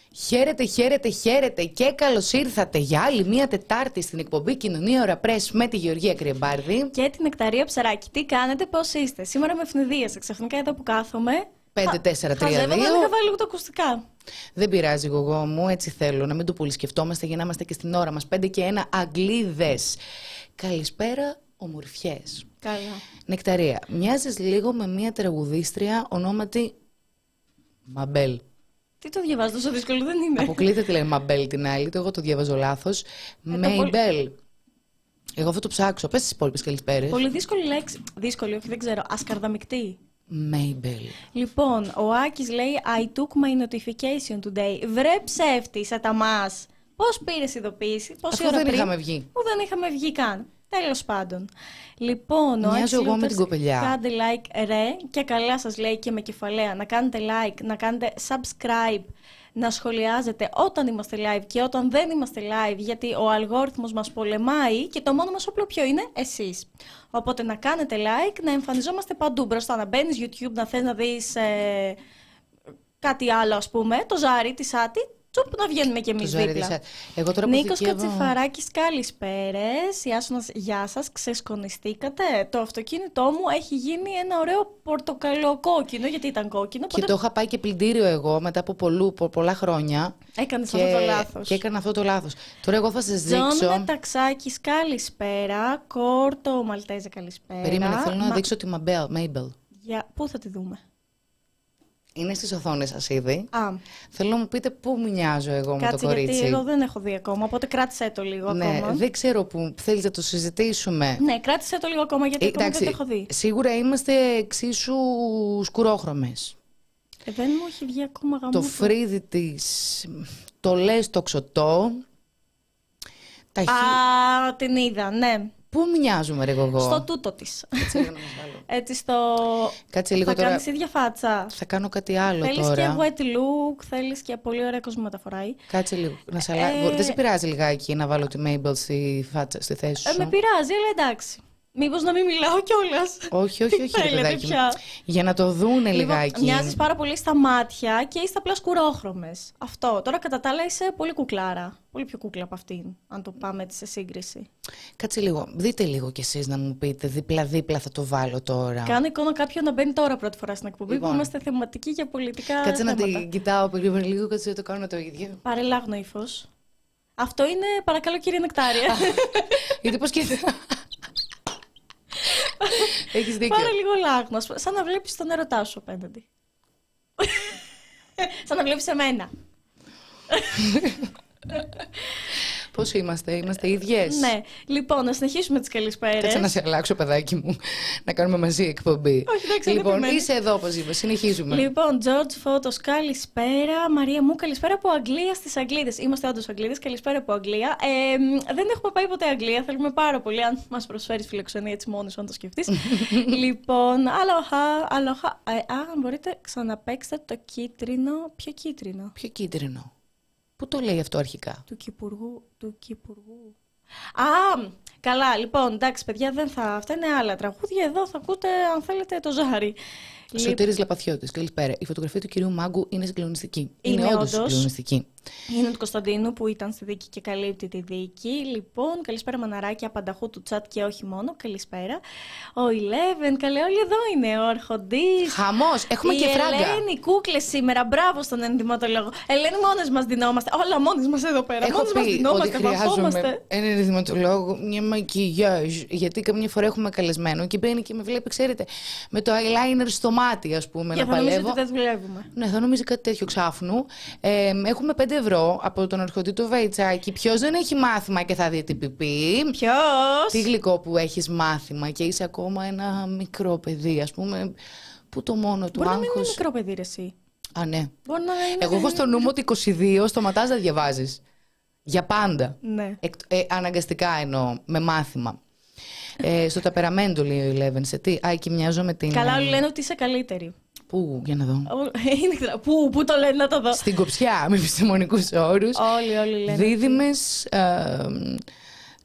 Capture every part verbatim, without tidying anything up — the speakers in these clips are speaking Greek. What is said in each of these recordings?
Χαίρετε, χαίρετε, χαίρετε και καλώς ήρθατε για άλλη μία Τετάρτη στην εκπομπή Κοινωνία Ωρα Πρέσ με τη Γεωργία Κρυεμπάρδη και την Νεκταρία Ψαράκη. Τι κάνετε, πώς είστε? Σήμερα με ευνηδίασε ξαφνικά εδώ που κάθομαι. πέντε τέσσερα τρία δύο. Χαζεύω, δεν είχα βάλει ούτε ακουστικά. Δεν πειράζει, γογό μου, έτσι θέλω να μην το πολύ σκεφτόμαστε για να είμαστε και στην ώρα μας. πέντε και ένα Αγγλίδες. Καλησπέρα, ομορφιές. Καλά. Νεκταρία, μοιάζεις λίγο με μία τραγουδίστρια ονόματι Μαμπέλ. Τι το διαβάζω, τόσο δύσκολο δεν είναι. Αποκλείται τη λέει Μαμπέλ την άλλη, το εγώ το διαβάζω λάθος. Ε, Μέιμπελ. πολύ... Εγώ θα το ψάξω. Πες τις υπόλοιπες καλησπέρες. Πολύ δύσκολη λέξη. Δύσκολη, όχι, δεν ξέρω. Ασκαρδαμικτή. Μέιμπελ. Λοιπόν, ο Άκης λέει I took my notification today. Βρε ψεύτη, Σαταμάς. Πώς πήρες ειδοποίηση, πόση ώρα δεν πριν? είχαμε βγει. Που δεν είχαμε βγει καν. Τέλος πάντων. Λοιπόν, ο Μοιάζω εγώ με την κοπελιά. Κάντε like, ρε, και καλά σας λέει και με κεφαλαία. Να κάνετε like, να κάνετε subscribe, να σχολιάζετε όταν είμαστε live και όταν δεν είμαστε live, γιατί ο αλγόριθμος μας πολεμάει και το μόνο μας όπλο ποιο είναι? Εσείς. Οπότε να κάνετε like, να εμφανιζόμαστε παντού μπροστά, να μπαίνεις YouTube, να θες να δεις ε, κάτι άλλο, ας πούμε, το ζάρι, τη Σάτι. Τσουπ, να βγαίνουμε κι εμείς δίπλα. Εγώ τώρα Νίκος αποθηκεύω... Κατσιφαράκης, καλησπέρες. Ιάσονας, γεια σας. Ξεσκονιστήκατε? Το αυτοκίνητό μου έχει γίνει ένα ωραίο πορτοκαλοκόκκινο, γιατί ήταν κόκκινο. Και οπότε... το είχα πάει και πλυντήριο εγώ μετά από πολλού, πο, πολλά χρόνια. Έκανες και... αυτό το λάθος. Και έκανα αυτό το λάθος. Τώρα εγώ θα σας δείξω. Τζον Μεταξάκης, καλησπέρα. Κόρτο Μαλτέζε, καλησπέρα. Περίμενε, θέλω να Μα... δείξω τη Μέιμπελ. Για... Πού θα τη δούμε? Είναι στις οθόνες σας ήδη. Α. Θέλω να μου πείτε πού μοιάζω εγώ Κάτσε, με το κορίτσι. Γιατί εγώ δεν έχω δει ακόμα, οπότε κράτησέ το λίγο ναι, ακόμα. Δεν ξέρω που θέλετε να το συζητήσουμε. Ναι, κράτησέ το λίγο ακόμα, γιατί ε, ακόμα εντάξει, δεν το έχω δει. Σίγουρα είμαστε εξίσου σκουρόχρωμες. Ε, δεν μου έχει βγει ακόμα γαμό. Το φρύδι της, το λες το ξωτό. Τα χει... Α, την είδα, ναι. Πού μοιάζουμε ρε εγώ? Στο τούτο της. Κάτσε λίγο να μας βάλω. Έτσι στο... Κάτσε λίγο θα τώρα. κάνεις ίδια φάτσα. Θα κάνω κάτι άλλο θέλεις τώρα. Θέλεις και wet look, θέλεις και πολύ ωραία κοσμομεταφορά. Κάτσε λίγο. Να σε αλλα... ε... Δεν σε πειράζει λιγάκι να βάλω τη Μέιμπελ στη, φάτσα, στη θέση σου? Ε, με πειράζει, αλλά εντάξει. Μήπως να μην μιλάω κιόλας? Όχι, όχι, όχι, ρε παιδάκι μου. Για να το δούνε λοιπόν, λιγάκι. Μοιάζεις πάρα πολύ στα μάτια και είστε απλά σκουρόχρωμες. Αυτό. Τώρα κατά τα άλλα είσαι πολύ κουκλάρα. Πολύ πιο κούκλα από αυτήν, αν το πάμε έτσι σε σύγκριση. Κάτσε λίγο. Δείτε λίγο κι εσείς να μου πείτε. Δίπλα-δίπλα θα το βάλω τώρα. Κάνω εικόνα κάποιον να μπαίνει τώρα πρώτη φορά στην εκπομπή, λοιπόν, που είμαστε θεματικοί για πολιτικά κάτσε θέματα. Να την κοιτάω περίμενε λίγο, κάτσε να το κάνω το ίδιο. Παρελάγνο ύφος. Αυτό είναι, παρακαλώ, κύριε Νεκτάρια. Γιατί πώς και... Έχεις δίκιο. Πάρε λίγο λάγνος, σαν να βλέπεις τον ερωτά σου απέναντι. Σαν να βλέπεις εμένα. Πώς είμαστε, είμαστε ίδιες? Ναι. Λοιπόν, να συνεχίσουμε τις καλησπέρες. Κάτσε να σε αλλάξω, παιδάκι μου. Να κάνουμε μαζί εκπομπή. Όχι, εντάξει, λοιπόν, είσαι εδώ, όπως είπα. Συνεχίζουμε. Λοιπόν, George Photos, καλησπέρα. Μαρία μου, καλησπέρα από Αγγλία στις Αγγλίδες. Είμαστε όντως Αγγλίδες. Καλησπέρα από Αγγλία. Ε, δεν έχουμε πάει ποτέ Αγγλία. Θέλουμε πάρα πολύ, αν μας προσφέρεις φιλοξενία έτσι μόνος, αν το σκεφτείς. Λοιπόν, αλοχά, αλοχά. Ε, αν μπορείτε, ξαναπαίξτε το κίτρινο. Ποιο κίτρινο? Ποιο κίτρινο? Πού το λέει αυτό αρχικά? Του Κυπουργού. Του Κυπουργού. Α, καλά, λοιπόν, εντάξει, παιδιά, δεν θα. Αυτά είναι άλλα τραγούδια. Εδώ θα ακούτε, αν θέλετε, το ζάρι. Σωτήρης Λαπαθιώτης, καλησπέρα. Η φωτογραφία του κυρίου Μάγκου είναι συγκλονιστική. Είναι, είναι όντως συγκλονιστική. Είναι του Κωνσταντίνου που ήταν στη δίκη και καλύπτει τη δίκη. Λοιπόν, καλησπέρα μαναράκια, απανταχού του τσάτ και όχι μόνο. Καλησπέρα. Ο Eleven, καλέ, όλοι εδώ είναι. Ο Αρχοντής. Χαμός, έχουμε η και φράγκα. Η Ελένη, κούκλες σήμερα. Μπράβο στον ενδυματολόγο. Ελένη, μόνες μας δινόμαστε. Όλα μόνες μας εδώ πέρα. Έχω μόνες πει μας δινόμαστε. ότι χρειάζομαι έναν ενδυματολόγο, μια μακιγιάζ. Γιατί καμιά φορά έχουμε καλεσμένο και μπαίνει και με βλέπει, ξέρετε, με το eyeliner στο μάτι, ας πούμε, και να θα παλεύω. νομίζει ότι δεν δουλεύουμε. Ναι, θα νομίζει κάτι τέτοιο ξάφνου. Ε, έχουμε πέντε ευρώ από τον Αρχοντή το Βαϊτσάκι. Ποιος δεν έχει μάθημα και θα δει την πιπί? Ποιος? Τι γλυκό που έχεις μάθημα και είσαι ακόμα ένα μικρό παιδί, ας πούμε, που το μόνο του Μπορεί άγχος... να μην είναι μικρό παιδί ρε εσύ. Α, ναι. Μπορεί να είναι... Εγώ έχω στο νου μου ότι είκοσι δύο σταματάς να διαβάζεις. Για πάντα. Ναι. Εκ, ε, αναγκαστικά εννοώ, με μάθημα. ε, στο ταπεραμέντο λέει ο Eleven. Σε τι? Α, εκεί μοιάζω με την... Καλά, όλοι λένε ότι είσαι καλύτερη. Πού, για να δω. Πού, πού το λένε, να το δω. Στην κοψιά, με επιστημονικούς όρους. Όλοι, όλοι λένε. Δίδυμες, ε,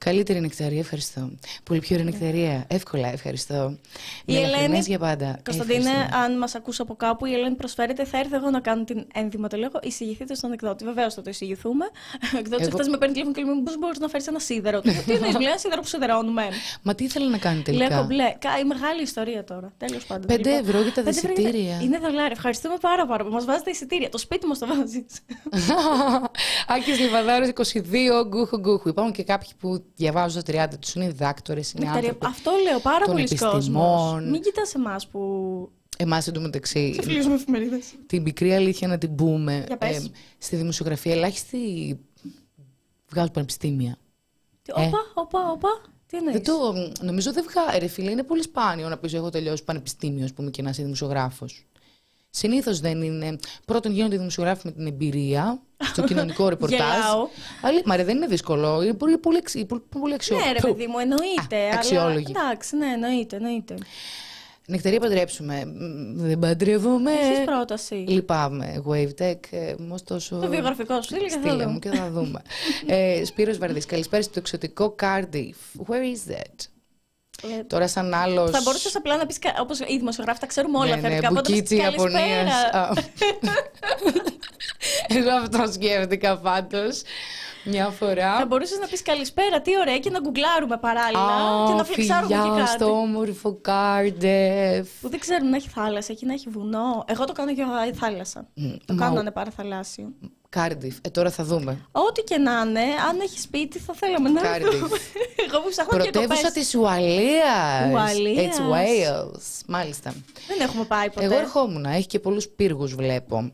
Καλύτερη νεκταρία, ευχαριστώ. Πολύ πιο ωραία νεκταρία, εύκολα, ευχαριστώ. Η Ελένη, για πάντα. Κωνσταντίνε, αν μας ακούσει από κάπου, η Ελένη προσφέρεται, θα έρθω εγώ να κάνω την ενδυματολόγο. Εισηγηθείτε στον εκδότη. Βεβαίως θα το εισηγηθούμε. Ο εκδότης χθες με παίρνει τηλέφωνο και λέει: πώς μπορείς να φέρεις ένα σίδερο. Τι εννοείς, λέει, ένα σίδερο που σιδερώνουμε. Μα τι ήθελε να κάνει τελικά. Λέγω μπλε. Η μεγάλη ιστορία τώρα. Τέλος πάντων. Πέντε ευρώ για τα εισιτήρια. Είναι δολάρια. Ευχαριστούμε πάρα πάρα πολύ. Μας βάζετε εισιτήρια. Το σπίτι μας το βάζεις. Άκης Λιβαδάρος είκοσι δύο, γκούχου γκούχου. Υπάρχουν και κάποιοι που διαβάζουν στα τριάντα τους, είναι διδάκτορες, είναι άνθρωποι. Αυτό λέω, πάρα πολλοί κόσμος. Μην κοιτάς εμάς που. Εμάς εντωμεταξύ. Ξεφυλίζουμε εφημερίδες. Την πικρή αλήθεια να την πούμε. Ε, στη δημοσιογραφία ελάχιστη βγάζουν πανεπιστήμια. Όπα, όπα, όπα. Τι εννοείς? Δεν το, νομίζω δεν βγάζει. Ρε φίλε, είναι πολύ σπάνιο να πεις: έχω τελειώσει πανεπιστήμιο, ας πούμε, και να είσαι δημοσιογράφος. Συνήθως δεν είναι. Πρώτον, γίνονται δημοσιογράφοι με την εμπειρία στο κοινωνικό ρεπορτάζ. Αλλά, μα ρε, δεν είναι δύσκολο. Είναι πολύ, πολύ, πολύ, πολύ αξιόλογο. Ναι, ρε παιδί μου, εννοείται. Α, αξιόλογοι. Αλλά, εντάξει, ναι, εννοείται, εννοείται. Νεκταρία, παντρέψουμε. Δεν παντρεύομαι. Έχεις πρόταση? Λυπάμαι. WaveTech, ωστόσο. Το βιογραφικό σου στείλε και θα δούμε. και θα δούμε. ε, Σπύρος Βαρδής, καλησπέρα στο εξωτικό Cardiff. Where is that? Ε, Τώρα, σαν άλλος. Θα μπορούσες απλά να πεις, όπως οι δημοσιογράφοι τα ξέρουμε όλα. Ναι, ναι, Μπουκίτσι Ιαπωνίας. Εγώ αυτό σκέφτηκα πάντως. Μια φορά. Θα μπορούσες να πεις καλησπέρα, τι ωραία, και να γκουγκλάρουμε παράλληλα oh, και να φλεξάρουμε και κάτι. Στο όμορφο Cardiff. Που δεν ξέρουν να έχει θάλασσα, έχει να έχει βουνό. Εγώ το κάνω για θάλασσα. Mm, το κάνω να είναι παραθαλάσσιο. Cardiff, ε, τώρα θα δούμε. Ό,τι και να είναι, αν έχει σπίτι θα θέλαμε να Cardiff. δούμε. Εγώ που ψάχνω και πρωτεύουσα της Ουαλίας. Ουαλίας. It's Wales, μάλιστα. Δεν έχουμε πάει ποτέ. Εγώ ερχόμουν, έχει και πολλούς πύργους βλέπω.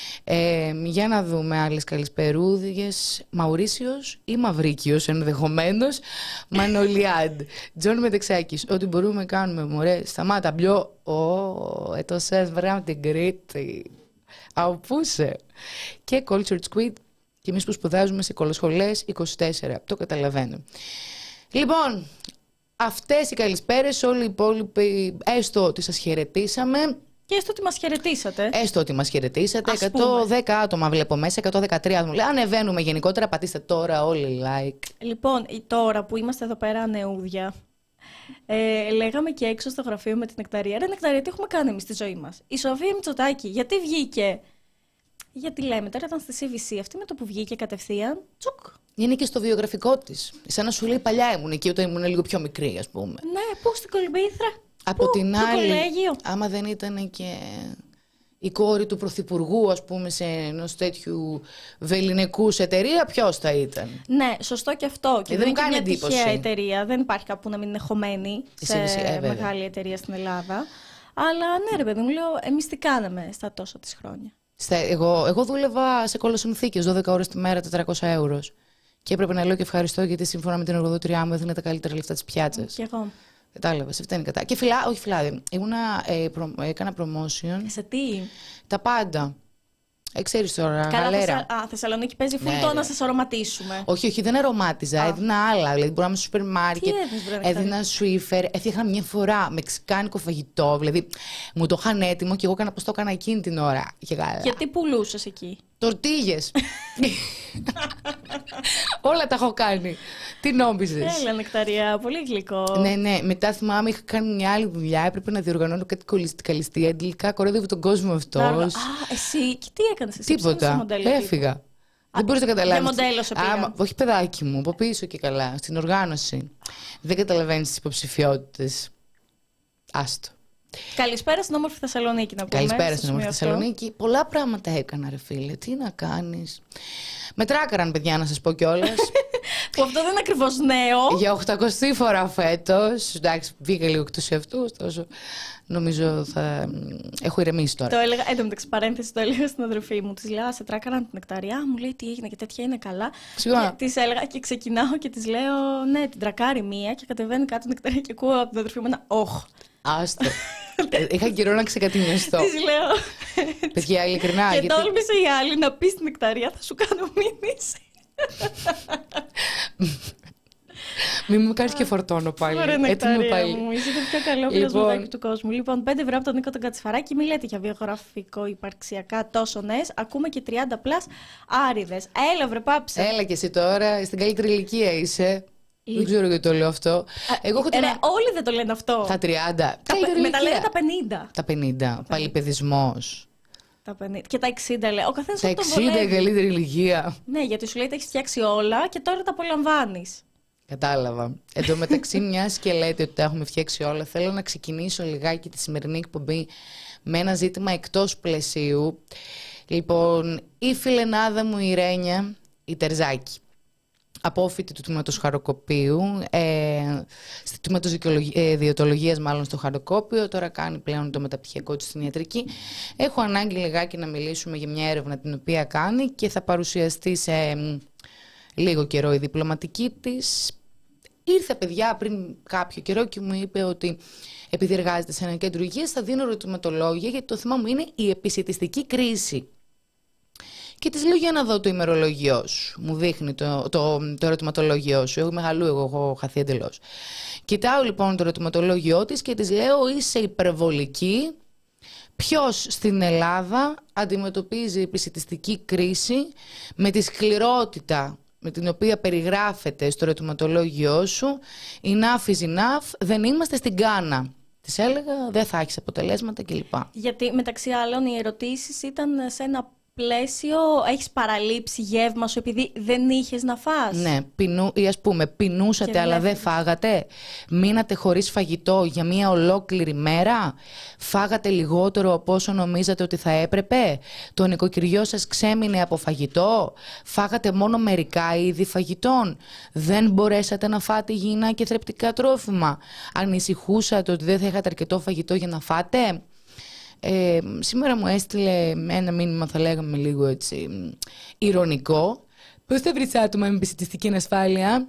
Ε, για να δούμε άλλες καλησπερούδιες. Μαουρίσιος ή Μαυρίκιος ενδεχομένως. Μανολιάντ. Τζον Μετεξάκης. Ό,τι μπορούμε κάνουμε, μωρέ. Σταμάτα μπλιό. Ω, ετωσές βράμε την Κρήτη. Αουπούσε. Και Cultured Squid. Και εμείς που σπουδάζουμε σε κολοσχολές είκοσι τέσσερα. Το καταλαβαίνω. Λοιπόν, αυτές οι καλησπέρες. Όλοι οι υπόλοιποι, έστω ότι σας χαιρετήσαμε. Και έστω ότι μας χαιρετήσατε. Έστω ότι μας χαιρετήσατε. εκατόν δέκα άτομα βλέπω μέσα, εκατόν δεκατρία άτομα. Λέει, ανεβαίνουμε γενικότερα, πατήστε τώρα όλοι like. Λοιπόν, τώρα που είμαστε εδώ πέρα νεούδια, ε, λέγαμε και έξω στο γραφείο με την Νεκταρία. Ρε Νεκταρία, τι έχουμε κάνει εμείς στη ζωή μας? Η Σοφία Μητσοτάκη, γιατί βγήκε? Γιατί λέμε, τώρα ήταν στη σι βι σι, αυτή με το που βγήκε κατευθείαν, τσουκ. Είναι και στο βιογραφικό της. Σαν να σου λέει, παλιά ήμουν εκεί όταν ήμουν λίγο πιο μικρή, ας πούμε. Ναι, πού στην Κολυμπήθρα. Από Πού, την άλλη, κολέγιο. Άμα δεν ήταν και η κόρη του πρωθυπουργού, ας πούμε, σε ενός τέτοιου βεληνικούς εταιρεία, ποιος θα ήταν? Ναι, σωστό και αυτό. Και ε, δεν είναι κάνει μια εντύπωση. Τυχαία εταιρεία. Δεν υπάρχει κάπου να μην είναι χωμένη σε Εσύ, ε, μεγάλη εταιρεία στην Ελλάδα. Αλλά ναι, ρε παιδί μου, λέω, εμείς τι κάναμε στα τόσα της χρόνια. Στα, εγώ, εγώ δούλευα σε κολοσυνθήκες δώδεκα ώρες τη μέρα, τετρακόσια ευρώ. Και έπρεπε να λέω και ευχαριστώ γιατί σύμφωνα με την εργοδότριά μου έδινε τα καλύτερα λεφτά της πιάτσας. Κι εγώ. Κατάλαβες, αυτά είναι κατά. Και φυλά, όχι φυλάδι. Ήμουνα, ε, προ, έκανα promotion. Σε τι? Τα πάντα. Ε, ξέρεις τώρα, Καλά, γαλέρα. Θεσσα... Α, Θεσσαλονίκη παίζει Ναι, φουλτό ναι. να σας αρωματίσουμε. Όχι, όχι, δεν αρωμάτιζα. Α. Έδινα άλλα. Δηλαδή, μπορούμε στο σούπερ μάρκετ. Τι έδινες, βρε, Έδινα σουίφερ. Έφτιαχνα μια φορά μεξικάνικο φαγητό. Δηλαδή, μου το είχαν έτοιμο και εγώ έκανα πώς το έκανα εκείνη την ώρα. Και καλά. Γιατί πουλούσες εκεί? Τορτίγες. Όλα τα έχω κάνει. Τι νόμιζες? Έλα, Νεκταρία, πολύ γλυκό. Ναι, ναι. Μετά θυμάμαι, είχα κάνει μια άλλη δουλειά. Έπρεπε να διοργανώνω κάτι κολυστικαλιστία. Εντελικά κορόιδευε τον κόσμο αυτό. Α, εσύ, και τι έκανες εσύ? Τίποτα. Μοντέλο, Έφυγα. τύπου. Δεν μπορείς να καταλάβεις. Για μοντέλο σε πήγαν. Όχι, παιδάκι μου, από πίσω και καλά. Στην οργάνωση. Δεν καταλαβαίνεις τις υποψηφιότητες. Άστο. Καλησπέρα στην όμορφη Θεσσαλονίκη, να πούμε. Καλησπέρα στην όμορφη αυτό. Θεσσαλονίκη. Πολλά πράγματα έκανα, ρε φίλε. Τι να κάνεις? Με τράκαραν, παιδιά, να σας πω κιόλας. Που αυτό δεν είναι ακριβώς νέο. Για ογδοκοστή φορά φέτος. Εντάξει, βγήκα λίγο εκτός αυτού, ωστόσο νομίζω θα έχω ηρεμήσει τώρα. Το έλεγα, εν τω μεταξύ, παρένθεση, το έλεγα στην αδερφή μου. Τη λέω, σε τράκαραν την Νεκταριά. Μου λέει τι έγινε και τέτοια είναι καλά. Σιγά. Και τη έλεγα και ξεκινάω και τη λέω, ναι, την τρακάρει μία και κατεβαίνει κάτω την Νεκταριά και ακούω από την αδερφή μου ένα όχ. Άστο. Είχα καιρό να ξεκατηνιαστώ. Τη λέω. Παιδιά, ειλικρινά. Και γιατί... τόλμησε η άλλη να πει στην Νεκταριά, θα σου κάνω μήνυση. Μην μου κάνεις και φορτώνω πάλι. Ωραία, Έτοιμο Νεκταρία πάλι. μου. Είσαι το πιο καλό πειρασματάκι του κόσμου. Λοιπόν, πέντε ευρώ από τον Νίκο τον Κατσιφαράκη. Μη λέτε για βιογραφικό υπαρξιακά τόσο νέες. Ακούμε και τριάντα πλας άριδες. Έλα, βρε, πάψε. Έλα και εσύ τώρα, στην καλύτερη ηλικία είσαι. Δεν ξέρω γιατί το λέω αυτό. Εγώ έχω την... Ρε, όλοι δεν το λένε αυτό. Τα τριάντα. Τα μετά λένε τα πενήντα. Τα πενήντα. Παλιπαιδισμός. Τα πενήντα. Και τα εξήντα λέει. Ο καθένας τα εξήντα η καλύτερη ηλικία. Ναι, γιατί σου λέει τα έχεις φτιάξει όλα και τώρα τα απολαμβάνεις. Κατάλαβα. Εν τω μεταξύ, μιας και λέτε ότι τα έχουμε φτιάξει όλα, θέλω να ξεκινήσω λιγάκι τη σημερινή εκπομπή με ένα ζήτημα εκτός πλαισίου. Λοιπόν, η φιλενάδα μου η Ρένια, η Τερζάκη, απόφοιτη του τμήματος χαροκοπείου, ε, στη τμήματος ε, διαιτολογίας μάλλον στο χαροκόπιο, τώρα κάνει πλέον το μεταπτυχιακό της στην ιατρική. Έχω ανάγκη λιγάκι να μιλήσουμε για μια έρευνα την οποία κάνει και θα παρουσιαστεί σε ε, λίγο καιρό η διπλωματική της. Ήρθε παιδιά πριν κάποιο καιρό και μου είπε ότι επειδή εργάζεται σε ένα κέντρο υγείας θα δίνω ερωτηματολόγια, γιατί το θέμα μου είναι η επισιτιστική κρίση. Και της λέω για να δω το ημερολόγιό σου. Μου δείχνει το, το, το ερωτηματολόγιό σου. Εγώ μεγαλού, εγώ έχω χαθεί εντελώς. Κοιτάω λοιπόν το ερωτηματολόγιό της και της λέω είσαι υπερβολική. Ποιος στην Ελλάδα αντιμετωπίζει επισιτιστική κρίση με τη σκληρότητα με την οποία περιγράφεται στο ερωτηματολόγιό σου, enough is enough, δεν είμαστε στην Γκάνα. Της έλεγα, δεν θα έχεις αποτελέσματα κλπ. Γιατί μεταξύ άλλων οι ερωτήσεις ήταν σε ένα πλαίσιο, έχεις παραλείψει γεύμα σου επειδή δεν είχες να φας. Ναι, πεινού, ή ας πούμε πεινούσατε αλλά δεν φάγατε. Μείνατε χωρίς φαγητό για μια ολόκληρη μέρα. Φάγατε λιγότερο από όσο νομίζατε ότι θα έπρεπε. Το νοικοκυριό σας ξέμεινε από φαγητό. Φάγατε μόνο μερικά είδη φαγητών. Δεν μπορέσατε να φάτε υγιεινά και θρεπτικά τρόφιμα. Ανησυχούσατε ότι δεν θα είχατε αρκετό φαγητό για να φάτε. Ε, σήμερα μου έστειλε ένα μήνυμα, θα λέγαμε λίγο έτσι ηρωνικό. Πώς θα βρεις άτομα με επισιτιστική ανασφάλεια?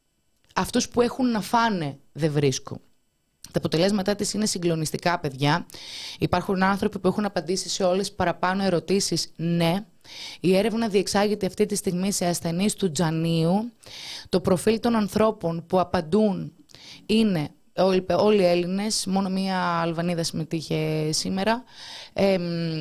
Αυτούς που έχουν να φάνε δεν βρίσκω. Τα αποτελέσματά της είναι συγκλονιστικά, παιδιά. Υπάρχουν άνθρωποι που έχουν απαντήσει σε όλες τις παραπάνω ερωτήσεις ναι. Η έρευνα διεξάγεται αυτή τη στιγμή σε ασθενείς του Τζανίου. Το προφίλ των ανθρώπων που απαντούν είναι Όλοι, όλοι οι Έλληνες, μόνο μία Αλβανίδα συμμετείχε σήμερα. Ε,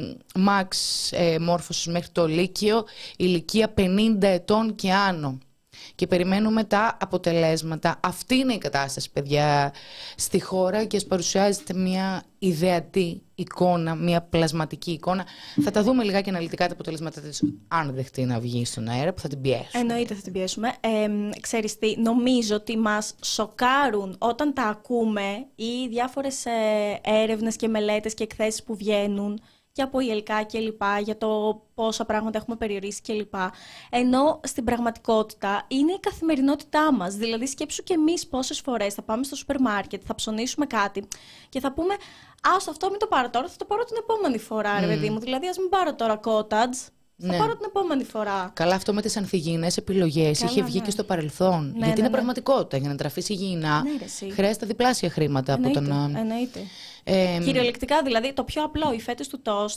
Μαξ ε, μόρφωσης μέχρι το Λύκειο, ηλικία πενήντα ετών και άνω. Και περιμένουμε τα αποτελέσματα. Αυτή είναι η κατάσταση, παιδιά, στη χώρα και ας παρουσιάζεται μια ιδεατή εικόνα, μια πλασματική εικόνα. Θα τα δούμε λιγάκι αναλυτικά τα αποτελέσματα της, αν δεχτεί να βγει στον αέρα, που θα την πιέσουμε. Εννοείται θα την πιέσουμε. Ε, ξέρεις τι, νομίζω ότι μας σοκάρουν όταν τα ακούμε οι διάφορες ε, έρευνες και μελέτες και εκθέσεις που βγαίνουν και από ΙΕΛΚΑ και λοιπά, για το πόσα πράγματα έχουμε περιορίσει και λοιπά. Ενώ στην πραγματικότητα είναι η καθημερινότητά μας. Δηλαδή σκέψου και εμείς πόσες φορές θα πάμε στο σούπερ μάρκετ, θα ψωνίσουμε κάτι και θα πούμε «Άστο αυτό μην το πάρω τώρα, θα το πάρω την επόμενη φορά, ρε παιδί μου». Δηλαδή ας μην πάρω τώρα cottage. Θα ναι. πάρω την επόμενη φορά. Καλά, αυτό με τις ανθυγιεινές επιλογές είχε βγει ναι. και στο παρελθόν. Ναι, γιατί ναι, είναι ναι. πραγματικότητα. Για να τραφείς υγιεινά ναι, χρειάζεται διπλάσια χρήματα. Εννοείται, από τον. Εννοείται. Ε, Κυριολεκτικά, δηλαδή, το πιο απλό, οι φέτες του toast,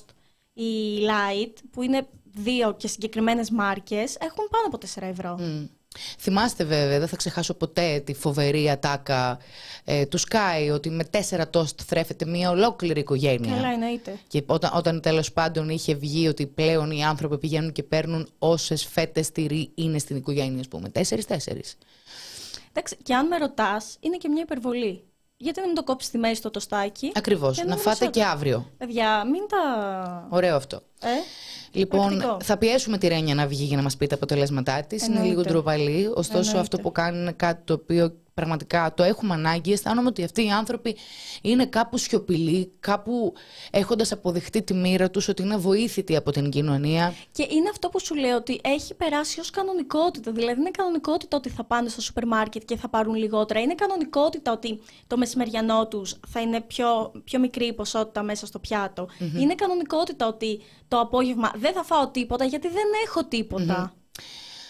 οι light, που είναι δύο και συγκεκριμένες μάρκες, έχουν πάνω από τέσσερα ευρώ. Mm. Θυμάστε βέβαια, δεν θα ξεχάσω ποτέ τη φοβερή ατάκα ε, του Sky, ότι με τέσσερα τόστ θρέφεται μια ολόκληρη οικογένεια. Καλά, εννοείται. Και όταν, όταν τέλος πάντων είχε βγει ότι πλέον οι άνθρωποι πηγαίνουν και παίρνουν όσες φέτες τυρί είναι στην οικογένεια, ας πούμε. Τέσσερις-τέσσερις. Εντάξει, και αν με ρωτάς, είναι και μια υπερβολή. Γιατί να μην το κόψεις στη μέση το τοστάκι. Ακριβώς. Να, να φάτε και αύριο. Παιδιά, μην τα. Ωραίο αυτό. Ε? Λοιπόν, πρακτικό. Θα πιέσουμε τη Ρένια να βγει για να μας πει τα αποτελέσματά της. Είναι λίγο ντροπαλή. Ωστόσο, Εννοείται. αυτό που κάνει είναι κάτι το οποίο πραγματικά το έχουμε ανάγκη. Αισθάνομαι ότι αυτοί οι άνθρωποι είναι κάπου σιωπηλοί, κάπου έχοντας αποδεχτεί τη μοίρα τους, ότι είναι βοήθητοι από την κοινωνία. Και είναι αυτό που σου λέω, ότι έχει περάσει ως κανονικότητα. Δηλαδή, είναι κανονικότητα ότι θα πάνε στο σούπερ μάρκετ και θα πάρουν λιγότερα. Είναι κανονικότητα ότι το μεσημεριανό τους θα είναι πιο, πιο μικρή η ποσότητα μέσα στο πιάτο. Mm-hmm. Είναι κανονικότητα ότι το απόγευμα δεν θα φάω τίποτα γιατί δεν έχω τίποτα. Mm-hmm.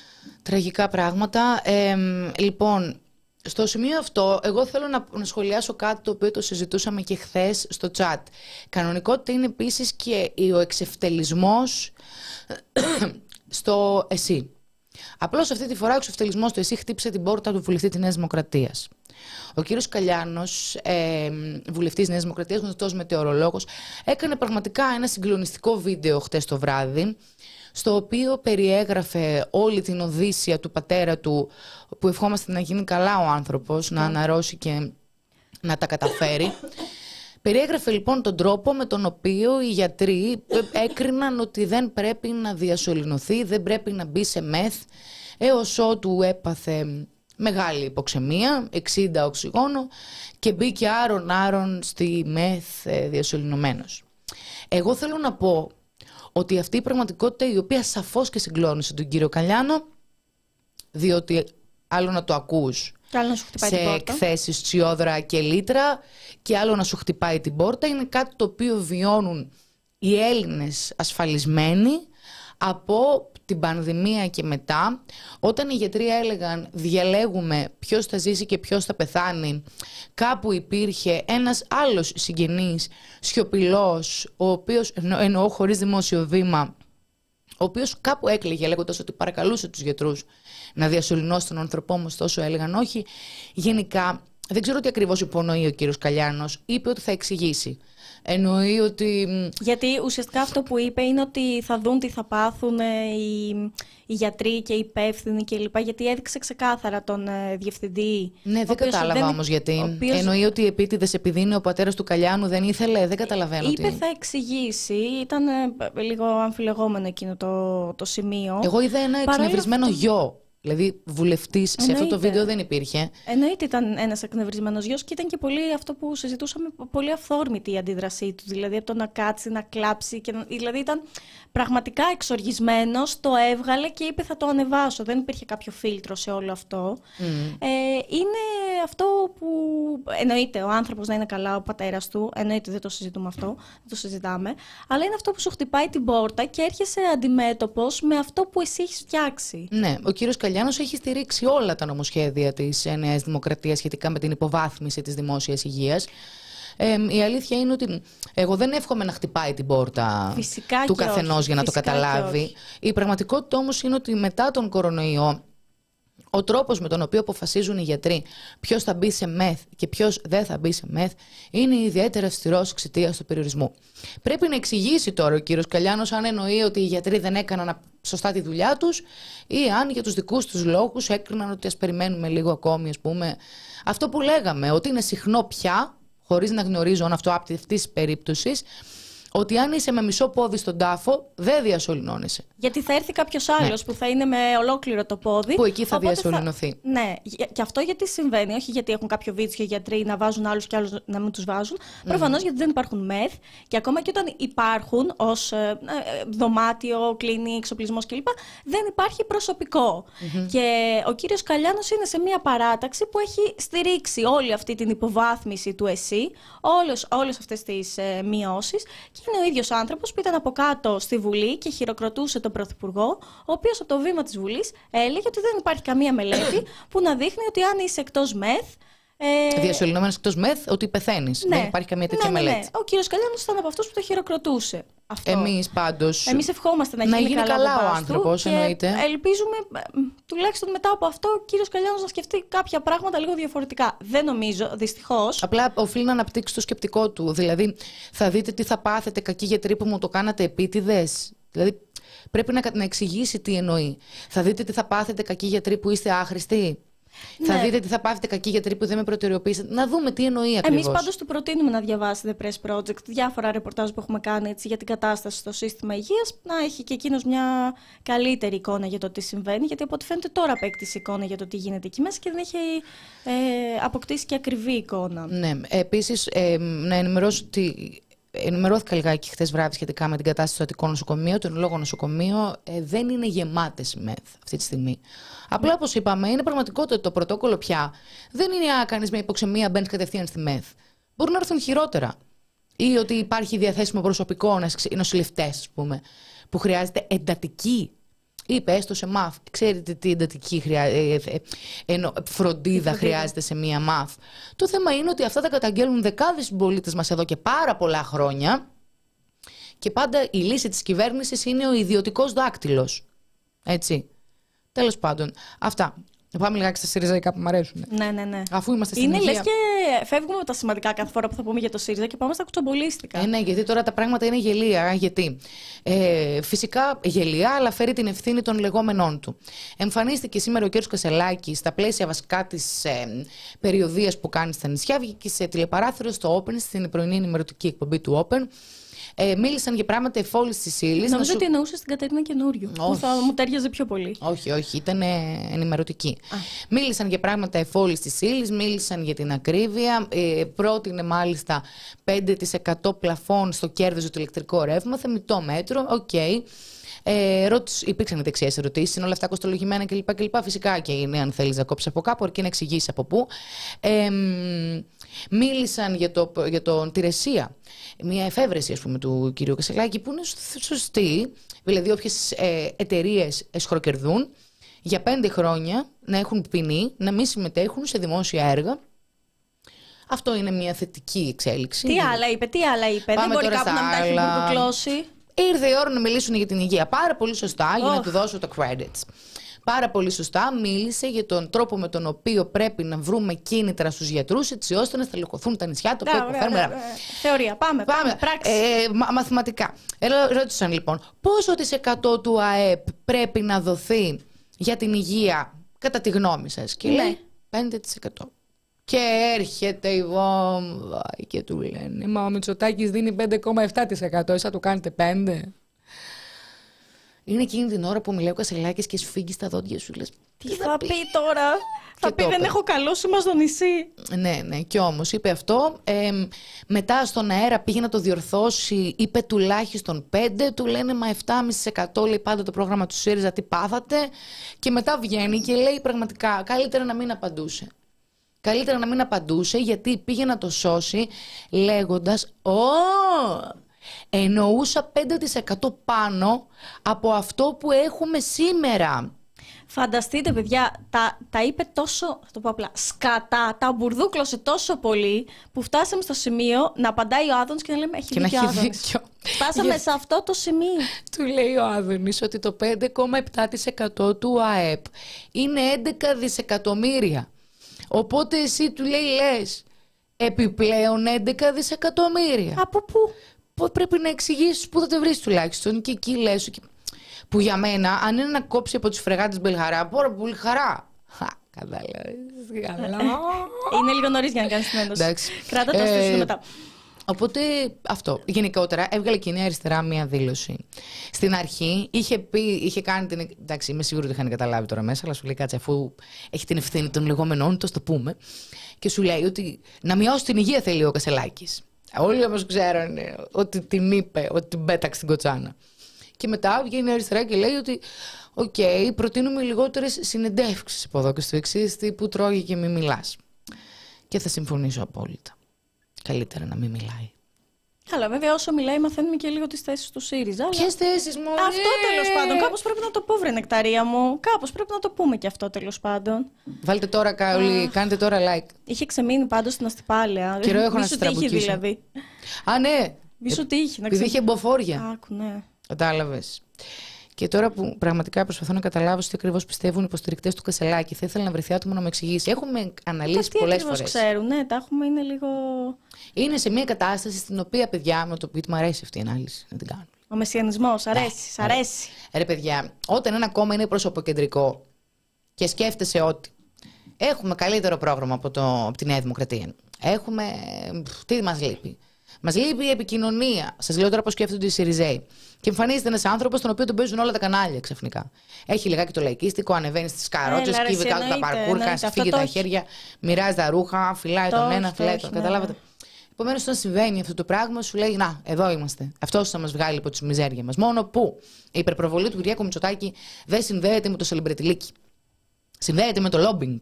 Τραγικά πράγματα. Ε, λοιπόν. Στο σημείο αυτό, εγώ θέλω να, να σχολιάσω κάτι το οποίο το συζητούσαμε και χθες στο chat. Κανονικότητα είναι επίσης και ο εξευτελισμός στο εσύ. Απλώς αυτή τη φορά ο εξευτελισμός του ΕΣΥ χτύπησε την πόρτα του βουλευτή της Νέας Δημοκρατίας. Ο κύριος Καλιάνος, ε, βουλευτής Νέας Δημοκρατίας, γνωστός μετεωρολόγος, έκανε πραγματικά ένα συγκλονιστικό βίντεο χτες το βράδυ, στο οποίο περιέγραφε όλη την οδύσσια του πατέρα του, που ευχόμαστε να γίνει καλά ο άνθρωπος, να αναρρώσει και να τα καταφέρει. Περιέγραφε λοιπόν τον τρόπο με τον οποίο οι γιατροί έκριναν ότι δεν πρέπει να διασωληνωθεί, δεν πρέπει να μπει σε μεθ, έως ότου έπαθε μεγάλη υποξεμία, εξήντα οξυγόνο, και μπήκε άρον-άρον στη μεθ διασωληνωμένος. Εγώ θέλω να πω ότι αυτή η πραγματικότητα, η οποία σαφώς και συγκλώνησε τον κύριο Καλιάνο, διότι άλλο να το ακούς άλλο να σου χτυπάει σε την πόρτα. εκθέσεις Τσιόδρα και Λίτρα και άλλο να σου χτυπάει την πόρτα, είναι κάτι το οποίο βιώνουν οι Έλληνες ασφαλισμένοι από την πανδημία και μετά, όταν οι γιατροί έλεγαν διαλέγουμε ποιος θα ζήσει και ποιος θα πεθάνει, κάπου υπήρχε ένας άλλος συγγενής σιωπηλός, ο οποίος, εννο, εννοώ χωρίς δημόσιο βήμα, ο οποίος κάπου έκλαιγε λέγοντας ότι παρακαλούσε τους γιατρούς να διασωληνώσει τον άνθρωπό, όμως τόσο έλεγαν όχι. Γενικά, δεν ξέρω τι ακριβώς υπονοεί ο κύριος Καλιάνος. Είπε ότι θα εξηγήσει. Εννοεί ότι... Γιατί ουσιαστικά αυτό που είπε είναι ότι θα δουν τι θα πάθουν οι, οι γιατροί και οι υπεύθυνοι κλπ. Γιατί έδειξε ξεκάθαρα τον ε, διευθυντή. Ναι, δεν κατάλαβα δεν... όμως γιατί. Οποίος... Εννοεί ότι επίτηδες επειδή είναι ο πατέρας του Καλιάνου δεν ήθελε, δεν καταλαβαίνω. Είπε τι. θα εξηγήσει. Ήταν ε, λίγο αμφιλεγόμενο εκείνο το, το σημείο. Εγώ είδα ένα εκνευρισμένο αυτό... γιο. Δηλαδή, βουλευτής σε αυτό το βίντεο δεν υπήρχε. Εννοείται ήταν ένας εκνευρισμένος γιος και ήταν και πολύ αυτό που συζητούσαμε, πολύ αυθόρμητη η αντίδρασή του. Δηλαδή, από το να κάτσει, να κλάψει. Και να... Δηλαδή, ήταν πραγματικά εξοργισμένος, το έβγαλε και είπε θα το ανεβάσω. Δεν υπήρχε κάποιο φίλτρο σε όλο αυτό. Mm. Ε, είναι αυτό που εννοείται ο άνθρωπος να είναι καλά, ο πατέρας του. Εννοείται δεν το συζητούμε αυτό, δεν το συζητάμε. Αλλά είναι αυτό που σου χτυπάει την πόρτα και έρχεσαι αντιμέτωπος με αυτό που εσύ έχεις φτιάξει. Ναι, ο κύριος Καλιάνος έχει στηρίξει όλα τα νομοσχέδια της Νέας Δημοκρατίας σχετικά με την υποβάθμιση της δημόσιας υγείας. Ε, η αλήθεια είναι ότι εγώ δεν εύχομαι να χτυπάει την πόρτα φυσικά του καθενός για να το καταλάβει. Η πραγματικότητα όμως είναι ότι μετά τον κορονοϊό, ο τρόπος με τον οποίο αποφασίζουν οι γιατροί ποιος θα μπει σε μεθ και ποιος δεν θα μπει σε μεθ είναι ιδιαίτερα αυστηρός εξαιτίας του περιορισμού. Πρέπει να εξηγήσει τώρα ο κύριος Καλιάνος αν εννοεί ότι οι γιατροί δεν έκαναν σωστά τη δουλειά τους ή αν για τους δικούς τους λόγους έκριναν ότι ας περιμένουμε λίγο ακόμη, ας πούμε. Αυτό που λέγαμε, ότι είναι συχνό πια, χωρίς να γνωρίζω αν αυτό άπτει αυτής της περίπτωσης, ότι αν είσαι με μισό πόδι στον τάφο, δεν διασωληνώνεσαι. Γιατί θα έρθει κάποιος άλλος, ναι, που θα είναι με ολόκληρο το πόδι. Που εκεί θα διασωληνωθεί. Θα... Ναι, και αυτό γιατί συμβαίνει. Όχι γιατί έχουν κάποιο βίτσιο οι γιατροί να βάζουν άλλους και άλλους να μην τους βάζουν. Mm. Προφανώς γιατί δεν υπάρχουν μεθ. Και ακόμα και όταν υπάρχουν ως ε, ε, δωμάτιο, κλίνη, εξοπλισμός κλπ., δεν υπάρχει προσωπικό. Mm-hmm. Και ο κύριος Καλιάνος είναι σε μια παράταξη που έχει στηρίξει όλη αυτή την υποβάθμιση του ΕΣΥ, όλες αυτές τις ε, μειώσεις. Και είναι ο ίδιος άνθρωπος που ήταν από κάτω στη Βουλή και χειροκροτούσε τον Πρωθυπουργό, ο οποίος από το βήμα της Βουλής έλεγε ότι δεν υπάρχει καμία μελέτη που να δείχνει ότι αν είσαι εκτός μεθ. Ε... Διασωληνωμένος εκτός μεθ, ότι πεθαίνεις. Ναι. Δεν υπάρχει καμία τέτοια ναι, ναι, ναι. μελέτη. Ο κύριος Καλιάνος ήταν από αυτούς που το χειροκροτούσε. Αυτό. Εμείς πάντως. Εμείς ευχόμαστε να, να γίνει, γίνει καλά, καλά ο άνθρωπος, εννοείται. Ελπίζουμε τουλάχιστον μετά από αυτό ο κύριος Καλιάνος να σκεφτεί κάποια πράγματα λίγο διαφορετικά. Δεν νομίζω, δυστυχώς. Απλά οφείλει να αναπτύξει το σκεπτικό του. Δηλαδή, θα δείτε τι θα πάθετε, κακοί γιατροί που μου το κάνατε επίτηδες. Δηλαδή, πρέπει να, να εξηγήσει τι εννοεί. Θα δείτε τι θα πάθετε, κακοί γιατροί που είστε άχρηστοι. Ναι. Θα δείτε τι θα πάθετε, κακοί γιατροί που δεν με προτεραιοποιήσατε. Να δούμε τι εννοεί ακριβώς. Εμείς πάντως του προτείνουμε να διαβάσει The Press Project, διάφορα ρεπορτάζ που έχουμε κάνει έτσι, για την κατάσταση στο σύστημα υγείας, να έχει και εκείνος μια καλύτερη εικόνα για το τι συμβαίνει, γιατί από ό,τι φαίνεται τώρα απέκτησε εικόνα για το τι γίνεται εκεί μέσα και δεν έχει ε, αποκτήσει και ακριβή εικόνα. Ναι, επίσης ε, να ενημερώσω ότι. Ενημερώθηκα λιγάκι χθες βράδυ σχετικά με την κατάσταση στο Αττικό νοσοκομείο. Το εν λόγω νοσοκομείο ε, δεν είναι γεμάτες μεθ αυτή τη στιγμή. Απλά, όπως είπαμε, είναι πραγματικότητα ότι το πρωτόκολλο πια δεν είναι α, κάνεις με υποξεμία, μπαίνεις κατευθείαν στη μεθ. Μπορούν να έρθουν χειρότερα. Ή ότι υπάρχει διαθέσιμο προσωπικό, νοσηλευτές, ας πούμε, που χρειάζεται εντατική. Είπε έστω σε μαθ. Ξέρετε τι εντατική χρειάζεται, ενώ φροντίδα χρειάζεται σε μία μαθ. Το θέμα είναι ότι αυτά τα καταγγέλνουν δεκάδες συμπολίτες μας εδώ και πάρα πολλά χρόνια. Και πάντα η λύση της κυβέρνησης είναι ο ιδιωτικός δάκτυλος. Έτσι. Τέλος πάντων, αυτά. Πάμε λιγάκι στα ΣΥΡΙΖΑ που μου αρέσουν. Ναι, ναι, ναι. Αφού είμαστε στην Είναι υγεία. λες και φεύγουμε από τα σημαντικά κάθε φορά που θα πούμε για το ΣΥΡΙΖΑ και πάμε στα κουτσομπολίστικα. Ε, ναι, γιατί τώρα τα πράγματα είναι γελία. Γιατί ε, φυσικά γελία, αλλά φέρει την ευθύνη των λεγόμενών του. Εμφανίστηκε σήμερα ο κ. Κασελάκης στα πλαίσια βασικά της ε, περιοδίας που κάνει στα νησιά. Βγήκε σε τηλεπαράθυρο στο Open, στην πρωινή ενημερωτική εκπομπή του Open. Ε, μίλησαν για πράγματα εφόλης της ύλης. Νομίζω σου... ότι εννοούσε στην Κατερίνα Καινούριου. Που θα μου τέριαζε πιο πολύ. Όχι, όχι, ήταν ενημερωτική. Α. Μίλησαν για πράγματα εφόλης της ύλης, μίλησαν για την ακρίβεια. Ε, πρότεινε μάλιστα πέντε τοις εκατό πλαφόν στο κέρδος του ηλεκτρικό ρεύμα. Θεμιτό μέτρο, οκ. Okay. Ε, ρώτης, υπήρξαν δεξιές ερωτήσεις, είναι όλα αυτά κοστολογημένα κλπ. κλπ. Φυσικά και είναι, αν θέλεις να κόψεις από κάπου, αρκεί να εξηγήσεις από πού. Ε, μίλησαν για, το, για τον Τηρεσία, μια εφεύρεση ας πούμε, του κυρίου Κασελάκη που είναι σωστή. Δηλαδή, όποιες ε, εταιρείες εσχροκερδούν για πέντε χρόνια να έχουν ποινή, να μην συμμετέχουν σε δημόσια έργα. Αυτό είναι μια θετική εξέλιξη. Τι άλλα είπε, τι άλλα είπε. Πάμε δεν μπορεί κάπου να μην τα έχει μπουρδουκλώσει. Ήρθε η ώρα να μιλήσουν για την υγεία. Πάρα πολύ σωστά, oh. για να του δώσω το credits. Πάρα πολύ σωστά μίλησε για τον τρόπο με τον οποίο πρέπει να βρούμε κίνητρα στους γιατρούς έτσι ώστε να στελεχωθούν τα νησιά. Το οποίο υποφέρουμε. Θεωρία. Πάμε, πάμε. πάμε. Πράξη. Ε, μα, μαθηματικά. Ε, ρώτησαν λοιπόν πόσο της εκατό του ΑΕΠ πρέπει να δοθεί για την υγεία κατά τη γνώμη σας. Και λέει πέντε τοις εκατό. Και έρχεται η βόμβα και του λένε «Μα ο Μητσοτάκης δίνει πέντε κόμμα επτά τοις εκατό, εσά του κάνετε πέντε». Είναι εκείνη την ώρα που μιλάει ο Κασελάκης και σφίγγει στα δόντια σου, λες τι θα, θα πει, πει τώρα, θα πει δεν έχω καλό σήμα στο νησί. Ναι, ναι, και όμως είπε αυτό, ε, μετά στον αέρα πήγε να το διορθώσει, είπε τουλάχιστον πέντε, του λένε μα επτά κόμμα πέντε τοις εκατό λέει πάντα το πρόγραμμα του ΣΥΡΙΖΑ, τι πάθατε, και μετά βγαίνει και λέει πραγματικά καλύτερα να μην απαντούσε. Καλύτερα να μην απαντούσε γιατί πήγε να το σώσει λέγοντας «Ω, εννοούσα πέντε τοις εκατό πάνω από αυτό που έχουμε σήμερα». Φανταστείτε παιδιά, τα, τα είπε τόσο, θα το πω απλά, σκατά, τα μπουρδούκλωσε τόσο πολύ που φτάσαμε στο σημείο να απαντάει ο Άδωνης και να λέμε έχει και δίκιο ο Άδωνης. Φτάσαμε για... σε αυτό το σημείο. Του λέει ο Άδωνης ότι το πέντε κόμμα επτά τοις εκατό του ΑΕΠ είναι έντεκα δισεκατομμύρια. Οπότε εσύ του λέει λες επιπλέον έντεκα δισεκατομμύρια. Από πού? Που πρέπει να εξηγήσεις πού θα το βρεις τουλάχιστον. Και εκεί λες που για μένα αν είναι να κόψει από τους φρεγάτες Μπελχαρά, πάρα πολύ χαρά. Κατάλαβες. Είναι λίγο νωρίς για να κάνεις την ένταση. Κράτα το στήσιμο μετά. Οπότε αυτό. Γενικότερα έβγαλε και η Νέα Αριστερά μία δήλωση. Στην αρχή είχε, πει, είχε κάνει την. Εντάξει, είμαι σίγουρη ότι είχαν καταλάβει τώρα μέσα, αλλά σου λέει κάτσε, αφού έχει την ευθύνη των λεγόμενων, το το πούμε. Και σου λέει ότι να μειώσει την υγεία θέλει ο Κασελάκης. Όλοι όμως ξέρανε ότι την είπε, ότι την πέταξε στην κοτσάνα. Και μετά βγαίνει η Νέα Αριστερά και λέει ότι, οκ, okay, προτείνουμε λιγότερες συνεντεύξεις από εδώ και στο εξής, που τρώγει και μη μιλάς. Και θα συμφωνήσω απόλυτα. Καλύτερα να μην μιλάει. Καλά, βέβαια, όσο μιλάει, μαθαίνουμε και λίγο τις θέσεις του ΣΥΡΙΖΑ. Ποιες θέσεις μου, αυτό τέλος πάντων. Κάπως πρέπει να το πω, βρε νεκταρία μου. Κάπως πρέπει να το πούμε και αυτό τέλος πάντων. Βάλτε τώρα, Καολί, κάντε τώρα like. Είχε ξεμείνει πάντως στην Αστυπάλαια. Καιρό έχω να σας τραμπουκίσω. Δηλαδή. Α, ναι. Μη ότι είχε. Επειδή είχε εμποφόρια. Άκου, ναι. Κατάλαβες. Και τώρα που πραγματικά προσπαθώ να καταλάβω τι ακριβώς πιστεύουν οι υποστηρικτές του Κασελάκη, θα ήθελα να βρεθεί άτομο να με εξηγήσει. Έχουμε αναλύσει πολλές φορές. Τι ξέρουν, ναι, τα έχουμε, είναι λίγο. Είναι σε μια κατάσταση στην οποία, παιδιά, με το που μου αρέσει αυτή η ανάλυση να την κάνω. Ο μεσιανισμός, αρέσει, ναι, αρέσει. Ρε, παιδιά, όταν ένα κόμμα είναι προσωποκεντρικό και σκέφτεσαι ότι έχουμε καλύτερο πρόγραμμα από, το, από τη Νέα Δημοκρατία. Έχουμε. Τι μας λείπει. Μας λείπει η επικοινωνία. Σας λέω τώρα πώς σκέφτονται οι ΣΥΡΙΖΑΙ. Και εμφανίζεται ένας άνθρωπος τον οποίο τον παίζουν όλα τα κανάλια ξαφνικά. Έχει λιγάκι το λαϊκίστικο, ανεβαίνει στις καρότσες, κύβει κάτω τα παρκούρκα, σφίγγει τα χέρια, μοιράζει τα ρούχα, φυλάει τον ένα, φυλάει τον. Καταλάβατε. Επομένως, όταν συμβαίνει αυτό το πράγμα, σου λέει: να, εδώ είμαστε. Αυτός θα μας βγάλει από τη μιζέρια μας. Μόνο που η υπερπροβολή του Κυριάκου Μητσοτάκη δεν συνδέεται με το σελεμπρετιλίκι. Συνδέεται με το lobbying.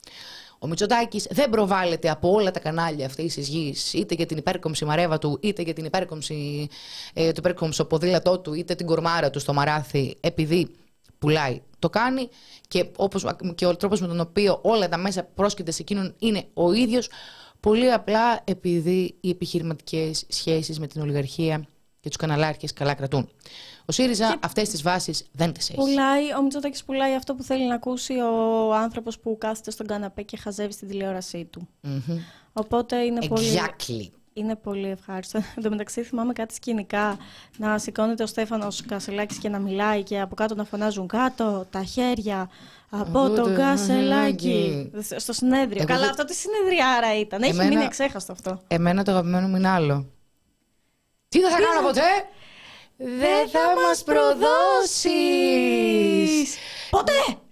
Ο Μητσοτάκης δεν προβάλλεται από όλα τα κανάλια αυτής της γης, είτε για την υπέρκομψη μαρέβα του, είτε για την υπέρκομψη, ε, το υπέρκομψο ποδήλατό του, είτε την κορμάρα του στο μαράθι, επειδή πουλάει. Το κάνει και, όπως, και ο τρόπος με τον οποίο όλα τα μέσα πρόσκειται σε εκείνον είναι ο ίδιος, πολύ απλά επειδή οι επιχειρηματικές σχέσεις με την ολιγαρχία και τους καναλάρχες καλά κρατούν. Ο ΣΥΡΙΖΑ και... αυτές τις βάσεις δεν τις έχει. Πουλάει, ο Μητσοτάκης πουλάει αυτό που θέλει να ακούσει ο άνθρωπος που κάθεται στον καναπέ και χαζεύει στην τηλεόρασή του. Mm-hmm. Οπότε είναι exactly. πολύ... Είναι πολύ ευχάριστο. Εν τω μεταξύ, θυμάμαι κάτι σκηνικά να σηκώνεται ο Στέφανος Κασελάκης και να μιλάει και από κάτω να φωνάζουν κάτω τα χέρια από το Κασελάκη. Στο συνέδριο. Εγώ... Καλά, αυτό τι συνεδριάρα ήταν. Εμένα... Έχει μείνει εξέχαστο αυτό. Εμένα το αγαπημένο μου είναι άλλο. Τι δεν θα κάνω ποτέ! Δεν θα μας προδώσεις! Ποτέ!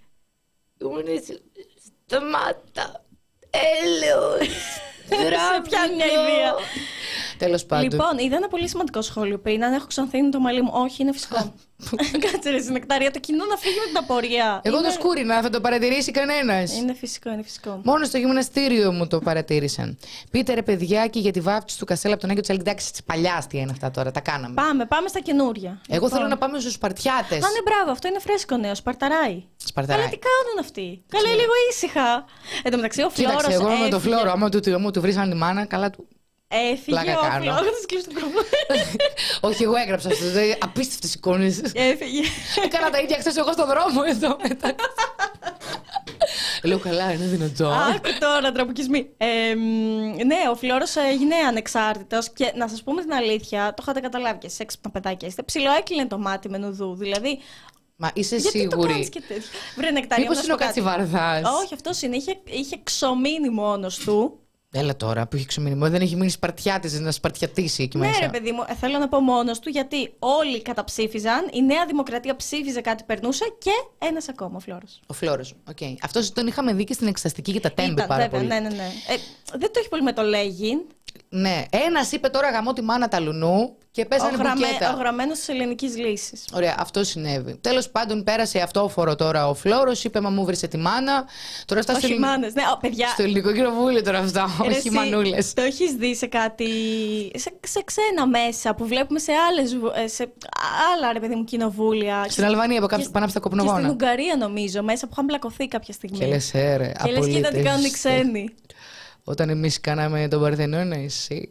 Σταμάτα! Έλεος! Σε πιάνει μια ιδέα. Τέλος πάντων. Λοιπόν, είδα ένα πολύ σημαντικό σχόλιο πριν. Αν έχω ξανθύνει το μαλλί μου. Όχι, είναι φυσικό. Κάτσε ρε Νεκτάρια, το κοινό να φύγει με την απορία. Εγώ είναι... το σκούρινα, θα το παρατηρήσει κανένας. Είναι φυσικό, είναι φυσικό. Μόνο στο γυμναστήριο μου το παρατήρησαν. Πείτε ρε παιδιάκι για τη βάφτιση του Κασέλα από τον Άγιο Τσαλίκη. Εντάξει, τη παλιά τι είναι αυτά τώρα, τα κάναμε. Πάμε, πάμε στα καινούρια. Εγώ λοιπόν. θέλω να πάμε στους Σπαρτιάτες. Α, ναι, μπράβο, αυτό είναι φρέσκο νέο. Σπαρταράει. Σπαρταράει. Καλά, τι κάνουν αυτοί. Καλά, λίγο ήσυχα. Εν τω μεταξύ, ο Φλόρος. Κοίταξε, εγώ με το Φλόρο, άμα του, του βρει τη μάνα, καλά του. Έφυγε ο Φλόρος, κλείσει το μικρόφωνο. Όχι, εγώ έγραψα αυτό. Απίστευτες εικόνες. Έφυγε. Έκανα τα ίδια χθες εγώ στον δρόμο εδώ μετά. Λέω καλά, είναι δυνατό. Άκου τώρα, τραμπουκισμοί. Ναι, ο Φλόρος έγινε ανεξάρτητος και να σας πούμε την αλήθεια, το είχατε καταλάβει και εσείς έξυπνα παιδάκια. Είστε ψιλοέκλεινε το μάτι με νουδού. Δηλαδή. Μα είσαι γιατί σίγουρη. Το κάνεις και τέτοιο. Βρε Νεκτάρια, μήπως είναι ο Κατσιβαρδάς. Όχι, αυτός είναι. Είχε, είχε ξομείνει μόνος του. Έλα τώρα που έχει ξεμείνει. Δεν έχει μείνει Σπαρτιάτης να σπαρτιατήσει εκεί ναι, μέσα. Ναι, ρε παιδί μου, θέλω να πω μόνος του γιατί όλοι καταψήφιζαν. Η Νέα Δημοκρατία ψήφιζε κάτι, περνούσε και ένας ακόμα, ο Φλόρος. Ο Φλόρος, οκ. Okay. Αυτός τον είχαμε δει και στην εξεταστική για τα τέμπη πάρα βέβαια, πολύ. Ναι, ναι, ναι. Ε, δεν το έχει πολύ με το λέγειν. Ναι, ένας είπε τώρα γαμώ τη μάνα τα λουνού και πέσανε μπουκέτα. Ο γραμμένος της ελληνικής λύσης. Ωραία, αυτό συνέβη. Τέλος πάντων, πέρασε αυτόφορο τώρα ο Φλόρος, είπε μα μου βρήσε τη μάνα. Τώρα στα όχι στο... μάνες, ναι, ο, παιδιά. Στο ελληνικό κοινοβούλιο τώρα αυτά, όχι μανούλες. Το έχεις δει σε κάτι, σε, σε ξένα μέσα που βλέπουμε σε, άλλες, σε άλλα ρε παιδί μου κοινοβούλια. Στην Αλβανία από κάποιους που πάνε από τα κοπνογόνα. Και στην Ουγγαρία νομίζω, μέσα που είχαν μπλακωθεί κάποια στιγμή. Και λες, ε, ρε, και λες, κοίτα τι κάνουν οι ξένοι. Όταν εμείς κάναμε τον Παρθενώνα, εσύ.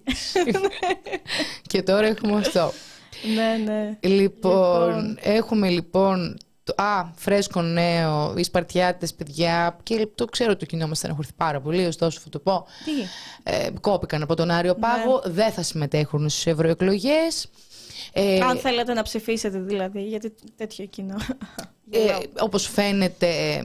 Και τώρα έχουμε αυτό. Ναι, ναι. Λοιπόν, λοιπόν. έχουμε λοιπόν. Το, α, φρέσκο νέο, οι Σπαρτιάτες, παιδιά. Και το ξέρω το κοινό μας στεναχωρηθεί πάρα πολύ, ωστόσο θα το πω. Τι? Ε, κόπηκαν από τον Άριο Πάγο, ναι. Δεν θα συμμετέχουν στις ευρωεκλογές. Ε, Αν θέλετε να ψηφίσετε δηλαδή, γιατί τέτοιο κοινό. Ε, όπως φαίνεται. Ε,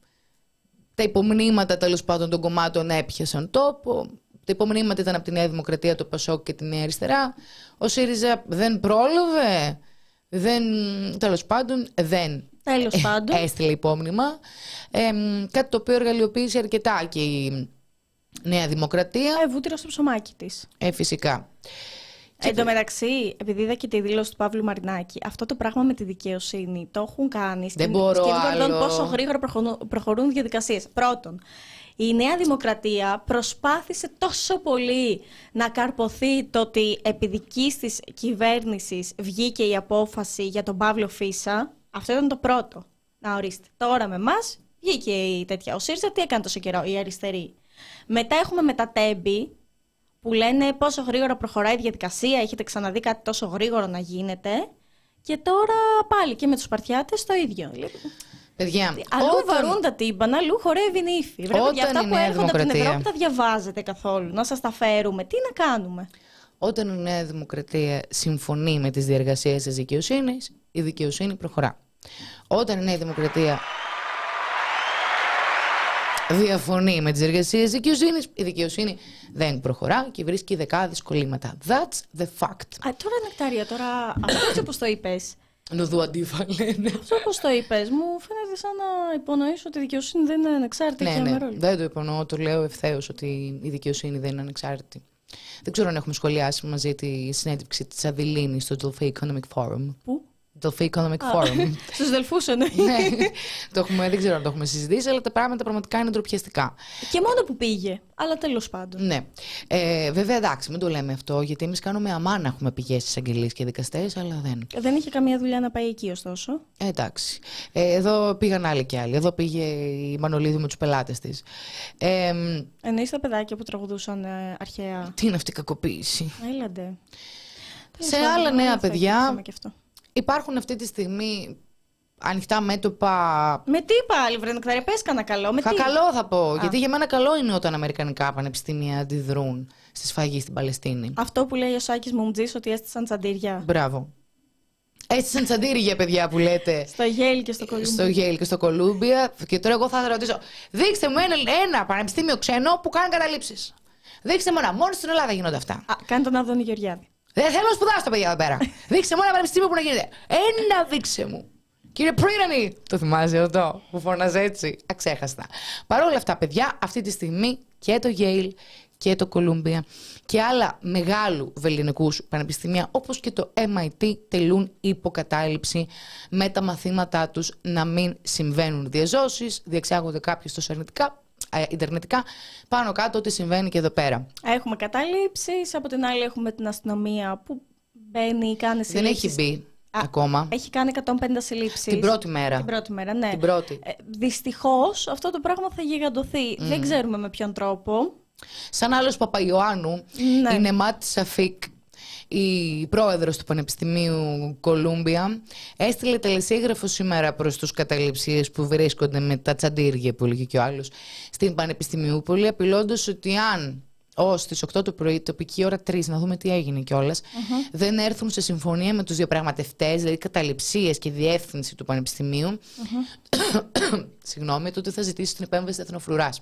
Τα υπομνήματα τέλος πάντων των κομμάτων έπιασαν τόπο. Τα υπομνήματα ήταν από τη Νέα Δημοκρατία, το Πασόκ και τη Νέα Αριστερά. Ο ΣΥΡΙΖΑ δεν πρόλαβε. Δεν, τέλος πάντων, δεν τέλος πάντων. έστειλε υπόμνημα. Ε, κάτι το οποίο εργαλειοποίησε αρκετά και η Νέα Δημοκρατία. Ε, βούτυρο στο ψωμάκι της. Ε, φυσικά. Εν τω μεταξύ, επειδή είδα και τη δήλωση του Παύλου Μαρινάκη, αυτό το πράγμα με τη δικαιοσύνη το έχουν κάνει στην Κόρδον πόσο γρήγορα προχωρούν διαδικασίες. Πρώτον, η Νέα Δημοκρατία προσπάθησε τόσο πολύ να καρποθεί το ότι επί δικής της κυβέρνησης βγήκε η απόφαση για τον Παύλο Φίσα. Αυτό ήταν το πρώτο. Να ορίστε. Τώρα με εμάς βγήκε η τέτοια. Ο ΣΥΡΙΖΑ τι έκανε τόσο καιρό, η αριστερή. Μετά έχουμε με τα τέμπη, που λένε πόσο γρήγορα προχωράει η διαδικασία, έχετε ξαναδεί κάτι τόσο γρήγορο να γίνεται. Και τώρα πάλι και με τους Σπαρτιάτες το ίδιο. Παιδιά, αλλού όταν... βαρούν τα τύμπανα, αλλού χορεύει νύφη. Βέβαια, για αυτά που έρχονται από την Ευρώπη τα διαβάζετε καθόλου. Να σας τα φέρουμε. Τι να κάνουμε. Όταν η Νέα Δημοκρατία συμφωνεί με τις διεργασίες της δικαιοσύνης, η δικαιοσύνη προχωρά. Όταν η Νέα Δημοκρατία διαφωνεί με τις εργασίες της δικαιοσύνης, η δικαιοσύνη δεν προχωρά και βρίσκει δεκάδες κολλήματα. That's the fact. Α, τώρα Νεκτάρια, τώρα αυτό έτσι όπως το είπες. Νουδού αντίφα λένε. Αυτό όπως το είπες, μου φαίνεται σαν να υπονοείς ότι η δικαιοσύνη δεν είναι ανεξάρτητη. Ναι, ναι, δεν το υπονοώ, το λέω ευθέως ότι η δικαιοσύνη δεν είναι ανεξάρτητη. Δεν ξέρω αν έχουμε σχολιάσει μαζί τη συνέντευξη της Αδειλίνης στο Delphi Economic Forum. Πού? Delphi Economic Forum. Στους Δελφούς εννοεί. Ναι, το έχουμε, δεν ξέρω αν το έχουμε συζητήσει, αλλά τα πράγματα πραγματικά είναι ντροπιαστικά. Και μόνο που πήγε, αλλά τέλος πάντων. Ναι. Ε, βέβαια, εντάξει, μην το λέμε αυτό, γιατί εμείς κάνουμε αμά να έχουμε πηγές στις αγγελίες και δικαστές, αλλά δεν. Δεν είχε καμία δουλειά να πάει εκεί, ωστόσο. Ε, εντάξει. Ε, εδώ πήγαν άλλοι και άλλοι. Εδώ πήγε η Μανολίδη με τους πελάτες της. Ε, Εννοείς τα παιδάκια που τραγουδούσαν ε, αρχαία. Τι είναι αυτή η κακοποίηση. Έλαντε. Σε άλλα νέα παιδιά υπάρχουν αυτή τη στιγμή ανοιχτά μέτωπα. Με τι πάλι, βρε Νεκταρία, πες κανένα καλό. Με Κα, τι? Καλό θα πω. Α. Γιατί για μένα καλό είναι όταν αμερικανικά πανεπιστήμια αντιδρούν στη σφαγή στην Παλαιστίνη. Αυτό που λέει ο Σάκης Μουμτζής, ότι έστησαν τσαντήρια. Μπράβο. Έστησαν τσαντήρια, παιδιά, που λέτε. Στο Yale και στο Κολούμπια. Στο Yale και στο Κολούμπια. Και τώρα εγώ θα ρωτήσω, δείξτε μου ένα, ένα πανεπιστήμιο ξένο που κάνει καταλήψεις. Δείξτε μου ένα. Μόνο στην Ελλάδα γίνονται αυτά. Α, κάνει τον Άδωνη Γεωργιάδη. Δεν θέλω να σπουδάσω τα παιδιά εδώ πέρα. Δείξτε μου ένα πανεπιστήμιο που να γίνεται. Ένα δείξτε μου. Κύριε Πρίτανη, το θυμάσαι αυτό που φώναζε έτσι, αξέχαστα. Παρ' όλα αυτά, παιδιά, αυτή τη στιγμή και το Yale και το Columbia και άλλα μεγάλου βελληνικούς πανεπιστήμια όπως και το εμ άι τι τελούν υποκατάληψη με τα μαθήματά τους να μην συμβαίνουν διαζώσεις, διεξάγονται κάποιες τόσο αρνητικά, ε, ιντερνετικά, πάνω κάτω ό,τι συμβαίνει και εδώ πέρα. Έχουμε καταλήψεις, από την άλλη έχουμε την αστυνομία που μπαίνει, κάνει συλλήψεις. Δεν έχει μπει. Α, ακόμα. Έχει κάνει εκατόν πενήντα συλλήψεις. Την πρώτη μέρα. Την πρώτη μέρα, ναι. Την πρώτη. Ε, δυστυχώς αυτό το πράγμα θα γιγαντωθεί. Mm. Δεν ξέρουμε με ποιον τρόπο. Σαν άλλος Παπαϊωάννου, ναι. Η Νεμάτη Σαφίκ, η πρόεδρος του Πανεπιστημίου Κολούμπια, έστειλε τελεσίγραφο σήμερα προς τους καταληψίες που βρίσκονται με τα τσαντήρια, που έλεγε και ο άλλος, στην Πανεπιστημιούπολη, απειλώντας ότι αν ως τις οκτώ το πρωί, τοπική ώρα τρεις, να δούμε τι έγινε κιόλας, mm-hmm. δεν έρθουν σε συμφωνία με τους διαπραγματευτές, δηλαδή καταληψίες και διεύθυνση του Πανεπιστημίου, mm-hmm. συγγνώμη, τότε θα ζητήσει την επέμβαση εθνοφρουράς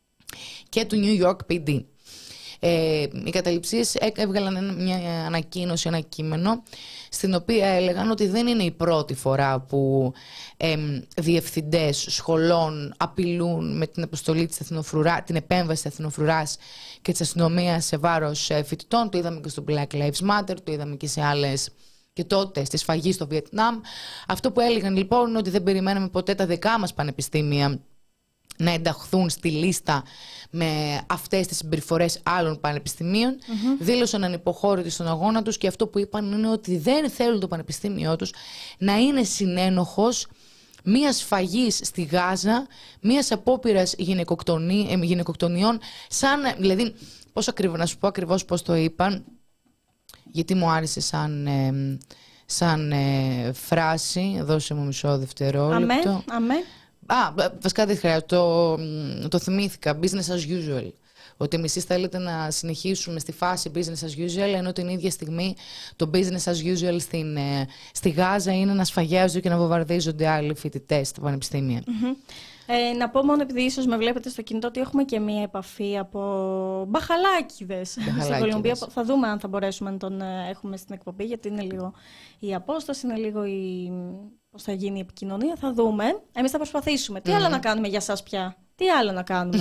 και του New York πι ντι. Ε, οι καταληψίες έβγαλαν μια ανακοίνωση, ένα κείμενο, στην οποία έλεγαν ότι δεν είναι η πρώτη φορά που ε, διευθυντές σχολών απειλούν με την αποστολή της εθνοφρουρά, την επέμβαση της εθνοφρουράς και της αστυνομίας σε βάρος φοιτητών. Το είδαμε και στο Black Lives Matter, το είδαμε και σε άλλες, και τότε στη σφαγή στο Βιετνάμ. Αυτό που έλεγαν λοιπόν είναι ότι δεν περιμέναμε ποτέ τα δικά μας πανεπιστήμια να ενταχθούν στη λίστα με αυτές τις συμπεριφορές άλλων πανεπιστημίων. Mm-hmm. Δήλωσαν ανυποχώρητοι στον αγώνα τους και αυτό που είπαν είναι ότι δεν θέλουν το πανεπιστήμιό τους να είναι συνένοχος μιας σφαγής στη Γάζα, μιας απόπειρας γυναικοκτονιών, σαν, δηλαδή, πώς ακριβώς, να σου πω ακριβώς πώς το είπαν, γιατί μου άρεσε σαν, ε, σαν ε, φράση, δώσε μου μισό δευτερόλεπτο. Αμέ, αμέ. Α, βασικά δεν χρειάζεται. Το, το θυμήθηκα. Business as usual. Ότι εμείς θέλετε να συνεχίσουμε στη φάση business as usual, ενώ την ίδια στιγμή το business as usual στην, στη Γάζα είναι να σφαγιάζονται και να βομβαρδίζονται άλλοι φοιτητές στα πανεπιστήμια. Mm-hmm. Ε, να πω μόνο, επειδή ίσως με βλέπετε στο κινητό, ότι έχουμε και μία επαφή από μπαχαλάκιδες στην Κολουμπία. Θα δούμε αν θα μπορέσουμε να τον έχουμε στην εκπομπή, γιατί είναι λίγο η απόσταση, είναι λίγο η... πώς θα γίνει η επικοινωνία. Θα δούμε. Εμείς θα προσπαθήσουμε. Τι mm. άλλο να κάνουμε για σας πια. Τι άλλο να κάνουμε.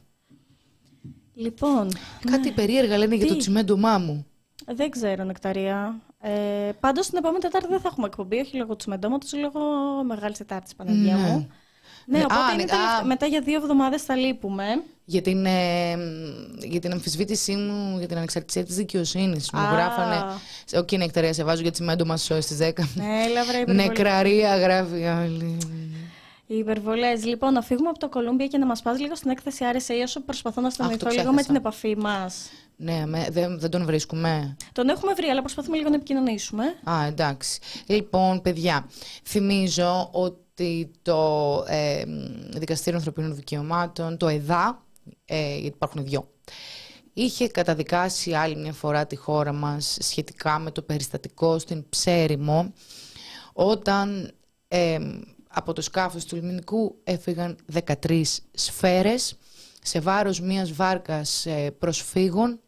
Λοιπόν. Κάτι ναι. περίεργα λένε Τι? για το τσιμέντομά μου. Δεν ξέρω, Νεκταρία. Ε, πάντως την επόμενη Τετάρτη δεν θα έχουμε εκπομπή, όχι λόγω του τσιμεντόματος, λόγω Μεγάλης Τετάρτης, Παναγία ναι. μου. Ναι, ναι, οπότε α, είναι α, μετά για δύο εβδομάδες θα λείπουμε. Για την, ε, για την αμφισβήτησή μου, για την ανεξαρτησία της δικαιοσύνης. Μου γράφανε. Οκ, okay, Νεκταρία, σε βάζω για τσιμέντομα σώες στις δέκα. Έλα, βρε, Νεκραρία γράφει άλλη. Οι υπερβολές. Λοιπόν, να φύγουμε από το Κολούμπια και να μας πας λίγο στην έκθεση αρ ες έι, όσο προσπαθώ να σταματήσω λίγο με την επαφή μας. Ναι, με, δεν, δεν τον βρίσκουμε. Τον έχουμε βρει, αλλά προσπαθούμε λίγο να επικοινωνήσουμε. Α, εντάξει. Λοιπόν, παιδιά, θυμίζω ότι το ε, Δικαστήριο Ανθρωπίνων Δικαιωμάτων, το ΕΔΑ, ε, γιατί υπάρχουν δυο, είχε καταδικάσει άλλη μια φορά τη χώρα μας σχετικά με το περιστατικό στην Ψέριμο, όταν ε, από το σκάφος του λιμενικού έφυγαν δεκατρείς σφαίρες σε βάρος μιας βάρκας ε, προσφύγων.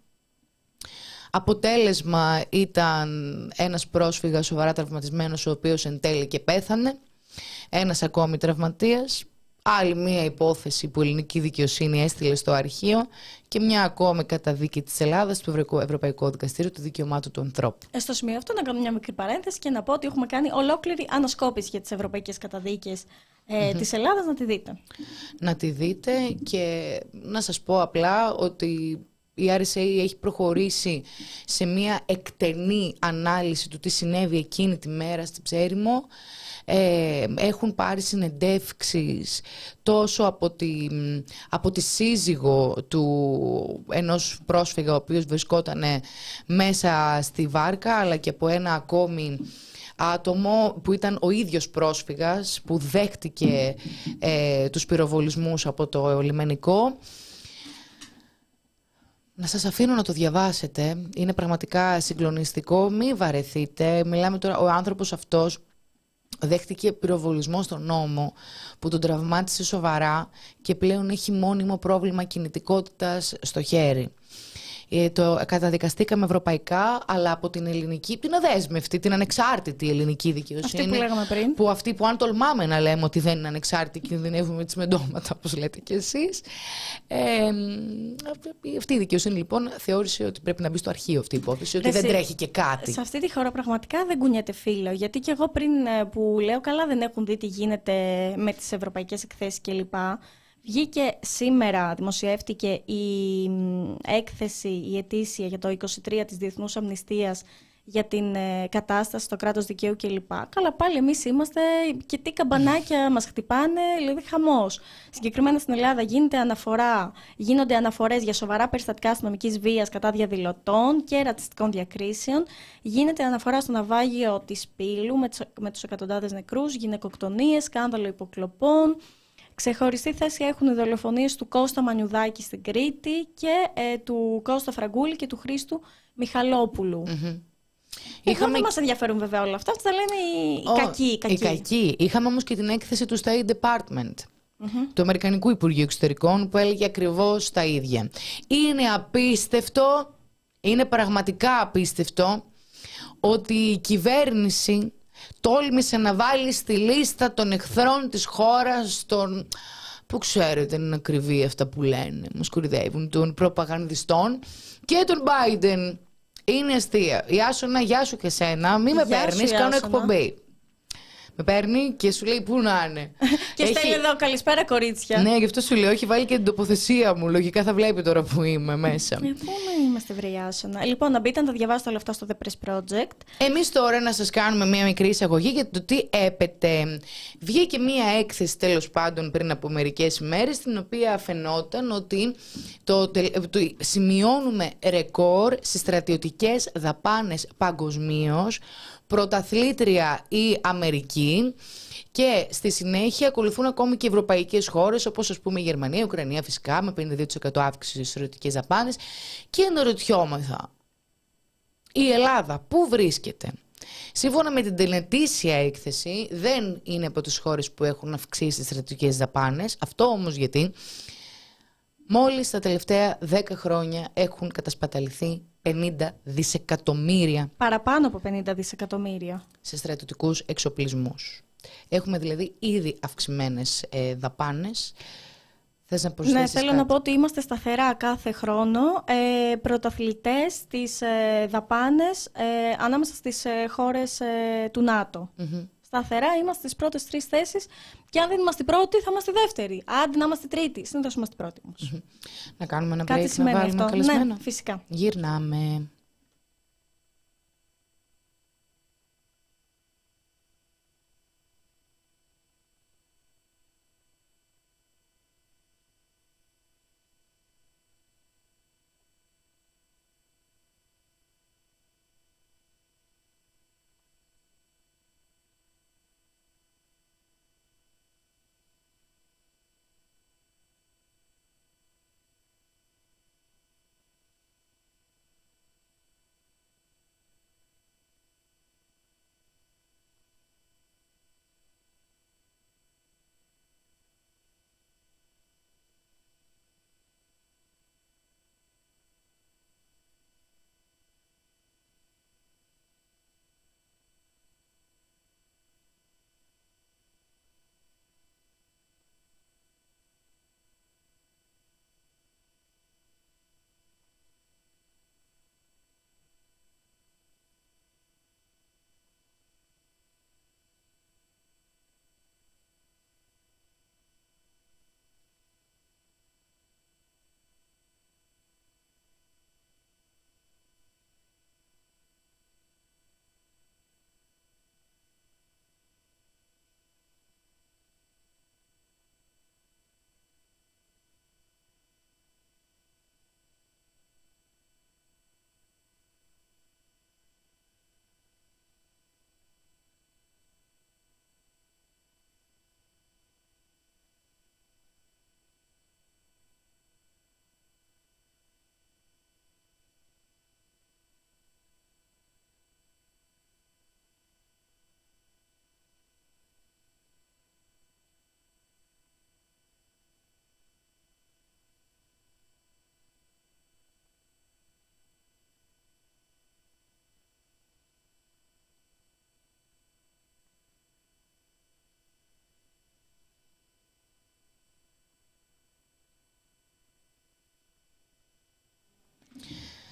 Αποτέλεσμα ήταν ένας πρόσφυγας σοβαρά τραυματισμένος, ο οποίος εν τέλει και πέθανε. Ένας ακόμη τραυματίας. Άλλη μία υπόθεση που η ελληνική δικαιοσύνη έστειλε στο αρχείο και μια ακόμη καταδίκη της Ελλάδας στο Ευρωπαϊκό Δικαστήριο του Δικαιωμάτου του Ανθρώπου. Ε, στο σημείο αυτό να κάνω μια μικρή παρένθεση και να πω ότι έχουμε κάνει ολόκληρη ανασκόπηση για τις ευρωπαϊκές καταδίκες ε, mm-hmm. της Ελλάδας, να τη δείτε. Να τη δείτε και να σας πω απλά ότι η αρ ες έι έχει προχωρήσει σε μια εκτενή ανάλυση του τι συνέβη εκείνη τη μέρα στη Ψέριμο. Ε, έχουν πάρει συνεντεύξεις τόσο από τη, από τη σύζυγο του ενός πρόσφυγα ο οποίος βρισκόταν μέσα στη βάρκα, αλλά και από ένα ακόμη άτομο που ήταν ο ίδιος πρόσφυγας που δέχτηκε ε, τους πυροβολισμούς από το λιμενικό. Να σας αφήνω να το διαβάσετε, είναι πραγματικά συγκλονιστικό, μη βαρεθείτε. Μιλάμε τώρα, ο άνθρωπος αυτός δέχτηκε πυροβολισμό στον νόμο που τον τραυμάτισε σοβαρά και πλέον έχει μόνιμο πρόβλημα κινητικότητας στο χέρι. Ε, το καταδικαστήκαμε ευρωπαϊκά, αλλά από την ελληνική, την αδέσμευτη, την ανεξάρτητη ελληνική δικαιοσύνη. Αυτή που λέγαμε πριν. Που αυτή που αν τολμάμε να λέμε ότι δεν είναι ανεξάρτητη, κινδυνεύουμε με τις μεντόματα, όπως λέτε κι εσείς. Ε, αυτή η δικαιοσύνη λοιπόν θεώρησε ότι πρέπει να μπει στο αρχείο αυτή η υπόθεση, ότι Εσύ, δεν τρέχει και κάτι. Σε αυτή τη χώρα πραγματικά δεν κουνιέται φύλλο. Γιατί και εγώ πριν που λέω καλά δεν έχουν δει τι γίνεται με τις ευρωπαϊκές εκθέσεις κλπ. Βγήκε σήμερα, δημοσιεύτηκε η έκθεση, η ετήσια για το είκοσι τρία της Διεθνούς Αμνηστίας για την ε, κατάσταση στο κράτος δικαίου κλπ. Καλά, πάλι εμείς είμαστε και τι καμπανάκια μας χτυπάνε, δηλαδή χαμός. Συγκεκριμένα στην Ελλάδα γίνεται αναφορά, γίνονται αναφορές για σοβαρά περιστατικά αστυνομικής βίας κατά διαδηλωτών και ρατσιστικών διακρίσεων. Γίνεται αναφορά στο ναυάγιο της Πύλου με, με τους εκατοντάδες νεκρούς, γυναικοκτονίες, σκάνδαλο υποκλοπών. Ξεχωριστή θέση έχουν οι δολοφονίες του Κώστα Μανιουδάκη στην Κρήτη και ε, του Κώστα Φραγκούλη και του Χρήστου Μιχαλόπουλου. Mm-hmm. Εδώ Είχαμε... δεν μας ενδιαφέρουν βέβαια όλα αυτά, αυτά τα λένε οι, οι, oh, κακοί, οι κακοί. Οι κακοί. Είχαμε όμως και την έκθεση του State Department, mm-hmm. του Αμερικανικού Υπουργείου Εξωτερικών, που έλεγε ακριβώς τα ίδια. Είναι απίστευτο, είναι πραγματικά απίστευτο ότι η κυβέρνηση τόλμησε να βάλει στη λίστα των εχθρών της χώρας των... που ξέρετε είναι ακριβή αυτά που λένε, μου σκουριδεύουν, των προπαγανδιστών και τον Biden. Είναι αστεία. Ιάσονα, γεια σου και σένα, μη με παίρνεις, κάνω εκπομπή. Με παίρνει και σου λέει πού να είναι. Και έχει... στέλνει εδώ καλησπέρα κορίτσια. Ναι, γι' αυτό σου λέω, έχει βάλει και την τοποθεσία μου. Λογικά θα βλέπει τώρα που είμαι μέσα. Ε, πού να είμαστε βρειάσονα. Λοιπόν, να μπείτε να τα διαβάσετε όλα αυτά στο The Press Project. Εμείς τώρα να σας κάνουμε μια μικρή εισαγωγή για το τι έπεται. Βγήκε μια έκθεση τέλος πάντων πριν από μερικές ημέρες, στην οποία φαινόταν ότι το, το, σημειώνουμε ρεκόρ στις στρατιωτικές δαπάνες παγκοσμίως. Πρωταθλήτρια η Αμερική και στη συνέχεια ακολουθούν ακόμη και οι ευρωπαϊκές χώρες όπως ας πούμε η Γερμανία, η Ουκρανία φυσικά με πενήντα δύο τοις εκατό αύξηση στις στρατιωτικές δαπάνες και αναρωτιόμεθα η Ελλάδα πού βρίσκεται. Σύμφωνα με την τελετήσια έκθεση δεν είναι από τις χώρες που έχουν αυξήσει τις στρατιωτικές δαπάνες, αυτό όμως γιατί μόλις τα τελευταία δέκα χρόνια έχουν κατασπαταληθεί πενήντα δισεκατομμύρια. Παραπάνω από πενήντα δισεκατομμύρια. Σε στρατιωτικούς εξοπλισμούς. Έχουμε δηλαδή ήδη αυξημένες ε, δαπάνες. Θες να προσθέσεις? Ναι, θέλω κάτι? να πω ότι είμαστε σταθερά κάθε χρόνο ε, πρωταθλητές στις ε, δαπάνες ε, ανάμεσα στις ε, χώρες ε, του ΝΑΤΟ. Mm-hmm. Σταθερά είμαστε στις πρώτες τρεις θέσεις και αν δεν είμαστε πρώτοι θα είμαστε δεύτεροι. Άντε να είμαστε τρίτη, συνήθως είμαστε πρώτοι όμως. Mm-hmm. Να κάνουμε ένα break, να βάλουμε αυτό. καλεσμένο. Ναι, φυσικά. Γυρνάμε.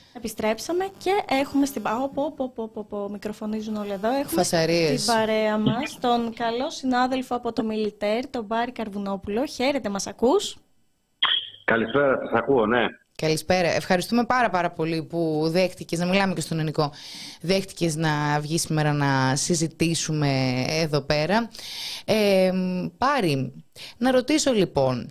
Επιστρέψαμε και έχουμε στην παρέα. Μικροφωνίζουν όλοι εδώ. Έχουμε Φασαρίες. την παρέα μας τον καλό συνάδελφο από το Μιλιτέρ, τον Μπάρη Καρβουνόπουλο. Χαίρετε, μας ακούς? Καλησπέρα, σας ακούω, ναι. Καλησπέρα. Ευχαριστούμε πάρα πάρα πολύ που δέχτηκες, να μιλάμε και στον Ενικό, δέχτηκες να βγεις σήμερα να συζητήσουμε εδώ πέρα. Ε, Πάρη, να ρωτήσω λοιπόν,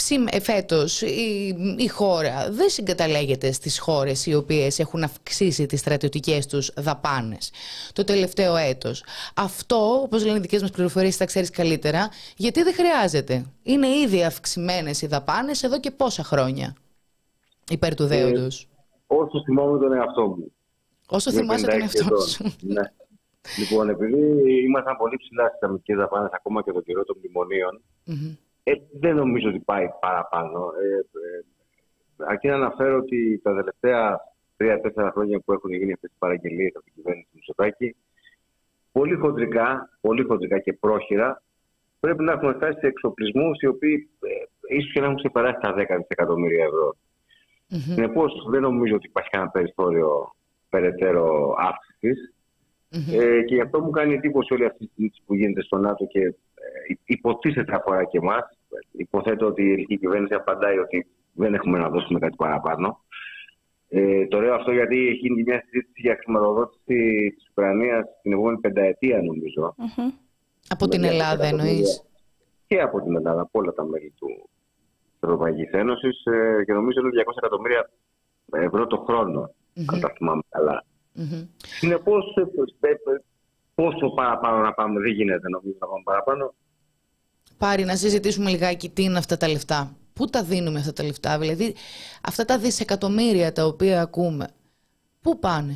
φέτος η, η χώρα δεν συγκαταλέγεται στις χώρες οι οποίες έχουν αυξήσει τις στρατιωτικές τους δαπάνες το τελευταίο έτος. Αυτό, όπως λένε οι δικές μας πληροφορίες, θα ξέρεις καλύτερα, γιατί δεν χρειάζεται. Είναι ήδη αυξημένες οι δαπάνες εδώ και πόσα χρόνια. Υπέρ του δέοντος. Ε, όσο θυμάμαι τον εαυτό μου. Όσο θυμάσαι τον εαυτό σου. Ναι. Λοιπόν, επειδή ήμασταν πολύ ψηλά στις αμυντικές δαπάνες ακόμα και τον καιρό των μνημονίων, mm-hmm. ε, δεν νομίζω ότι πάει παραπάνω. Ε, ε, αρκεί να αναφέρω ότι τα τελευταία τρία τέσσερα χρόνια που έχουν γίνει αυτές τις παραγγελίες από την κυβέρνηση του Μητσοτάκη, πολύ χοντρικά, πολύ χοντρικά και πρόχειρα, πρέπει να έχουμε φτάσει σε εξοπλισμούς οι οποίοι ε, ίσως και να έχουν ξεπεράσει τα δέκα δισεκατομμύρια ευρώ. Mm-hmm. Συνεπώς, δεν νομίζω ότι υπάρχει κανένα περιθώριο περαιτέρω αύξησης. Mm-hmm. Ε, και γι' αυτό μου κάνει εντύπωση όλη αυτή τη συζήτηση που γίνεται στο ΝΑΤΟ και ε, υποτίθεται αφορά και εμάς. Υποθέτω ότι η ελληνική κυβέρνηση απαντάει ότι δεν έχουμε να δώσουμε κάτι παραπάνω. Ε, το λέω αυτό γιατί έχει γίνει μια συζήτηση για χρηματοδότηση της Ουκρανίας την επόμενη πενταετία, νομίζω. Mm-hmm. Από την Ελλάδα εννοείς? Και από την Ελλάδα, από όλα τα μέλη του. Ευρωπαϊκής Ένωσης ε, και νομίζω είναι διακόσια εκατομμύρια ευρώ το χρόνο, mm-hmm. αν τα θυμάμαι καλά. Mm-hmm. Συνεπώς, ε, ε, πόσο παραπάνω να πάμε, δεν γίνεται νομίζω να πάμε παραπάνω. Πάρη, να συζητήσουμε λιγάκι τι είναι αυτά τα λεφτά. Πού τα δίνουμε αυτά τα λεφτά, δηλαδή αυτά τα δισεκατομμύρια τα οποία ακούμε, πού πάνε?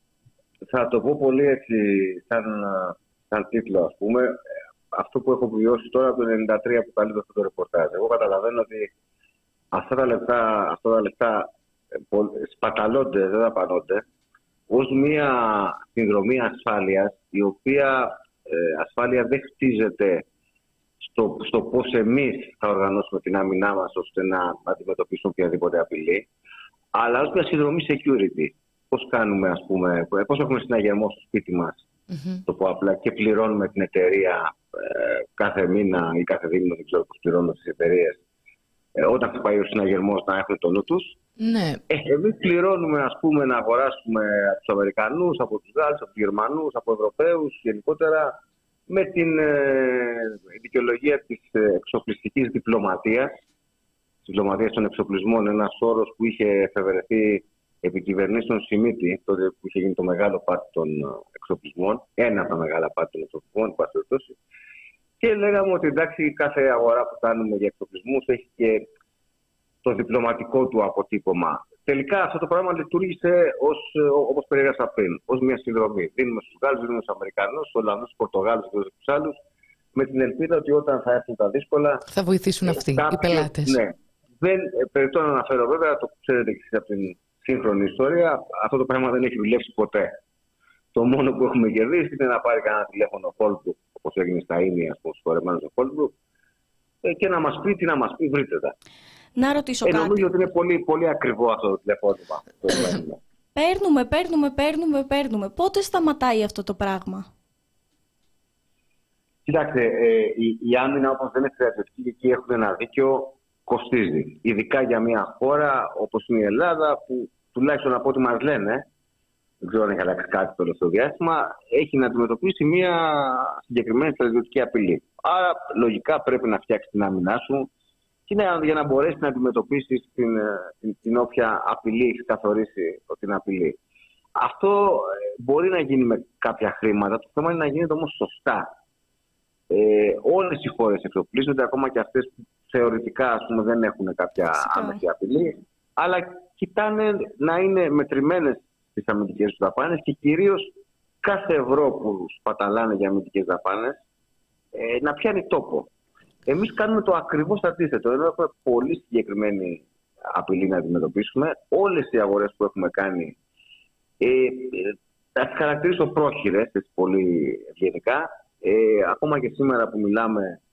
Θα το πω πολύ έτσι, σαν, σαν τίτλο, ας πούμε. Αυτό που έχω βιώσει τώρα από το ενενήντα τρία που καλύπτω αυτό το ρεπορτάζ. Εγώ καταλαβαίνω ότι αυτά τα λεφτά, αυτά τα λεφτά σπαταλώνται, δεν δαπανώνται, ως μια συνδρομή ασφάλειας, η οποία ε, ασφάλεια δεν χτίζεται στο, στο πώς εμείς θα οργανώσουμε την άμυνά μας ώστε να αντιμετωπίσουμε οποιαδήποτε απειλή, αλλά ως μια συνδρομή security. Πώς κάνουμε, ας πούμε, πώς έχουμε συναγερμό στο σπίτι μας, mm-hmm. το πω απλά, και πληρώνουμε την εταιρεία ε, κάθε μήνα ή κάθε δίμηνο, δεν ξέρω πώς πληρώνουμε τις εταιρείες, ε, όταν χτυπάει ο συναγερμός να έχουν το νου τους. Ναι. Ε, εμείς πληρώνουμε, ας πούμε, να αγοράσουμε από τους Αμερικανούς, από τους Γάλλους, από τους Γερμανούς, από Ευρωπαίους γενικότερα, με την ε, δικαιολογία της ε, εξοπλιστικής διπλωματίας, της διπλωματίας των εξοπλισμών, ένας όρος που είχε εφευρεθεί επί κυβερνήσεων Σιμίτη, τότε που είχε γίνει το μεγάλο πάρτι των εξοπλισμών, ένα από τα μεγάλα πάρτι των εξοπλισμών, εν πάση περιπτώσει. Και λέγαμε ότι εντάξει, κάθε αγορά που κάνουμε για εξοπλισμούς έχει και το διπλωματικό του αποτύπωμα. Τελικά αυτό το πράγμα λειτουργήσε όπως περιέγραψα πριν, ως μια συνδρομή. Δίνουμε στους Γάλλους, δίνουμε στους Αμερικανούς, στους Ολλανδούς, στους Πορτογάλους και στους άλλους, με την ελπίδα ότι όταν θα έρθουν τα δύσκολα. Θα βοηθήσουν αυτοί κάποιοι, οι πελάτες. Ναι. Δεν περιττώ να αναφέρω βέβαια, το ξέρετε και εσείς από την σύγχρονη ιστορία, αυτό το πράγμα δεν έχει δουλέψει ποτέ. Το μόνο που έχουμε κερδίσει είναι να πάρει κανένα τηλέφωνο Holbrook, όπως έγινε στα Ίνια, ας πούμε, φορεμένος ο Holbrook, και να μας πει τι να μας πει, βρείτε τα. Να ρωτήσω ε, κάτι. Νομίζω ότι είναι πολύ, πολύ ακριβό αυτό το τηλεφώνημα. Παίρνουμε, παίρνουμε, παίρνουμε, παίρνουμε. Πότε σταματάει αυτό το πράγμα? Κοιτάξτε, ε, η, η άμυνα, όπως δεν είναι στρατιωτική, και εκεί έχουν ένα δίκιο, κοστίζει. Ειδικά για μια χώρα όπως είναι η Ελλάδα, που τουλάχιστον από ό,τι μας λένε, δεν ξέρω αν έχει αλλάξει κάτι το τελευταίο διάστημα, έχει να αντιμετωπίσει μια συγκεκριμένη στρατιωτική απειλή. Άρα, λογικά πρέπει να φτιάξει την άμυνά σου και για να μπορέσει να αντιμετωπίσει την, την, την όποια απειλή έχει καθορίσει την απειλή. Αυτό μπορεί να γίνει με κάποια χρήματα. Το θέμα είναι να γίνεται όμως σωστά. Ε, όλες οι χώρες εξοπλίζονται, ακόμα και αυτές που θεωρητικά, ας πούμε, δεν έχουν κάποια άμεση απειλή, αλλά κοιτάνε να είναι μετρημένες στις αμυντικές τους δαπάνες και κυρίως κάθε ευρώ που σπαταλάνε για αμυντικές δαπάνες ε, να πιάνει τόπο. Εμείς κάνουμε το ακριβώς αντίθετο. Εδώ έχουμε πολύ συγκεκριμένη απειλή να αντιμετωπίσουμε. Όλες οι αγορές που έχουμε κάνει, ε, ε, θα τις χαρακτηρίσω πρόχειρες, πολύ ευγενικά. Ε, ακόμα και σήμερα που μιλάμε,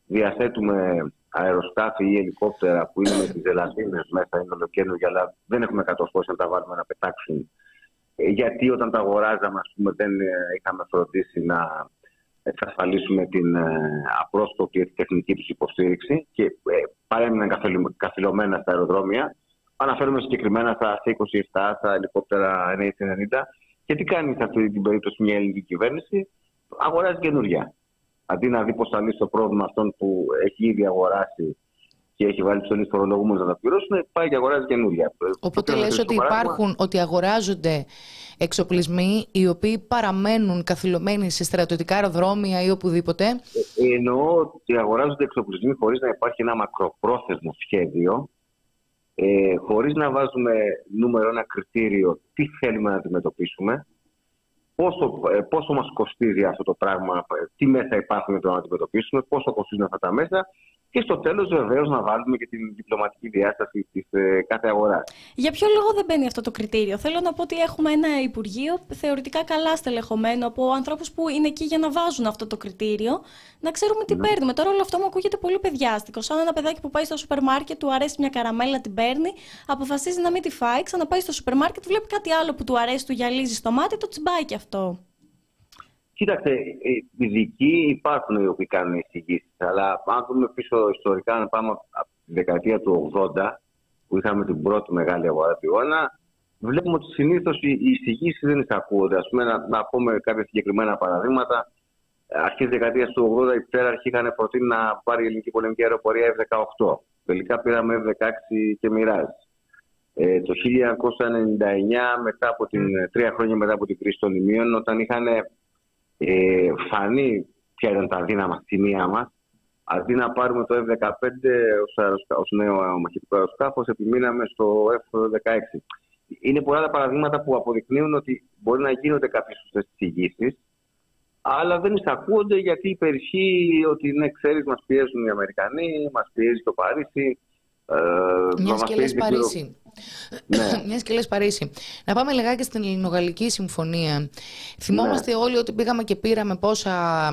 Διαθέτουμε αεροσκάφη ή ελικόπτερα που είναι με τις ζελατίνες μέσα, είναι ολοκαίνουργια, αλλά δεν έχουμε κατορθώσει να τα βάλουμε να πετάξουν. Γιατί όταν τα αγοράζαμε, ας πούμε, δεν είχαμε φροντίσει να εξασφαλίσουμε την απρόσκοπτη τεχνική τους υποστήριξη και παρέμειναν καθυλωμένα στα αεροδρόμια. Αναφέρομαι συγκεκριμένα στα σι είκοσι επτά, στα ελικόπτερα εν έιτς ενενήντα. Και τι κάνει σε αυτή την περίπτωση μια ελληνική κυβέρνηση? Αγοράζει καινούργια. Αντί να δει πώς θα λύσει το πρόβλημα αυτόν που έχει ήδη αγοράσει και έχει βάλει τους Έλληνες φορολογούμενους να τα πληρώσουν, πάει και αγοράζει καινούργια. Οπότε λες ότι υπάρχουν, ότι αγοράζονται εξοπλισμοί οι οποίοι παραμένουν καθυλωμένοι σε στρατιωτικά αεροδρόμια ή οπουδήποτε. Ε, εννοώ ότι αγοράζονται εξοπλισμοί χωρίς να υπάρχει ένα μακροπρόθεσμο σχέδιο, ε, χωρίς να βάζουμε νούμερο ένα κριτήριο τι θέλουμε να αντιμετωπίσουμε, πόσο, ε, πόσο μας κοστίζει αυτό το πράγμα, τι μέσα υπάρχουν για το να αντιμετωπίσουμε, πόσο κοστίζουν αυτά τα μέσα. Και στο τέλος, βεβαίως, να βάλουμε και την διπλωματική διάσταση της ε, κάθε αγοράς. Για ποιο λόγο δεν μπαίνει αυτό το κριτήριο? Θέλω να πω ότι έχουμε ένα Υπουργείο θεωρητικά καλά στελεχωμένο από ανθρώπους που είναι εκεί για να βάζουν αυτό το κριτήριο, να ξέρουμε τι mm. παίρνουμε. Τώρα όλο αυτό μου ακούγεται πολύ παιδιάστικο. Σαν ένα παιδάκι που πάει στο σούπερ μάρκετ, του αρέσει μια καραμέλα, την παίρνει, αποφασίζει να μην τη φάει, ξαναπάει στο σούπερ μάρκετ, βλέπει κάτι άλλο που του αρέσει, του γυαλίζει στο μάτι, το τσιμπάει και αυτό. Κοίταξε, οι ειδικοί υπάρχουν οι οποίοι κάνουν εισηγήσεις, αλλά αν δούμε πίσω ιστορικά, να πάμε από τη δεκαετία του ογδόντα, που είχαμε την πρώτη μεγάλη αγορά πηγόνα, βλέπουμε ότι συνήθως οι εισηγήσεις δεν εισακούονται. Ας πούμε, να, να πούμε κάποια συγκεκριμένα παραδείγματα. Αρχές της δεκαετίας του ογδόντα, οι πτέραρχοι είχαν προτείνει να πάρει η ελληνική πολεμική αεροπορία εφ δεκαοκτώ. Τελικά πήραμε εφ δεκαέξι και Mirage. Ε, το χίλια εννιακόσια ενενήντα εννιά, μετά από την, τρία χρόνια μετά από την κρίση των Ιμίων, όταν είχαν Ε, φανεί ποια ήταν τα αδύναμα σημεία μας, αντί να πάρουμε το εφ δεκαπέντε ως, ως νέο μαχητικό αεροσκάφος, επιμείναμε στο εφ δεκαέξι. Είναι πολλά τα παραδείγματα που αποδεικνύουν ότι μπορεί να γίνονται κάποιες σωστές εισηγήσεις, αλλά δεν εισακούονται γιατί υπερισχύει ότι ναι, ξέρεις, μας πιέζουν οι Αμερικανοί, μας πιέζει το Παρίσι. Ε, Μιας και λες Παρίσι. Ναι. Μιας και λες Παρίσι. Να πάμε λιγάκι στην Ελληνογαλλική συμφωνία. Θυμόμαστε ναι. όλοι ότι πήγαμε και πήραμε πόσα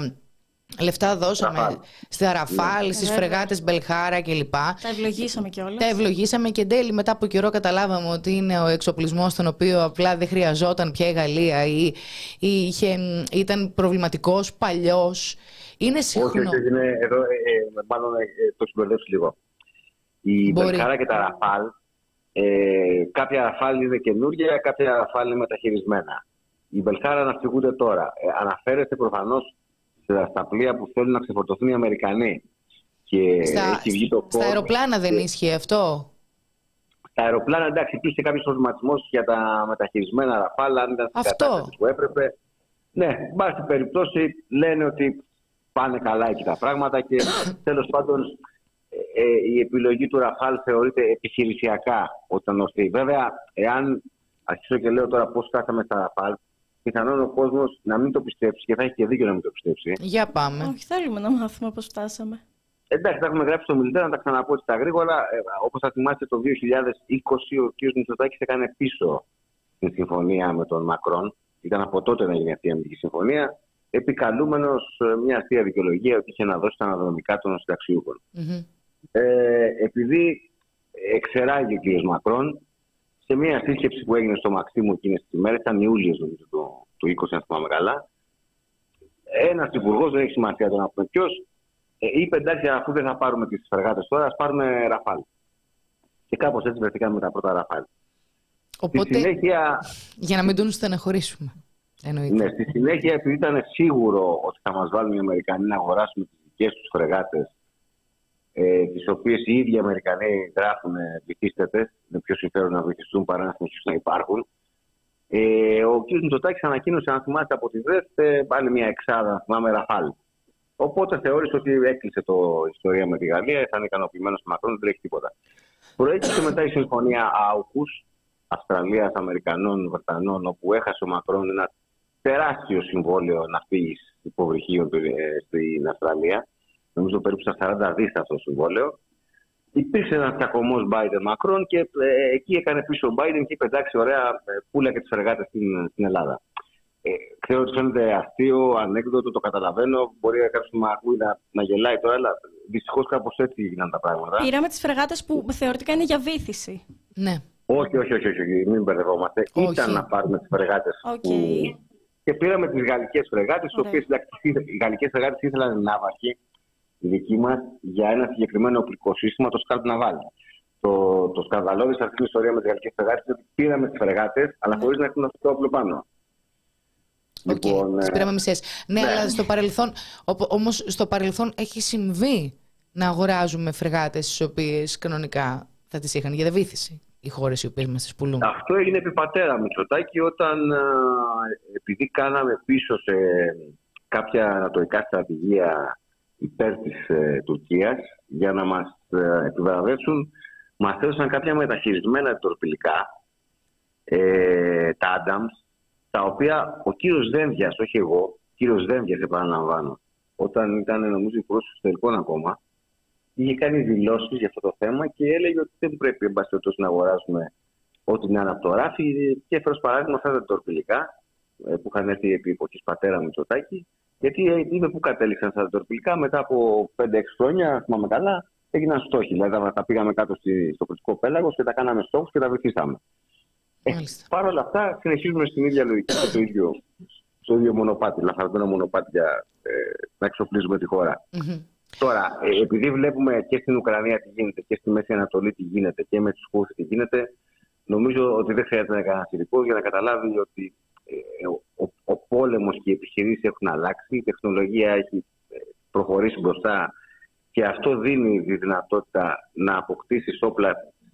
λεφτά δώσαμε Ραφάλ. Στη Ραφάλ, ναι. στις φρεγάτες Μπελχάρα κλπ. Τα ευλογήσαμε κιόλας. Τα ευλογήσαμε και εν τέλει μετά από καιρό καταλάβαμε ότι είναι ο εξοπλισμός τον οποίο απλά δεν χρειαζόταν πια η Γαλλία ή, ή είχε, ήταν προβληματικός, παλιός. Είναι συχνό. Όχι, είναι εδώ, ε, ε, μάλλον ε, το συμπερδέψει λίγο. Η Μπελχάρα και τα Ραφάλ, ε, κάποια Ραφάλ είναι καινούργια, κάποια Ραφάλ είναι μεταχειρισμένα. Η Μπελχάρα αναφυγούνται τώρα. Ε, αναφέρεται προφανώς στα πλοία που θέλουν να ξεφορτωθούν οι Αμερικανοί. Και στα, έχει βγει το στα αεροπλάνα δεν ίσχυε αυτό? Στα αεροπλάνα, εντάξει, υπήρχε κάποιος προβληματισμός για τα μεταχειρισμένα Ραφάλ, αν ήταν στην κατάσταση που έπρεπε. Ναι, εν πάση περιπτώσει λένε ότι πάνε καλά εκεί τα πράγματα και τέλος πάντων ε, η επιλογή του Ραφάλ θεωρείται επιχειρησιακά όταν ωστεί. Βέβαια, εάν αρχίσω και λέω τώρα πώς φτάσαμε στα Ραφάλ, πιθανόν ο κόσμος να μην το πιστέψει και θα έχει και δίκιο να μην το πιστέψει. Για πάμε. Όχι, θέλουμε να μάθουμε πώς φτάσαμε. Εντάξει, τα έχουμε γράψει στο Μιλιτέρ, να τα ξαναπώ έτσι τα γρήγορα. Ε, όπως θα θυμάστε, το δύο χιλιάδες είκοσι ο κ. Μητσοτάκης έκανε πίσω την συμφωνία με τον Μακρόν. Ήταν από τότε να γίνει αυτή η αμυντική συμφωνία, επικαλούμενος μια αστεία δικαιολογία ότι είχε να δώσει τα αναδρομικά των συνταξιούχων. Mm-hmm. Ε, επειδή εξεράγει ο κ. Μακρόν, σε μια σύσκεψη που έγινε στο Μαξίμου εκείνες τις ημέρες, ήταν Ιούλιος νομίζω το, το είκοσι, αν θυμάμαι καλά, ένας υπουργός, δεν έχει σημασία το να πούμε ποιος, ε, είπε εντάξει, αφού δεν θα πάρουμε τις φρεγάτες τώρα, ας πάρουμε Ραφάλ. Και κάπως έτσι βρεθήκαμε με τα πρώτα Ραφάλ. Οπότε, στη συνέχεια, για να μην τον στεναχωρήσουμε. Εννοείται. Ναι, στη συνέχεια, επειδή ήταν σίγουρο ότι θα μας βάλουν οι Αμερικανοί να αγοράσουμε τις δικές τους φρεγάτες, ε, τις οποίες οι ίδιοι Αμερικανοί γράφουν βυθίστετες, είναι πιο συμφέρον να βοηθηθούν παρά να συνεχίσουν να υπάρχουν. Ε, ο κ. Μητσοτάκης ανακοίνωσε, αν θυμάστε από τη ΔΕΘ, πάλι μια εξάδα, θυμάμαι, Ραφάλ. Οπότε θεώρησε ότι έκλεισε το ιστορία με τη Γαλλία, θα είναι ικανοποιημένος του Μακρόν, δεν τρέχει τίποτα. Προέκυψε μετά η συμφωνία Άουκους, Αυστραλίας, Αμερικανών, Βρετανών, όπου έχασε ο Μακρόν ένα τεράστιο συμβόλαιο ναυπήγησης υποβρυχίων στην Αυστραλία. Νομίζω περίπου στα σαράντα δισεκατομμύρια αυτό το συμβόλαιο. Υπήρξε ένα τσακωμός Biden-Macron και ε, εκεί έκανε πίσω ο Biden και είπε εντάξει, ωραία, πουλα και τις φρεγάτες στην, στην Ελλάδα. Ε, ξέρω ότι φαίνεται αστείο, ανέκδοτο, το καταλαβαίνω. Μπορεί κάποιος να ακούει να, να γελάει τώρα, αλλά δυστυχώς κάπως έτσι έγιναν τα πράγματα. Πήραμε τις φρεγάτες που θεωρητικά είναι για βύθιση. Ναι. Όχι, όχι, όχι, όχι, μην μπερδευόμαστε. Όχι. Ήταν να πάρουμε τις φρεγάτες. Okay. Που... Και πήραμε τις γαλλικές φρεγάτες, τις οποίες οι γαλλικές φρεγάτες ήθελαν ναύαρχοι, οι δικοί μας, για ένα συγκεκριμένο οπλικό σύστημα, το Σκάλπ Ναβάλ. Το, το σκανδαλώδη σε αυτή την ιστορία με τις γαλλικές φρεγάτες είναι ότι πήραμε τις φρεγάτες, αλλά χωρίς να έχουν αυτό το όπλο πάνω. Οκ, okay. λοιπόν, τις πήραμε μισές. Ναι, ναι, αλλά στο παρελθόν, όμως στο παρελθόν έχει συμβεί να αγοράζουμε φρεγάτες τις οποίες κανονικά θα τις είχαν για διαβύθιση οι χώρες οι οποίες μας τις πουλούν. Αυτό έγινε επί πατέρα Μητσοτάκη όταν, επειδή κάναμε πίσω σε κάποια ανατολικά στρατηγία υπέρ της ε, Τουρκίας για να μας ε, επιβραβεύσουν, μας έδωσαν κάποια μεταχειρισμένα τορπιλικά, ε, τα Άνταμς, τα οποία ο κύριος Δένδιας, όχι εγώ, ο κύριος Δένδιας, επαναλαμβάνω, όταν ήταν νομίζω υπουργός εξωτερικών ακόμα, είχε κάνει δηλώσεις για αυτό το θέμα και έλεγε ότι δεν πρέπει εν πάση περιπτώσει να αγοράζουμε ό,τι είναι από το ράφι. Και έφερε ως παράδειγμα αυτά τα τορπιλικά που είχαν έρθει επί εποχής πατέρα Μητσοτάκη. Γιατί είπε που κατέληξαν αυτά τα τορπιλικά μετά από πέντε έξι χρόνια, θυμάμαι καλά, έγιναν στόχοι. Δηλαδή τα πήγαμε κάτω στο κριτικό πέλαγος και τα κάναμε στόχους και τα βοηθήσαμε. Ε, Παρ' όλα αυτά, συνεχίζουμε στην ίδια λογική και το ίδιο, στο ίδιο μονοπάτι, λαθασμένο μονοπάτι για ε, να εξοπλίζουμε τη χώρα. Mm-hmm. Τώρα, ε, επειδή βλέπουμε και στην Ουκρανία τι γίνεται και στη Μέση Ανατολή τι γίνεται και με τους Χούθι τι γίνεται, νομίζω ότι δεν χρειάζεται να κάνει ειδικό για να καταλάβει ότι ε, ο, ο, ο πόλεμος και οι επιχειρήσεις έχουν αλλάξει, η τεχνολογία έχει προχωρήσει μπροστά και αυτό δίνει τη δυνατότητα να αποκτήσεις όπλα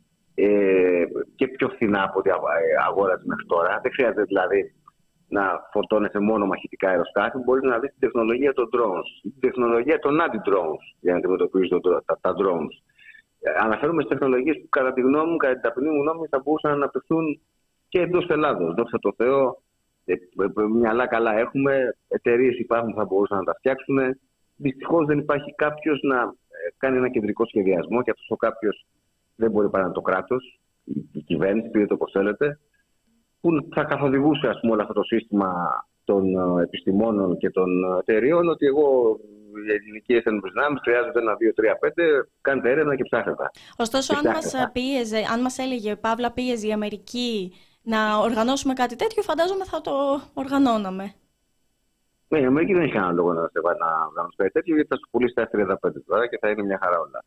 ε, και πιο φθηνά από ό,τι αγόραζε μέχρι τώρα. Δεν χρειάζεται δηλαδή να φορτώνεσαι μόνο μαχητικά αεροσκάφη, μπορείς να δεις την τεχνολογία των drones, την τεχνολογία των anti-drones για να αντιμετωπίζεις τα, τα drones. Αναφέρομαι στις τεχνολογίες που κατά τη γνώμη μου, κατά την ταπεινή μου γνώμη, θα μπορούσαν να αναπτυχθούν και εντός Ελλάδος. Δόξα τω Θεώ, μυαλά καλά έχουμε, εταιρείες υπάρχουν που θα μπορούσαν να τα φτιάξουν. Δυστυχώς δεν υπάρχει κάποιος να κάνει ένα κεντρικό σχεδιασμό και αυτός ο κάποιος δεν μπορεί παρά να το κράτος, η κυβέρνηση, πείτε το όπως θέλετε, που θα καθοδηγούσε ας πούμε, όλο αυτό το σύστημα των επιστημόνων και των εταιριών, ότι εγώ οι ελληνικές ένοπλες δυνάμεις χρειάζονται ένα, δύο, τρία, πέντε, κάντε έρευνα και ψάχνετε. Ωστόσο, αν μας πίεζε, αν μας έλεγε, Παύλα, πίεζε η Αμερική να οργανώσουμε κάτι τέτοιο, φαντάζομαι θα το οργανώναμε. Ναι, η Αμερική δεν έχει κανένα λόγο να σε βάλει να οργανώσει κάτι τέτοιο, γιατί θα σου πουλήσει τα εφ τριάντα πέντε τώρα και θα είναι μια χαρά όλα.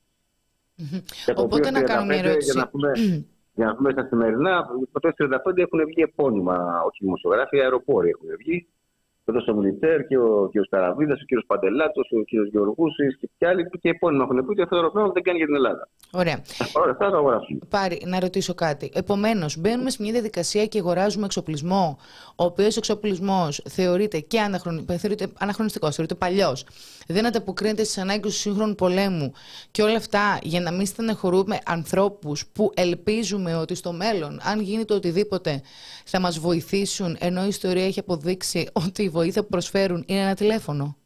Οπότε να κάνω μια ερώτηση. Για να πούμε, για να πούμε στα σημερινά, το εφ τριάντα πέντε έχουν βγει επώνυμα, όχι δημοσιογράφοι, αεροπόροι έχουν βγει. Εδώ στο Μιλιτέρ και ο κ. Καραβίδας, ο κ. Παντελάτος, ο κ. Γεωργούσης και και άλλοι και επώνυμα έχουν πει ότι αυτό το αεροπλάνο δεν κάνει για την Ελλάδα. Ωραία. Ωραία, θα το αγοράσουμε. Πάρη, να ρωτήσω κάτι. Επομένως, μπαίνουμε σε μια διαδικασία και αγοράζουμε εξοπλισμό, ο οποίος εξοπλισμός θεωρείται και αναχρον... θεωρείται αναχρονιστικός, θεωρείται παλιός. Δεν ανταποκρίνεται στις ανάγκες του σύγχρονου πολέμου και όλα αυτά για να μην στεναχωρούμε ανθρώπους που ελπίζουμε ότι στο μέλλον, αν γίνει το οτιδήποτε, θα μας βοηθήσουν, ενώ η ιστορία έχει αποδείξει ότι η βοήθεια που προσφέρουν είναι ένα τηλέφωνο.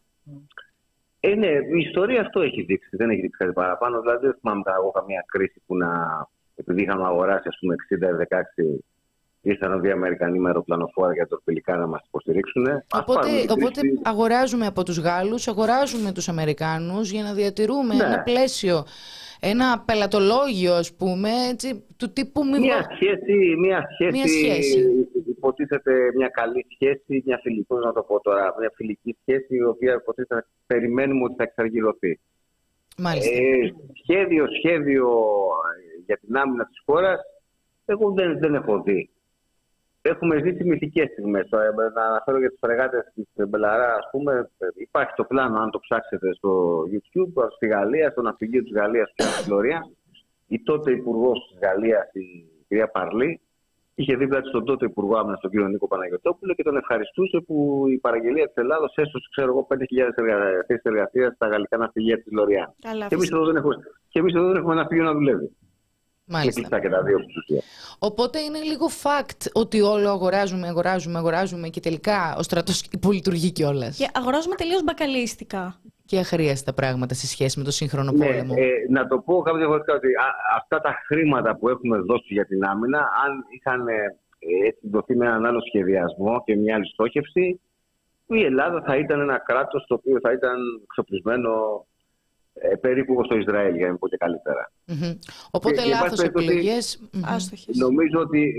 Ε, ναι, η ιστορία αυτό έχει δείξει. Δεν έχει δείξει κάτι παραπάνω. Δηλαδή, δεν θυμάμαι εγώ καμία κρίση που να. Επειδή είχαμε αγοράσει, ας πούμε, εξήντα δεκαέξι, ήρθαν δύο Αμερικανοί με αεροπλανοφόρα για τορπιλικά να μας υποστηρίξουν. Οπότε, οπότε αγοράζουμε από τους Γάλλους, αγοράζουμε τους Αμερικάνους για να διατηρούμε ναι. ένα πλαίσιο, ένα πελατολόγιο, ας πούμε, έτσι, του τύπου μη... Μια σχέση, μια σχέση, μια σχέση. Υποτίθεται μια καλή σχέση, μια φιλική, να το πω τώρα, μια φιλική σχέση, η οποία υποτίθεται περιμένουμε ότι θα εξαργυρωθεί. Μάλιστα. Ε, σχέδιο, σχέδιο για την άμυνα της χώρας, εγώ δεν, δεν έχω δει. Έχουμε ζήσει μυθικές στιγμές. Να αναφέρω για τις φρεγάτες της Μπελαρά, ας πούμε, υπάρχει το πλάνο, αν το ψάξετε στο YouTube, στη Γαλλία, στο ναυπηγείο της Γαλλίας, στη Λωρία. Η τότε υπουργός της Γαλλίας, η κυρία Παρλή, είχε δίπλα της τον τότε υπουργό άμυνας, τον κύριο Νίκο Παναγιωτόπουλο, και τον ευχαριστούσε που η παραγγελία της Ελλάδος έσωσε, ξέρω εγώ, πέντε χιλιάδες θέσεις εργασίας στα γαλλικά ναυπηγεία της Λωριά. Και εμείς εδώ δεν έχουμε, δεν έχουμε ναυπηγείο να δουλεύει. Μάλιστα. Και τα δύο Οπότε είναι λίγο fact ότι όλο αγοράζουμε, αγοράζουμε, αγοράζουμε και τελικά ο στρατός υπολειτουργεί κιόλας. Και αγοράζουμε τελείως μπακαλίστικα. Και αχρίαστα πράγματα σε σχέση με το σύγχρονο ναι, πόλεμο. Ε, να το πω κάποια διαφορετικά ότι α, αυτά τα χρήματα που έχουμε δώσει για την άμυνα, αν είχαν ε, έτσι δοθεί με έναν άλλο σχεδιασμό και μια άλλη στόχευση, η Ελλάδα θα ήταν ένα κράτος το οποίο θα ήταν εξοπλισμένο Ε, περίπου όπως το Ισραήλ, για να μην πω και καλύτερα. Mm-hmm. Οπότε λάθος επιλογές. Mm-hmm. Νομίζω ότι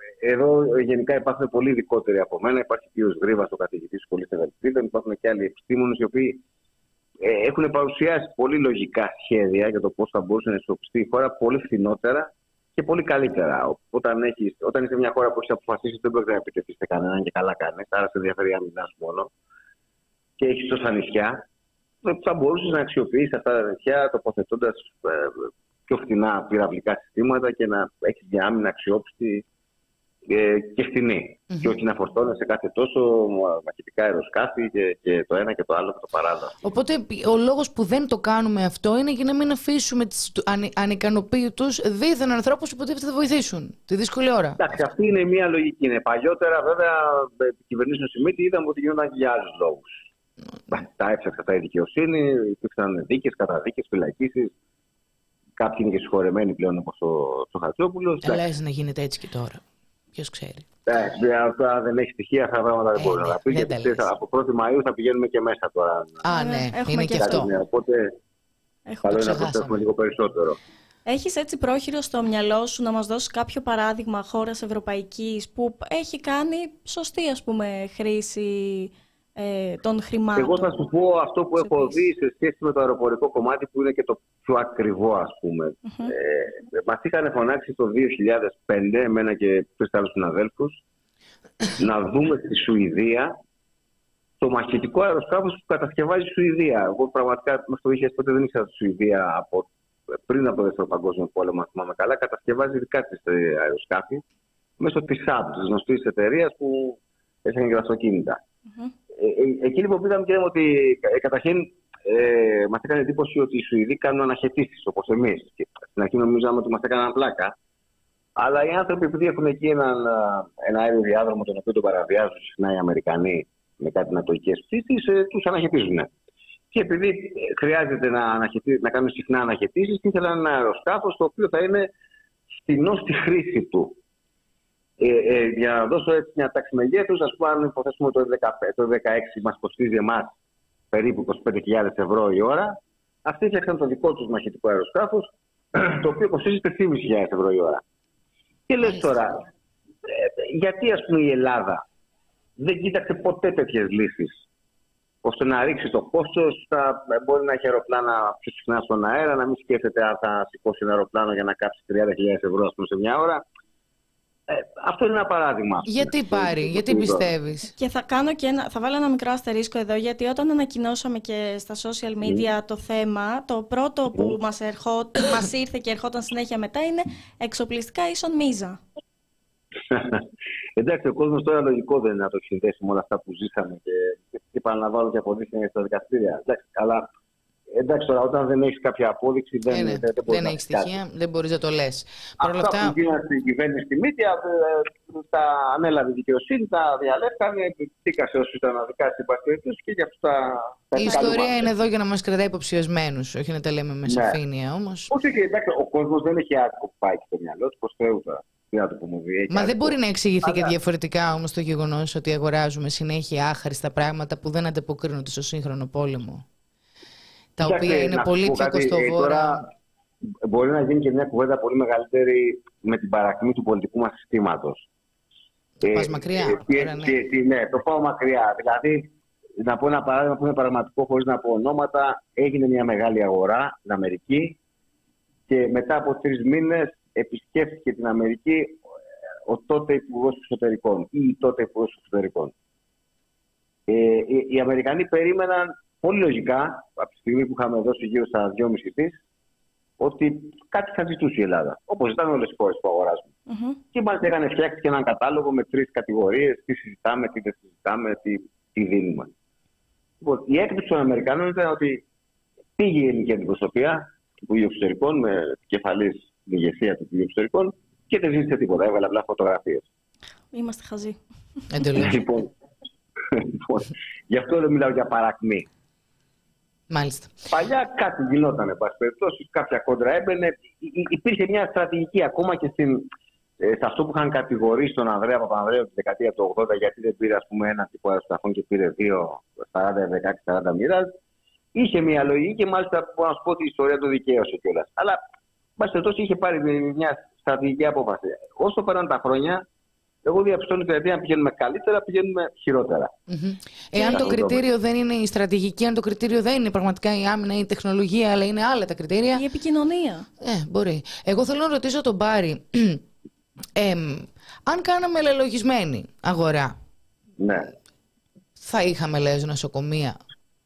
εδώ γενικά υπάρχουν πολύ ειδικότεροι από μένα. Υπάρχει και ο Γρήβας, ο καθηγητής σχολής Ευελπίδων. Υπάρχουν και άλλοι επιστήμονες οι οποίοι ε, έχουν παρουσιάσει πολύ λογικά σχέδια για το πώς θα μπορούσε να ισορροπηθεί η χώρα πολύ φθηνότερα και πολύ καλύτερα. Όταν, έχεις, όταν είσαι μια χώρα που έχει αποφασίσει ότι δεν μπορεί να επιτεθεί σε κανέναν και καλά κάνεις, άρα σε ενδιαφέρει η άμυνά σου μόνο, και έχει τόσα νησιά, θα μπορούσε να αξιοποιήσει αυτά τα νησιά τοποθετώντας ε, πιο φθηνά πυραυλικά συστήματα και να έχει μια άμυνα αξιόπιστη ε, και φθηνή. Mm-hmm. Και όχι να φορτώνεσαι κάθε τόσο μαχητικά αεροσκάφη και, και το ένα και το άλλο και το παράλληλο. Οπότε ο λόγος που δεν το κάνουμε αυτό είναι για να μην αφήσουμε τις ανικανοποίητους δίθεν ανθρώπους που υποτίθεται θα βοηθήσουν τη δύσκολη ώρα. Εντάξει, αυτή είναι μια λογική. Είναι. Παλιότερα, βέβαια, η κυβερνήσεων Σιμίτη είδαμε ότι γινόταν και για άλλους λόγους. Mm. Τα έψαξε αυτά η δικαιοσύνη, υπήρξαν δίκες, καταδίκες, φυλακίσεις. Κάποιοι είναι και συγχωρεμένοι πλέον όπως ο Χατζόπουλος. Λες να γίνεται έτσι και τώρα. Ποιος ξέρει. Ε, αυτά δεν έχει στοιχεία, αυτά τα πράγματα δεν ε, μπορεί ναι, να τα πει. Γιατί από πρώτη Μαΐου θα πηγαίνουμε και μέσα τώρα. Α, ναι, έχουμε είναι και αυτό. Ναι, οπότε καλό είναι να προσθέσουμε λίγο περισσότερο. Έχεις έτσι πρόχειρο στο μυαλό σου να μας δώσεις κάποιο παράδειγμα χώρας ευρωπαϊκής που έχει κάνει σωστή, ας πούμε, χρήση ε, των χρημάτων? Εγώ θα σου πω αυτό που έχω δει σε σχέση με το αεροπορικό κομμάτι, που είναι και το πιο ακριβό, ας πούμε. Mm-hmm. Ε, μας είχαν φωνάξει το δύο χιλιάδες πέντε, εμένα και τρεις άλλους συναδέλφους, να δούμε στη Σουηδία το μαχητικό αεροσκάφος που κατασκευάζει η Σουηδία. Εγώ πραγματικά μέχρι το δύο χιλιάδες πέντε δεν ήξερα τη Σουηδία από, πριν από το Δεύτερο Παγκόσμιο Πόλεμο, αν θυμάμαι καλά. Κατασκευάζει δικά της αεροσκάφη μέσω της ΣΑΠ, της γνωστής εταιρείας που έφτιαχνε και τα αυτοκίνητα. Mm-hmm. Ε, εκεί λοιπόν πήγαμε και είδαμε ότι ε, καταρχήν ε, μας έκανε εντύπωση ότι οι Σουηδοί κάνουν αναχαιτήσεις όπως εμείς. Και στην αρχή νομίζαμε ότι μας έκαναν πλάκα. Αλλά οι άνθρωποι, επειδή έχουν εκεί έναν, ένα αέριο διάδρομο, τον οποίο τον παραβιάζουν συχνά οι Αμερικανοί με κάτι νατοικές πτήσεις, ε, τους αναχαιτίζουν. Και επειδή χρειάζεται να, να κάνουν συχνά αναχαιτήσεις, ήθελαν ένα αεροσκάφος το οποίο θα είναι φτηνό στη χρήση του. Ε, ε, για να δώσω έτσι μια τάξη μεγέθους, ας πούμε, αν υποθέσουμε το δύο χιλιάδες δεκαέξι μας κοστίζει εμάς περίπου είκοσι πέντε χιλιάδες ευρώ η ώρα, αυτοί φτιάξαν το δικό τους μαχητικό αεροσκάφος, το οποίο κοστίζει τρεις χιλιάδες πεντακόσια ευρώ η ώρα. Και λες τώρα, ε, γιατί ας πούμε η Ελλάδα δεν κοίταξε ποτέ τέτοιες λύσεις, ώστε να ρίξει το κόστος, θα, μπορεί να έχει αεροπλάνα πιο συχνά στον αέρα, να μην σκέφτεται αν θα σηκώσει ένα αεροπλάνο για να κάψει τριάντα χιλιάδες ευρώ, ας πούμε, σε μια ώρα. Ε, αυτό είναι ένα παράδειγμα. Γιατί πάρει, γιατί πιστεύεις? Και θα, κάνω και ένα, θα βάλω ένα μικρό αστερίσκο εδώ, γιατί όταν ανακοινώσαμε και στα social media mm. το θέμα, το πρώτο mm. που μας, ερχό, μας ήρθε και ερχόταν συνέχεια μετά είναι εξοπλιστικά ίσον μίζα. Εντάξει, ο κόσμος τώρα λογικό δεν είναι να το συνδέσει με όλα αυτά που ζήσαμε και, και παραλαμβάνω και αποδείχνει στα δικαστήρια. Εντάξει, αλλά εντάξει, τώρα όταν δεν έχεις κάποια απόδειξη, δεν, είναι, δεν, δεν, δεν έχεις στοιχεία, δεν μπορείς να το λες. Αυτά αυτά... που γίνανε στην κυβέρνηση στη Μήτια, τα ανέλαβε η δικαιοσύνη, τα διαλέφκανε, δίκασε όσους ήταν να δικάσει την παστιότητα και για αυτά τα. Η ιστορία είναι εδώ για να μας κρατάει υποψιασμένους, όχι να τα λέμε με σαφήνεια, ναι. Όμως. Όχι, και εντάξει, ο κόσμος δεν έχει άδικο που πάει στο μυαλό του, προς Θεού τώρα. Μα δεν μπορεί να εξηγηθεί αλλά... και διαφορετικά όμως το γεγονός ότι αγοράζουμε συνέχεια άχρηστα πράγματα που δεν ανταποκρίνονται στο σύγχρονο πόλεμο. Τα Κοιτάξτε, οποία είναι πολύ πιο κοστοβόρα. Ε, μπορεί να γίνει και μια κουβέντα πολύ μεγαλύτερη με την παρακμή του πολιτικού μας συστήματος. Το ε, πας μακριά. Ε, ε, ναι. Ε, ναι, το πάω μακριά. Δηλαδή, να πω ένα παράδειγμα που είναι πραγματικό χωρίς να πω ονόματα. Έγινε μια μεγάλη αγορά στην Αμερική και μετά από τρεις μήνες επισκέφθηκε την Αμερική ο τότε Υπουργός Εξωτερικών ή η τότε Υπουργός Εξωτερικών. Ε, οι, οι Αμερικανοί περίμεναν πολύ λογικά, από τη στιγμή που είχαμε δώσει γύρω στα δυόμισι δις, ότι κάτι θα ζητούσε η Ελλάδα. Όπως ήταν όλες οι χώρες που αγοράζουν. Mm-hmm. Και μας έκανε φτιάξει και έναν κατάλογο με τρεις κατηγορίες: τι συζητάμε, τι δεν συζητάμε, τι, τι δίνουμε. Λοιπόν, η έκπληξη των Αμερικανών ήταν ότι πήγε η ελληνική αντιπροσωπεία του Υπουργείου Εξωτερικών με επικεφαλής την ηγεσία του Υπουργείου Εξωτερικών και δεν ζήτησε τίποτα. Έβαλε απλά φωτογραφίες. Είμαστε χαζοί. Εντελώς. Λοιπόν, λοιπόν, γι' αυτό δεν μιλάω για παρακμή. Μάλιστα. Παλιά κάτι γινόταν, εν πάση περιπτώσει, κάποια κόντρα έμπαινε. Υπήρχε μια στρατηγική ακόμα και στην, σε αυτό που είχαν κατηγορήσει τον Ανδρέα Παπανδρέου τη δεκαετία του ογδόντα, γιατί δεν πήρε ας πούμε, ένα τύπο αεροσκαφών και πήρε δύο, σαράντα δεκαέξι σαράντα μοίρας. είχε μια λογική και μάλιστα μπορώ να σου πω ότι η ιστορία το δικαίωσε κιόλας. Αλλά μας τόσο είχε πάρει μια στρατηγική απόφαση. Όσο πέραν τα χρόνια, εγώ διαπιστώνω ότι δηλαδή, αν πηγαίνουμε καλύτερα, πηγαίνουμε χειρότερα. Mm-hmm. Εάν το κριτήριο δεν είναι η στρατηγική, αν το κριτήριο δεν είναι πραγματικά η άμυνα ή η τεχνολογία, αλλά είναι άλλα τα κριτήρια. Η επικοινωνία. Ε, μπορεί. Εγώ θέλω να ρωτήσω τον Μπάρη, ε, αν κάναμε λελογισμένη αγορά, ναι. θα είχαμε, λες, νοσοκομεία?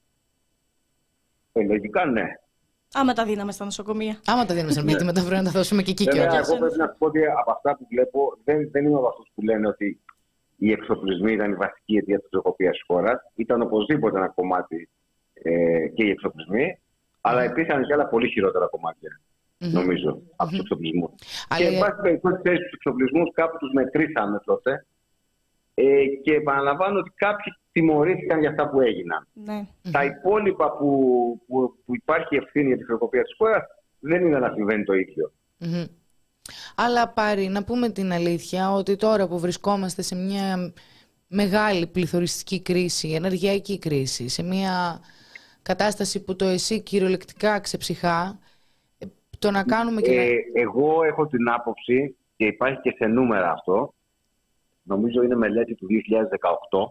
Ε, λογικά ναι. Άμα τα δίναμε στα νοσοκομεία. Άμα τα δίναμε στα νοσοκομεία, μετά πρέπει να τα δώσουμε και εκεί και όχι. Εγώ πρέπει να σου πω ότι από αυτά που βλέπω, δεν, δεν είμαι από αυτούς που λένε ότι οι εξοπλισμοί ήταν η βασική αιτία της χρεοκοπίας της χώρας. Ήταν οπωσδήποτε ένα κομμάτι ε, και οι εξοπλισμοί, αλλά υπήρχαν και άλλα πολύ χειρότερα κομμάτια, mm-hmm. νομίζω, mm-hmm. από τους εξοπλισμούς. Mm-hmm. Και εν πάση περιπτώσει, τους εξοπλισμούς κάπου τους μετρήσαμε τότε ε, και επαναλαμβάνω ότι κάποιοι τιμωρήθηκαν για αυτά που έγιναν. Ναι. Τα υπόλοιπα που, που, που υπάρχει ευθύνη για τη χρεοκοπία της χώρας δεν είναι να συμβαίνει το ίδιο. Mm-hmm. Αλλά Πάρη, να πούμε την αλήθεια ότι τώρα που βρισκόμαστε σε μια μεγάλη πληθωριστική κρίση, ενεργειακή κρίση, σε μια κατάσταση που το εσύ κυριολεκτικά ξεψυχά, το να κάνουμε και... Ε, να... Εγώ έχω την άποψη, και υπάρχει και σε νούμερα αυτό, νομίζω είναι μελέτη του δύο χιλιάδες δεκαοκτώ,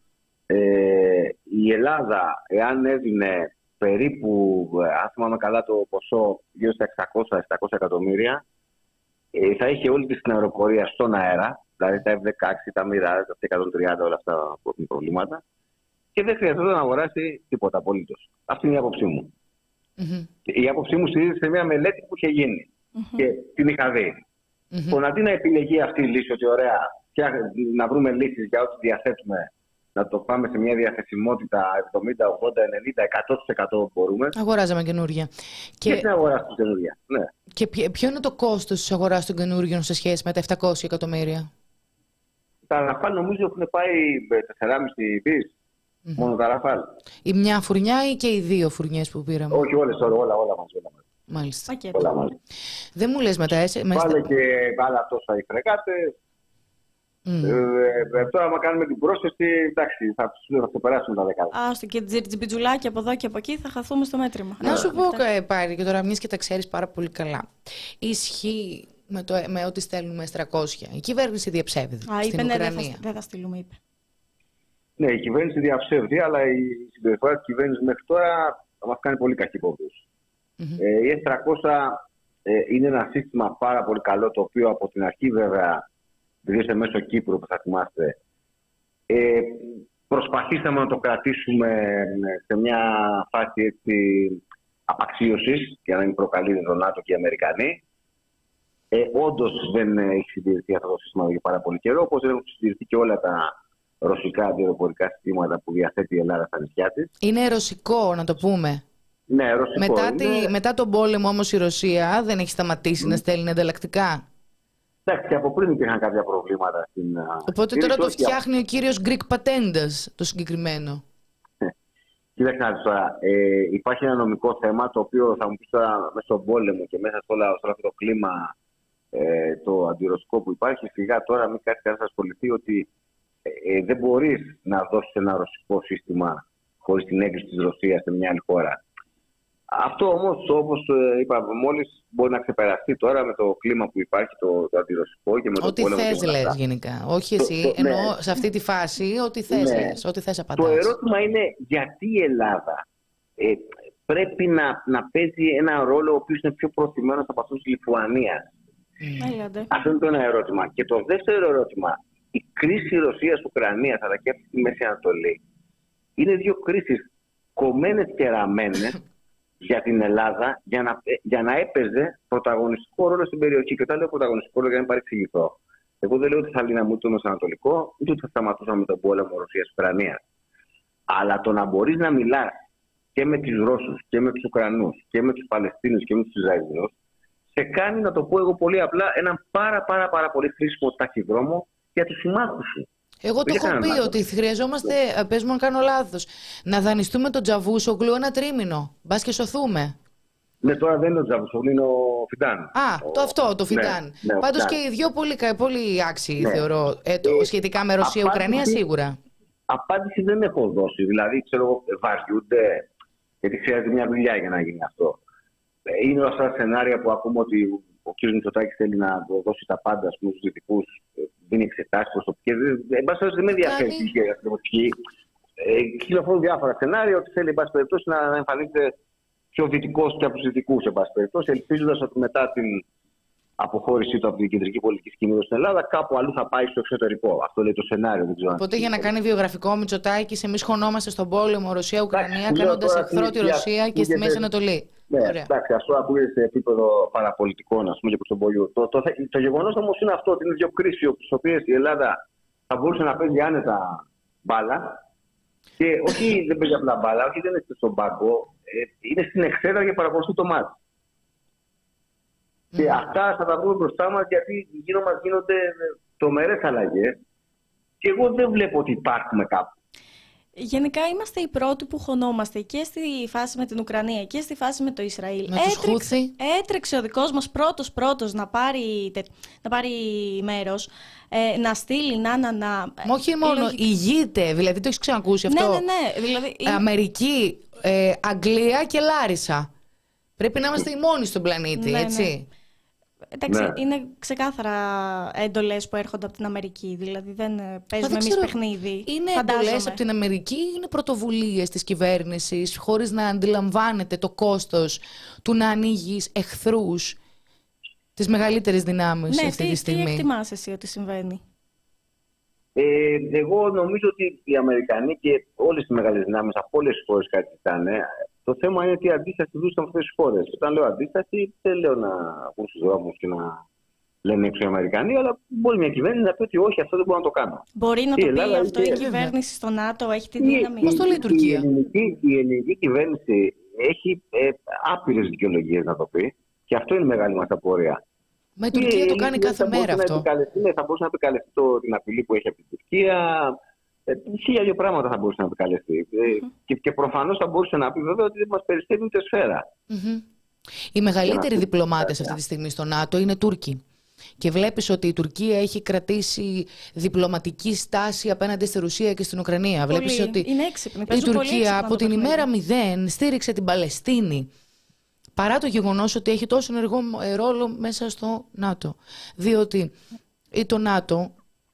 Ε, η Ελλάδα, εάν έδινε περίπου, αν θυμάμαι καλά το ποσό, γύρω στα εξακόσια με επτακόσια εκατομμύρια, ε, θα είχε όλη τη την αεροπορία στον αέρα, δηλαδή τα εφ δεκαέξι, τα Mirage, τα εκατόν τριάντα, όλα αυτά που έχουν προβλήματα, και δεν χρειαζόταν να αγοράσει τίποτα απολύτως. Αυτή είναι η άποψή μου. Mm-hmm. Η άποψή μου στηρίζεται σε μια μελέτη που είχε γίνει mm-hmm. και την είχα δει. Mm-hmm. Το να δει να επιλεγεί αυτή η λύση, ότι ωραία, να βρούμε λύσεις για ό,τι διαθέτουμε, να το πάμε σε μια διαθεσιμότητα εβδομήντα, ογδόντα, ενενήντα, εκατό τοις εκατό μπορούμε. Αγοράζαμε καινούργια. Και τι αγοράσουμε καινούργια, ναι. Και ποιο είναι το κόστος της αγοράς των καινούργιων σε σχέση με τα επτακόσια εκατομμύρια? Τα Ραφάλ νομίζω έχουν πάει τεσσεράμισι δις. Mm-hmm. Μόνο τα Ραφάλ. Η μια φουρνιά ή και οι δύο φουρνιές που πήραμε? Όχι, όλες, όλα, όλα, όλα μαζί. Μάλιστα. Okay. Όλα μαζί. Δεν μου λες μετά... Βάλε και άλλα τόσα οι φρεγάτες. Mm. Ε, τώρα, άμα κάνουμε την πρόσθεση, εντάξει, θα, θα το περάσουμε τα δεκάδια. Άστο και τζιτζιτζιτζουλάκι από εδώ και από εκεί, θα χαθούμε στο μέτρημα. Να σου πω, ε, Πάρη, και τώρα μιας και τα ξέρεις πάρα πολύ καλά. Ισχύει με, το, με ό,τι στέλνουμε ες τριακόσια. Η κυβέρνηση διαψεύδει Α, στην είπε, Ουκρανία. Ναι, δεν θα, θα στείλουμε, είπε. Ναι, η κυβέρνηση διαψεύδει, αλλά η συμπεριφορά της κυβέρνησης μέχρι τώρα θα μας κάνει πολύ κακή υπόθεση. Mm-hmm. Ε, η ες τριακόσια ε, είναι ένα σύστημα πάρα πολύ καλό, το οποίο από την αρχή βέβαια, δηλαδή μέσω Κύπρου που θα θυμάστε, ε, προσπαθήσαμε να το κρατήσουμε σε μια φάση έτσι, απαξίωσης για να μην προκαλεί το ΝΑΤΟ και οι Αμερικανοί. Ε, όντως δεν έχει συντηρηθεί αυτό το σύστημα για πάρα πολύ καιρό, όπως δεν έχουν συντηρηθεί και όλα τα ρωσικά αντιεροπορικά συστήματα που διαθέτει η Ελλάδα στα νησιά της. Είναι ρωσικό, να το πούμε. Ναι, ρωσικό. Μετά, είναι... τη, μετά τον πόλεμο όμως η Ρωσία δεν έχει σταματήσει mm. να στέλνει ανταλλακτικά. Εντάξει, από πριν υπήρχαν κάποια προβλήματα στην. Οπότε τώρα το φτιάχνει ο κύριος Greek Patendas το συγκεκριμένο. Κοίταξε να δεις τώρα. Ε, υπάρχει ένα νομικό θέμα το οποίο θα μου πεις τώρα μέσα στον πόλεμο και μέσα στο όλο αυτό το κλίμα ε, το αντιρωσικό που υπάρχει. Σιγά τώρα μην κάτι κανένα ασχοληθεί ότι ε, ε, δεν μπορείς να δώσεις ένα ρωσικό σύστημα χωρίς την έγκριση της Ρωσίας σε μια άλλη χώρα. Αυτό όμως, όπως είπαμε μόλις, μπορεί να ξεπεραστεί τώρα με το κλίμα που υπάρχει, το, το αντιρωσικό και με το ό,τι πόλεμο. Ό,τι θες λες γενικά. Όχι το, εσύ, το, εννοώ ναι. σε αυτή τη φάση, ό,τι θες ναι. λες, ό,τι θες απαντάς. Το ερώτημα είναι γιατί η Ελλάδα ε, πρέπει να, να παίζει ένα ρόλο ο οποίος είναι πιο προθυμένος από αυτούς της Λιθουανίας. Mm. Αυτό είναι το ένα ερώτημα. Και το δεύτερο ερώτημα, η κρίση Ρωσίας-Ουκρανίας αλλά και αυτή τη Μέση Ανατολή είναι δύο κρίσεις κομμένες και ραμμένες για την Ελλάδα για να, για να έπαιζε πρωταγωνιστικό ρόλο στην περιοχή. Και όταν λέω πρωταγωνιστικό ρόλο, για να μην παρεξηγηθώ. Εγώ δεν λέω ότι θα λύναμε το Μεσανατολικό, ούτε ότι θα σταματούσαμε τον πόλεμο Ρωσίας-Ουκρανίας. Αλλά το να μπορείς να μιλάς και με τους Ρώσους και με τους Ουκρανούς και με τους Παλαιστίνους και με τους Ισραηλινούς, σε κάνει, να το πω εγώ πολύ απλά, έναν πάρα πάρα πάρα πολύ χρήσιμο ταχυδρόμο για τους συμμάχους σου. Εγώ το έχω πει ότι χρειαζόμαστε, πες μου αν κάνω λάθος, να δανειστούμε τον Τζαβούσογλου ένα τρίμηνο. Μπας και σωθούμε. Ναι, τώρα δεν είναι ο Τζαβούσογλου, είναι ο Φιντάν. Α, ο... το αυτό, το Φιντάν. Ναι, ναι, πάντως και οι δύο πολύ, πολύ άξιοι, ναι. θεωρώ, ε, το, ε, σχετικά με Ρωσία-Ουκρανία σίγουρα. Απάντηση δεν έχω δώσει. Δηλαδή, ξέρω εγώ, βαριούνται. Γιατί χρειάζεται μια δουλειά για να γίνει αυτό. Είναι όλα αυτά τα σενάρια που ακούμε ότι ο κ. Μητσοτάκης θέλει να δώσει τα πάντα στους δυτικούς, δίνει εξετάσεις προσωπικές. Εν πάση περιπτώσει, δεν με ενδιαφέρει η δημοτική. Κυκλοφορούν διάφορα σενάρια ότι θέλει, εν πάση περιπτώσει, να εμφανίζεται πιο δυτικός και από τους δυτικούς, εν πάση περιπτώσει, ελπίζοντας ότι μετά την αποχώρησή του από την κεντρική πολιτική σκηνή στην Ελλάδα, κάπου αλλού θα πάει στο εξωτερικό. Αυτό λέει το σενάριο. Δεν ξέρω. Οπότε για να κάνει βιογραφικό ο Μητσοτάκης, εμείς χωνόμαστε στον πόλεμο Ρωσία-Ουκρανία, κάνοντας εχθρό τη Ρωσία και στη Μέση Ανατολή. Ναι, εντάξει, αυτό ακούγεται σε επίπεδο παραπολιτικών, ας πούμε, και προς τον Πολιού. Το, το, το, το γεγονός όμως είναι αυτό, ότι είναι δύο κρίσεις στις οποίες η Ελλάδα θα μπορούσε να παίζει άνετα μπάλα. Και όχι δεν παίζει απλά μπάλα, όχι δεν είναι στον πάγκο, ε, είναι στην εξέδρα και παρακολουθεί το μάτι. Mm. Και αυτά θα τα βρούμε μπροστά μας, γιατί γύρω μας γίνονται τρομερές αλλαγές. Και εγώ δεν βλέπω ότι υπάρχουμε κάπου. Γενικά είμαστε οι πρώτοι που χωνόμαστε και στη φάση με την Ουκρανία και στη φάση με το Ισραήλ. Έτρεξε, έτρεξε ο δικός μας πρώτος πρώτος να πάρει, να πάρει μέρος, ε, να στείλει, να, να, να... Μα όχι μόνο, λογική... ηγείται, δηλαδή το έχεις ξανακούσει αυτό. Ναι, ναι, ναι. Δηλαδή, είναι... Αμερική, ε, Αγγλία και Λάρισα. Πρέπει να είμαστε οι μόνοι στον πλανήτη, ναι, έτσι. Ναι. Εντάξει, ναι. Είναι ξεκάθαρα εντολές που έρχονται από την Αμερική. Δηλαδή δεν παίζουμε εμείς παιχνίδι. Είναι εντολές από την Αμερική, είναι πρωτοβουλίες της κυβέρνησης, χωρίς να αντιλαμβάνεται το κόστος του να ανοίγεις εχθρούς τις μεγαλύτερες δυνάμεις, ναι, αυτή τι, τη στιγμή. Τι εκτιμάς εσύ ότι συμβαίνει? Ε, εγώ νομίζω ότι οι Αμερικανοί και όλες οι μεγάλες δυνάμεις από όλες τις χώρες κάτι κοιτάνε. Το θέμα είναι ότι η αντίσταση βρίσκεται από αυτές τις χώρες. Όταν λέω αντίσταση, δεν λέω να βγουν στους δρόμους και να λένε έξω οι Αμερικανοί, αλλά μπορεί μια κυβέρνηση να πει ότι όχι, αυτό δεν μπορώ να το κάνω. Μπορεί να η το Ελλάδα πει αυτό η είναι... κυβέρνηση στο ΝΑΤΟ, έχει τη δύναμη. Πώς το λέει η Τουρκία? Η ελληνική, η ελληνική κυβέρνηση έχει ε, άπειρες δικαιολογίες να το πει, και αυτό είναι η μεγάλη μας απορία. Μα η Τουρκία το κάνει κάθε μέρα αυτό. Ναι, θα μπορούσε να επικαλεστεί την απειλή που έχει από την Τουρκία. Ε, χίλια δύο πράγματα θα μπορούσε να επικαλεστεί. Mm-hmm. Ε, και, και προφανώς θα μπορούσε να πει βέβαια ότι δεν μας περισσεύει ούτε σφαίρα. Mm-hmm. Οι μεγαλύτεροι διπλωμάτες αυτή τη στιγμή στο ΝΑΤΟ είναι Τούρκοι. Και βλέπεις ότι η Τουρκία έχει κρατήσει διπλωματική στάση απέναντι στη Ρωσία και στην Ουκρανία. Πολύ. Βλέπεις ότι είναι έξυπνη. η Τουρκία από την ημέρα μηδέν στήριξε την Παλαιστίνη. Παρά το γεγονός ότι έχει τόσο ενεργό ρόλο μέσα στο ΝΑΤΟ. Διότι το ΝΑΤΟ,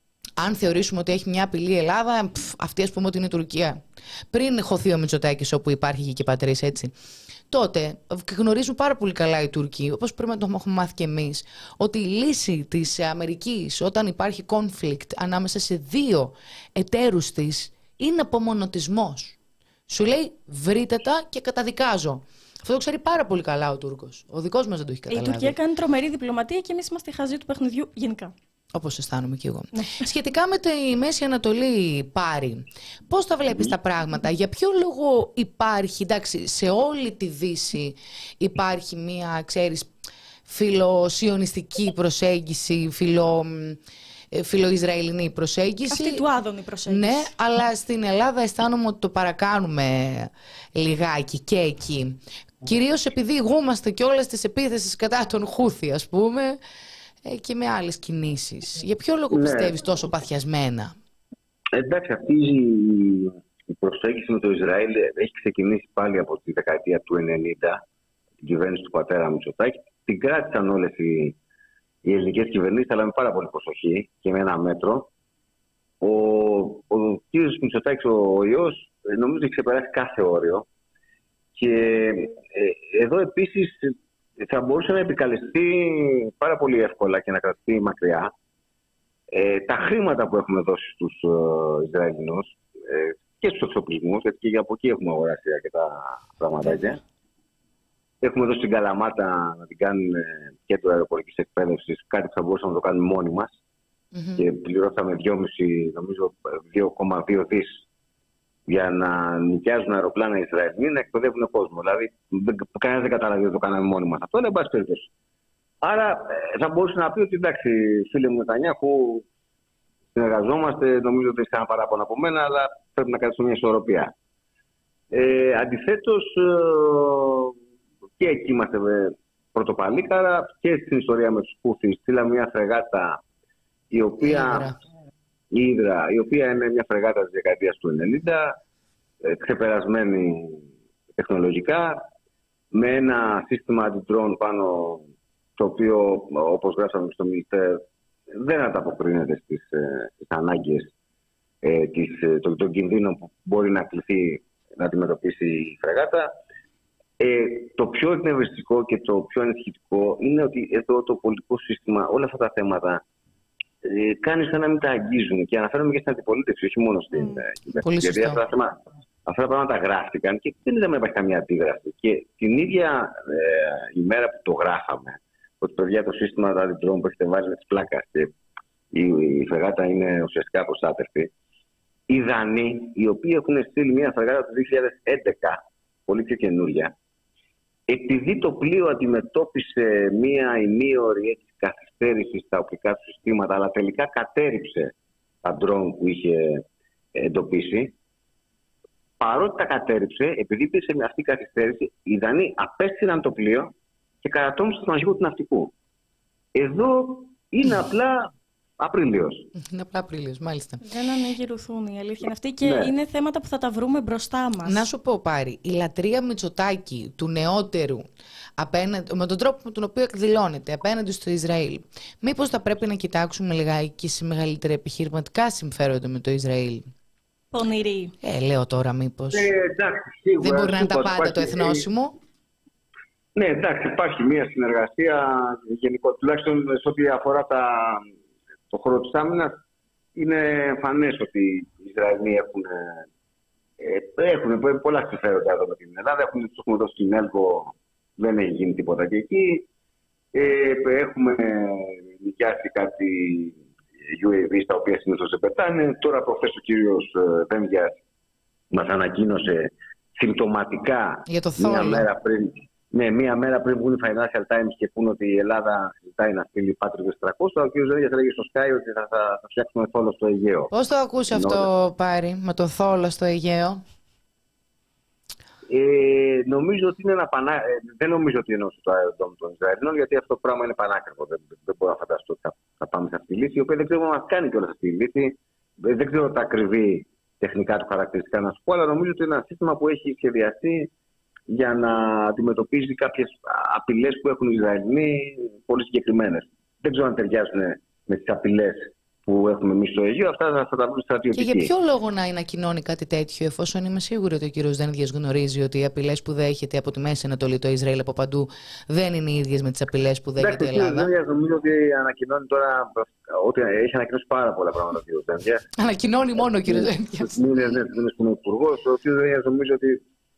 αν θεωρήσουμε ότι έχει μια απειλή η Ελλάδα, πφ, αυτή ας πούμε ότι είναι η Τουρκία. Πριν χωθεί ο Μητσοτάκης, όπου υπάρχει και πατρίς, έτσι. Τότε γνωρίζουν πάρα πολύ καλά οι Τούρκοι, όπως πρέπει να το έχουμε μάθει και εμείς, ότι η λύση της Αμερικής όταν υπάρχει conflict ανάμεσα σε δύο εταίρους της είναι απομονωτισμός. Σου λέει βρείτε τα και καταδικάζω. Αυτό το ξέρει πάρα πολύ καλά ο Τούρκος. Ο δικός μας δεν το έχει καταλάβει. Η Τουρκία κάνει τρομερή διπλωματία και εμείς είμαστε χαζοί του παιχνιδιού γενικά. Όπως αισθάνομαι κι εγώ. Σχετικά με τη Μέση Ανατολή, Πάρη, πώς τα βλέπεις τα πράγματα, για ποιο λόγο υπάρχει, εντάξει, σε όλη τη Δύση υπάρχει μία, ξέρεις, φιλοσιωνιστική προσέγγιση, φιλο, φιλοϊσραηλινή προσέγγιση. Αυτή του Άδωνη προσέγγιση. Ναι, αλλά στην Ελλάδα αισθάνομαι ότι το παρακάνουμε λιγάκι και εκεί. Κυρίως επειδή ηγούμαστε και όλες τις επίθεσεις κατά τον Χούθη, ας πούμε, και με άλλες κινήσεις. Για ποιο λόγο ναι. πιστεύεις τόσο παθιασμένα? Εντάξει, αυτή η προσέγγιση με το Ισραήλ έχει ξεκινήσει πάλι από τη δεκαετία του ενενήντα, την κυβέρνηση του πατέρα Μητσοτάκη. Την κράτησαν όλες οι, οι ελληνικές κυβερνήσεις, αλλά με πάρα πολύ προσοχή και με ένα μέτρο. Ο, ο κ. Μητσοτάκης, ο, ο ιός, νομίζω έχει ξεπεράσει κάθε όριο. Και ε, εδώ επίσης θα μπορούσε να επικαλεστεί πάρα πολύ εύκολα και να κρατηθεί μακριά ε, τα χρήματα που έχουμε δώσει στους ε, Ισραηλινούς ε, και στους εξοπλισμούς, γιατί και από εκεί έχουμε αγοράσει αρκετά πραγματάκια. Έχουμε δώσει την Καλαμάτα να την κάνουν ε, κέντρο αεροπορικής εκπαίδευσης, κάτι που θα μπορούσαμε να το κάνουμε μόνοι μας. Mm-hmm. Και πληρώσαμε δύο κόμμα δύο δις για να νοικιάζουν αεροπλάνα οι Ισραηλοί να εκπαιδεύουν κόσμο. Δηλαδή, κανένας δεν καταλαβαίνει ότι το κάναμε μόνοι μας αυτό, αλλά εν πάση περιπτώσει. Άρα, θα μπορούσε να πει ότι εντάξει, φίλε μου Νετανιάχου, συνεργαζόμαστε, νομίζω ότι έχει κανένα παράπονο από μένα, αλλά πρέπει να κρατήσουμε μια ισορροπία. Ε, Αντιθέτως, και εκεί είμαστε πρωτοπαλίκαρα και στην ιστορία με τους Χούθης. Στείλαμε μια φρεγάτα η οποία. Η Ύδρα, η οποία είναι μια φρεγάτα της δεκαετίας του ενενήντα, ε, ξεπερασμένη τεχνολογικά, με ένα σύστημα αντιτρών πάνω, το οποίο, όπως γράψαμε στο Μινιστέρ, δεν ανταποκρίνεται στις, στις ανάγκες ε, της, των, των κινδύνων που μπορεί να κληθεί να αντιμετωπίσει η φρεγάτα. Ε, το πιο εκνευριστικό και το πιο ανησυχητικό είναι ότι εδώ το πολιτικό σύστημα, όλα αυτά τα θέματα, ε, κάνει σαν να μην τα αγγίζουν. Και αναφέρομαι και στην αντιπολίτευση, όχι μόνο στην κυβέρνηση. Mm. Γιατί αυτά τα, θέματα, αυτά τα πράγματα γράφτηκαν και δεν είδαμε να υπάρχει καμία αντίδραση. Και την ίδια ε, ημέρα που το γράφαμε, ότι παιδιά το σύστημα αντιτρών που έχετε βάλει με τη πλάκα και η, η φρεγάτα είναι ουσιαστικά προστάτευτη, οι Δανείοι, οι οποίοι έχουν στείλει μια φρεγάτα το δύο χιλιάδες έντεκα, πολύ πιο καινούρια, επειδή το πλοίο αντιμετώπισε μία ημίωρη καθυστέρηση στα οπτικά του συστήματα, αλλά τελικά κατέρριψε τα ντρόουν που είχε εντοπίσει, παρότι τα κατέρριψε, επειδή υπήρξε αυτή η καθυστέρηση, οι Δανείοι απέστειλαν το πλοίο και κατατόμησαν στον αρχηγό του ναυτικού. Εδώ είναι απλά Απρίλιος. Είναι απλά Απρίλιος, μάλιστα. Δεν ανεγυρουθούν, η αλήθεια είναι αυτή και ναι. είναι θέματα που θα τα βρούμε μπροστά μας. Να σου πω, Πάρη, η λατρεία Μητσοτάκη του νεότερου, απέναντι, με τον τρόπο με τον οποίο εκδηλώνεται απέναντι στο Ισραήλ, μήπως θα πρέπει να κοιτάξουμε λιγάκι σε μεγαλύτερα επιχειρηματικά συμφέροντα με το Ισραήλ? Πονηρή. Ε, λέω τώρα μήπως. Ε, εντάξει, σίγουρα, δεν μπορεί να είναι τα σίγουρα, πάντα υπάρχει, το εθνόσημο. Ναι, εντάξει, υπάρχει μια συνεργασία γενικό, τουλάχιστον σε ό,τι αφορά τα, το χώρο της άμυνας. Είναι εμφανές ότι οι Ισραηλοί έχουν, ε, έχουν πολλά συμφέροντα εδώ με την Ελλάδα. Έχουν, τους έχουμε δώσει στην ΕΛΚΟ, δεν έχει γίνει τίποτα και εκεί. Ε, έχουμε νοικιάσει κάτι γιου έι βι στα οποία συνήθως δεν πετάνε. Τώρα προχθές ο κύριος Δένδιας μας ανακοίνωσε συμπτωματικά για το μία μέρα πριν. Ναι, μία μέρα πριν βγουν οι Financial Times και πούνε ότι η Ελλάδα ζητάει να στείλει Patriot τριακόσια, ο κ. Ζέργιας έλεγε στο Sky ότι θα, θα, θα φτιάξουμε θόλο στο Αιγαίο. Πώς το ακούς αυτό, Πάρη, με το θόλο στο Αιγαίο? Ε, νομίζω ότι είναι ένα πανά... ε, δεν νομίζω ότι εννοούσε το αεροδρόμιο των Ισραηλινών, γιατί αυτό το πράγμα είναι πανάκριβο. Δεν, δεν μπορώ να φανταστώ ότι θα, θα πάμε σε αυτή τη λύση, η οποία δεν ξέρω να μας κάνει κιόλας αυτή τη λύση. Δεν ξέρω τα ακριβή τεχνικά του χαρακτηριστικά να σου πω, αλλά νομίζω ότι είναι ένα σύστημα που έχει σχεδιαστεί για να αντιμετωπίζει κάποιες απειλές που έχουν οι Ισραηλοί, πολύ συγκεκριμένες. Δεν ξέρω αν ταιριάζουν με τις απειλές που έχουμε εμείς στο Αιγαίο. Αυτά θα τα βρουν στρατιωτικοί. Και για ποιο λόγο να ανακοινώνει κάτι τέτοιο, εφόσον είμαι σίγουρη ότι ο κύριος Δένδιας γνωρίζει ότι οι απειλές που δέχεται από τη Μέση Ανατολή το Ισραήλ από παντού δεν είναι οι ίδιες με τις απειλές που δέχεται η Ελλάδα? Ο Δένδιας νομίζω ότι ανακοινώνει τώρα ότι έχει ανακοινώσει πάρα πολλά πράγματα ο κύριος Δένδιας. Ανακοινώνει μόνο ο κύριος Δένδιας. Ναι, ναι, δεν είναι υπουργός. Ο κύριος Δένδιας νομίζω ότι.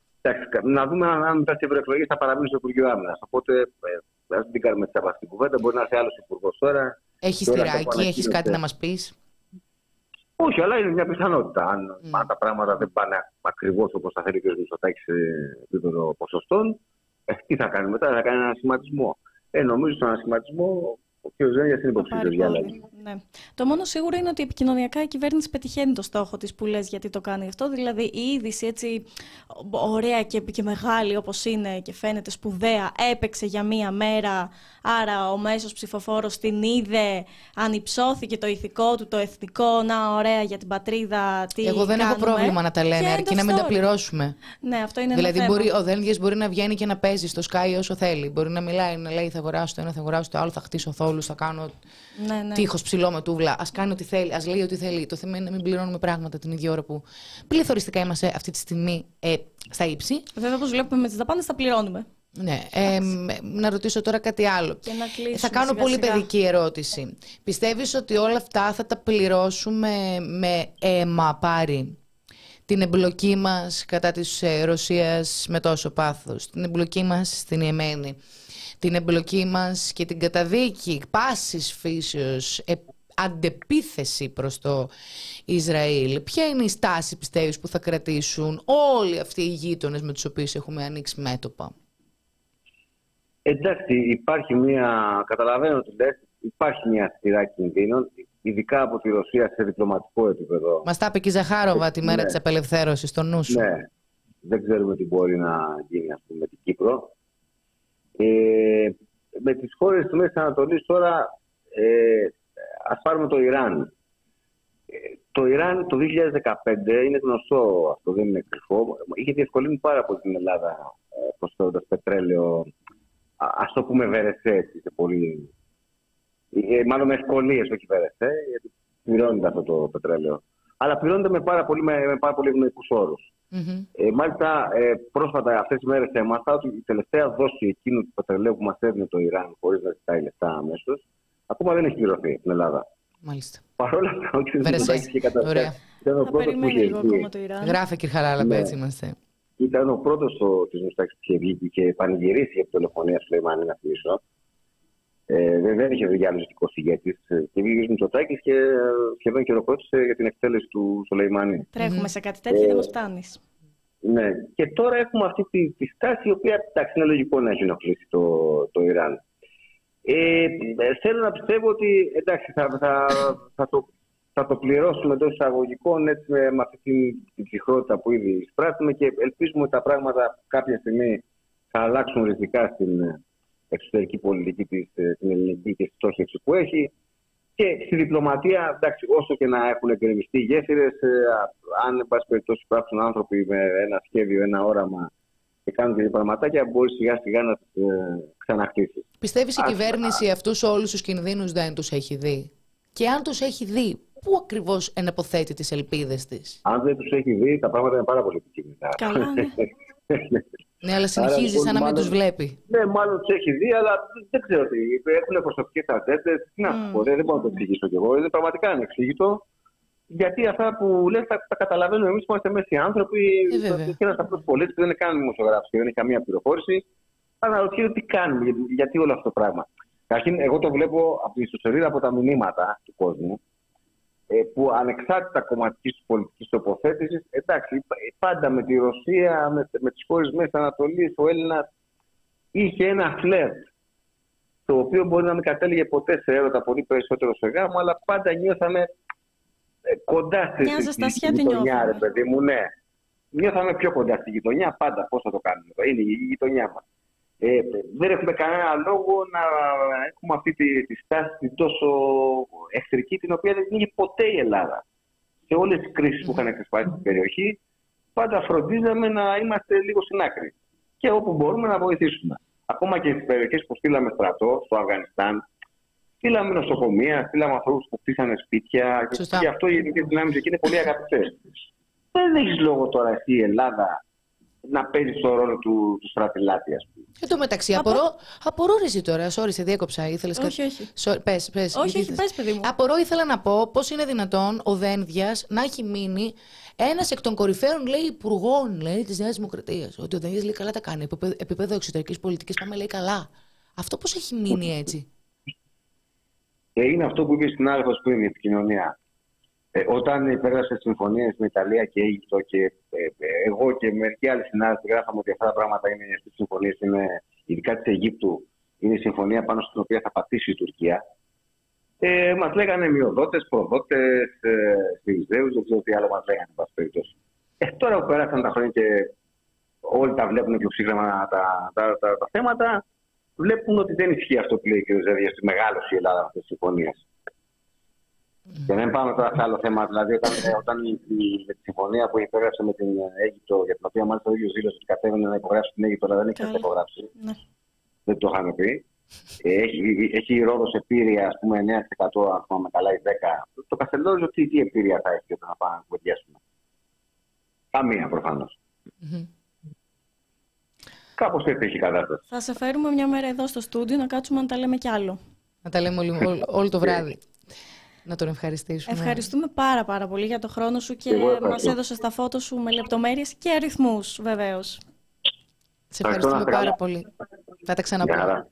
Να δούμε αν μετά τις ευρωεκλογές θα παραμείνει στο Υπουργείο Άμυνας. Οπότε ε, ας μην κάνουμε την αυτή κουβέντα. Μπορεί να έρθει άλλος υπουργός τώρα. Έχεις τυράκι, έχεις κάτι να μας πεις? Όχι, αλλά είναι μια πιθανότητα. Αν, mm. αν τα πράγματα δεν πάνε ακριβώς όπως θα θέλει ο κ. Μητσοτάκης σε επίπεδο ποσοστών, ε, τι θα κάνει μετά? Θα κάνει ένα σχηματισμό. Ε, νομίζω στον ανασχηματισμό ο κ. Ζένδιας είναι υποψήφιος για αλλαγή. Ναι. Το μόνο σίγουρο είναι ότι επικοινωνιακά η κυβέρνηση πετυχαίνει το στόχο της που λες γιατί το κάνει αυτό. Δηλαδή η είδηση έτσι ωραία και, και μεγάλη όπως είναι και φαίνεται σπουδαία έπαιξε για μία μέρα. Άρα ο μέσος ψηφοφόρος την είδε, ανυψώθηκε το ηθικό του, το εθνικό. Να, ωραία για την πατρίδα. Τι Εγώ δεν κάνουμε. έχω πρόβλημα να τα λένε, αρκεί να μην τα πληρώσουμε. Ναι, αυτό είναι δηλαδή ένα μπορεί, θέμα. ο Δένδιας μπορεί να βγαίνει και να παίζει στο Sky όσο θέλει. Μπορεί να μιλάει, να λέει θα αγοράσω το ένα, θα αγοράσω το άλλο, θα χτίσω θόλους, θα κάνω ναι, ναι. τείχος ψηλό με τούβλα. Ας κάνει ό,τι θέλει, ας λέει ό,τι θέλει. Το θέμα είναι να μην πληρώνουμε πράγματα την ίδια ώρα που πληθωριστικά είμαστε αυτή τη στιγμή ε, στα ύψη. Βέβαια, όπως βλέπουμε με τις δαπάνες, τα πληρώνουμε. Ναι. Ε, να ρωτήσω τώρα κάτι άλλο. Και να κλείσουμε, θα κάνω σιγά, πολύ σιγά. παιδική ερώτηση. Πιστεύεις ότι όλα αυτά θα τα πληρώσουμε με αίμα, Πάρη? Την εμπλοκή μας κατά της Ρωσίας με τόσο πάθος, την εμπλοκή μας στην Ιεμένη, την εμπλοκή μας και την καταδίκη πάσης φύσεως ε, αντεπίθεση προς το Ισραήλ. Ποια είναι η στάση, πιστεύεις, που θα κρατήσουν όλοι αυτοί οι γείτονες με τους οποίους έχουμε ανοίξει μέτωπα? Εντάξει, υπάρχει μια, καταλαβαίνω τι λες, υπάρχει μια σειρά κινδύνων, ειδικά από τη Ρωσία σε διπλωματικό επίπεδο. Μας τα είπε και η Ζαχάροβα τη μέρα ναι. της απελευθέρωσης, στο νου σου. Ναι, δεν ξέρουμε τι μπορεί να γίνει, ας πούμε, με την Κύπρο. Ε, με τις χώρες της Μέσης Ανατολής τώρα, ε, ας πάρουμε το Ιράν. Ε, Το Ιράν το δύο χιλιάδες δεκαπέντε, είναι γνωστό αυτό, δεν είναι κρυφό, είχε διευκολύνει πάρα πολύ την Ελλάδα προσφέροντας πετρέλαιο, ας το πούμε βερεσέ, πολύ... μάλλον με ευκολίες, όχι βερεσέ, γιατί πληρώνεται αυτό το πετρέλαιο. Αλλά πληρώνεται με πάρα πολύ, με, με πάρα πολύ ευνοϊκούς όρους. Mm-hmm. Ε, μάλιστα, ε, πρόσφατα αυτές τις μέρες έμαθα ότι η τελευταία δόση εκείνου του πετρελαίου που μας έδινε το Ιράν, χωρίς να ζητάει λεφτά αμέσως, ακόμα δεν έχει πληρωθεί στην Ελλάδα. Μάλιστα. Παρ' όλα αυτά, όχι δεν είχε καταστάσει. Θα περιμένει λίγο ακόμα το Ιράν. Γράφε και Χαράλαμπα, ναι. Έτσι είμαστε. Ήταν ο πρώτος της Μητσοτάκης που είχε βγει και είχε πανηγυρίσει για την τηλεφωνία του Σουλεϊμανί, να θυμίσω. Ε, δεν είχε βγει άλλο δυτικό ηγέτη. Και βγήκε ο Μητσοτάκης και σχεδόν χειροκρότησε για την εκτέλεση του Σουλεϊμανί. Τρέχουμε mm. σε κάτι τέτοιο, ε, δεν μας φτάνεις. Ναι. Και τώρα έχουμε αυτή τη, τη στάση, η οποία εντάξει, είναι λογικό να έχει ενοχλήσει το, το Ιράν. Ε, θέλω να πιστεύω ότι εντάξει, θα, θα, θα, το, θα το πληρώσουμε εντός εισαγωγικών έτσι, με, με αυτή την, την ψυχρότητα που ήδη εισπράττουμε και ελπίζουμε ότι τα πράγματα κάποια στιγμή θα αλλάξουν ριζικά στην εξωτερική πολιτική της, την ελληνική και στη στόχευση που έχει. Και στη διπλωματία, εντάξει, όσο και να έχουν εκκρεμιστεί γέφυρες, αν εν πάση περιπτώσει υπάρξουν άνθρωποι με ένα σχέδιο, ένα όραμα και κάνουν και πραγματάκια, μπορεί σιγά σιγά να τις ε, ξαναχτίσει. Πιστεύεις η Ας, κυβέρνηση α... αυτούς όλους τους κινδύνους δεν τους έχει δει? Και αν τους έχει δει, πού ακριβώς εναποθέτει τις ελπίδες της? Αν δεν τους έχει δει, τα πράγματα είναι πάρα πολύ επικίνδυνα. Καλά, ναι. Ναι, αλλά συνεχίζει σαν να μην τους βλέπει. Ναι, μάλλον τους έχει δει, αλλά δεν ξέρω τι. Έχουν προσωπικές ατζέντες. Τι να σου πω, δεν μπορώ να το εξηγήσω κι εγώ. Είναι πραγματικά ανεξήγητο. Γιατί αυτά που λες τα, τα καταλαβαίνουμε εμείς που είμαστε μέσοι άνθρωποι. Ε, και ένας απλός πολίτης που δεν είναι καν δημοσιογράφος και δεν έχει καμία πληροφόρηση. Αναρωτιέται τι κάνουμε, γιατί, γιατί όλο αυτό το πράγμα. Καταρχήν, εγώ το βλέπω από την ιστοσελίδα, από τα μηνύματα του κόσμου, που ανεξάρτητα κομματικής πολιτικής τοποθέτησης, εντάξει, πάντα με τη Ρωσία, με, με τις χώρες Μέσης Ανατολής, ο Έλληνας είχε ένα φλερτ, το οποίο μπορεί να μην κατέληγε ποτέ σε έρωτα, πολύ περισσότερο σε γάμο, αλλά πάντα νιώθαμε κοντά στη, στη γειτονιά, ρε παιδί μου, ναι. Νιώθαμε πιο κοντά στη γειτονιά, πάντα πώς θα το κάνουμε, είναι η γειτονιά μας. Ε, δεν έχουμε κανένα λόγο να έχουμε αυτή τη, τη στάση την τόσο εχθρική, την οποία δεν είχε ποτέ η Ελλάδα. Σε όλες τις κρίσεις που είχαν εξασφαλίσει στην περιοχή, πάντα φροντίζαμε να είμαστε λίγο στην άκρη. Και όπου μπορούμε να βοηθήσουμε. Ακόμα και στις περιοχές που στείλαμε στρατό, στο Αφγανιστάν, στείλαμε νοσοκομεία, στείλαμε ανθρώπους που χτίσανε σπίτια. Και γι' αυτό οι ελληνικές δυνάμεις εκεί είναι πολύ αγαπητές. Δεν έχει λόγο τώρα εσύ η Ελλάδα να παίζει το ρόλο του, του στρατηλάτη, ας πούμε. Εν τω μεταξύ, απορώ, απορώ ρε τώρα, sorry, σε διέκοψα, ήθελες όχι, κάτι... όχι. So, πες, πες. Όχι, όχι, πες, παιδί μου. Απορώ, ήθελα να πω πώς είναι δυνατόν ο Δένδιας να έχει μείνει ένας εκ των κορυφαίων, λέει, υπουργών, λέει, της Νέας Δημοκρατίας. Ότι ο Δένδιας λέει καλά τα κάνει, επίπεδο, επίπεδο εξωτερικής πολιτικής πάμε, λέει, καλά. Αυτό πώς έχει μείνει έτσι? Και είναι αυτό που είπε στην άλλη πριν, η επικοινωνία. Ε, όταν υπέγραψε συμφωνίες με Ιταλία και Αίγυπτο και ε, ε, εγώ και μερικοί άλλοι συνάδελφοι γράφαμε ότι αυτά τα πράγματα είναι, αυτές τις συμφωνίες είναι, ειδικά της Αιγύπτου, είναι η συμφωνία πάνω στην οποία θα πατήσει η Τουρκία. Ε, μας λέγανε μειοδότες, προδότες, ε, Σιριζέους, δεν ξέρω τι άλλο μας λέγανε, εν πάση περιπτώσει. Ε, τώρα που πέρασαν τα χρόνια και όλοι τα βλέπουν πιο ψύχρεμα τα, τα, τα, τα, τα θέματα, βλέπουν ότι δεν ισχύει αυτό που λέει ο κ. Ζέδια, στη μεγάλωση η Ελλάδα με αυτές τις συμφωνίες. Mm. Και δεν πάμε τώρα σε άλλο θέμα. Δηλαδή, όταν, όταν η, η, η συμφωνία που υπέγραψε με την Αίγυπτο, για την οποία μάλιστα ο ίδιος δήλωσε ότι κατέβαινε να υπογράψει την Αίγυπτο, αλλά δεν έχει να υπογράψει. Mm. Δεν το είχαμε πει. Έχει, έχει η Ρόδος επίρρεια, ας πούμε, εννέα τοις εκατό, αν πούμε καλά, ή δέκα τοις εκατό. Το Καστελόριζο τι, τι επίρρεια θα έχει όταν θα πάμε να κουβεντιάσουμε? Καμία προφανώς. Mm-hmm. Κάπως έτσι έχει η κατάσταση. Θα σε φέρουμε μια μέρα εδώ στο στούντιο να κάτσουμε να τα λέμε κι άλλο. Να τα λέμε όλο, όλο, όλο το βράδυ. Να τον ευχαριστήσουμε. Ευχαριστούμε πάρα πάρα πολύ για το χρόνο σου και μας έδωσες τα φώτο σου με λεπτομέρειες και αριθμούς, βεβαίως. Σε ευχαριστούμε πάρα πολύ. Θα τα ξαναπώ.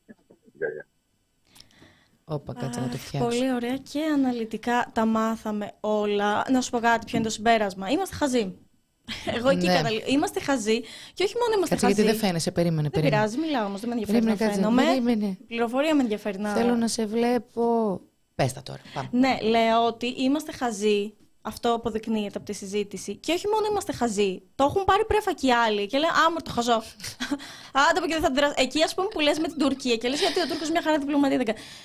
Όπα, κάτσε να το φτιάξω. Πολύ ωραία και αναλυτικά τα μάθαμε όλα. Να σου πω κάτι, ποιο είναι το συμπέρασμα? Είμαστε χαζοί. Εγώ εκεί ναι. καταλήγω. Είμαστε χαζοί και όχι μόνο είμαστε Κάτσε, χαζοί. Γιατί δεν φαίνεσαι, περίμενε. Δεν περίμενε. πειράζει, μιλάω όμως. Δεν με ενδιαφέρει περίμενε, να φαίνομαι. Περίμενε. Πληροφορία με ενδιαφέρει να. Θέλω να σε βλέπω. Πες τα τώρα. Πάμε. Ναι, λέω ότι είμαστε χαζοί. Αυτό αποδεικνύεται από τη συζήτηση. Και όχι μόνο είμαστε χαζοί. Το έχουν πάρει πρέφα και οι άλλοι. Και λένε άμα το χαζό. Άντε που και δεν θα αντιδράσει. Εκεί, ας πούμε, που λες με την Τουρκία και λες γιατί ο Τούρκος μια χαρά διπλωματία δεν κάνει.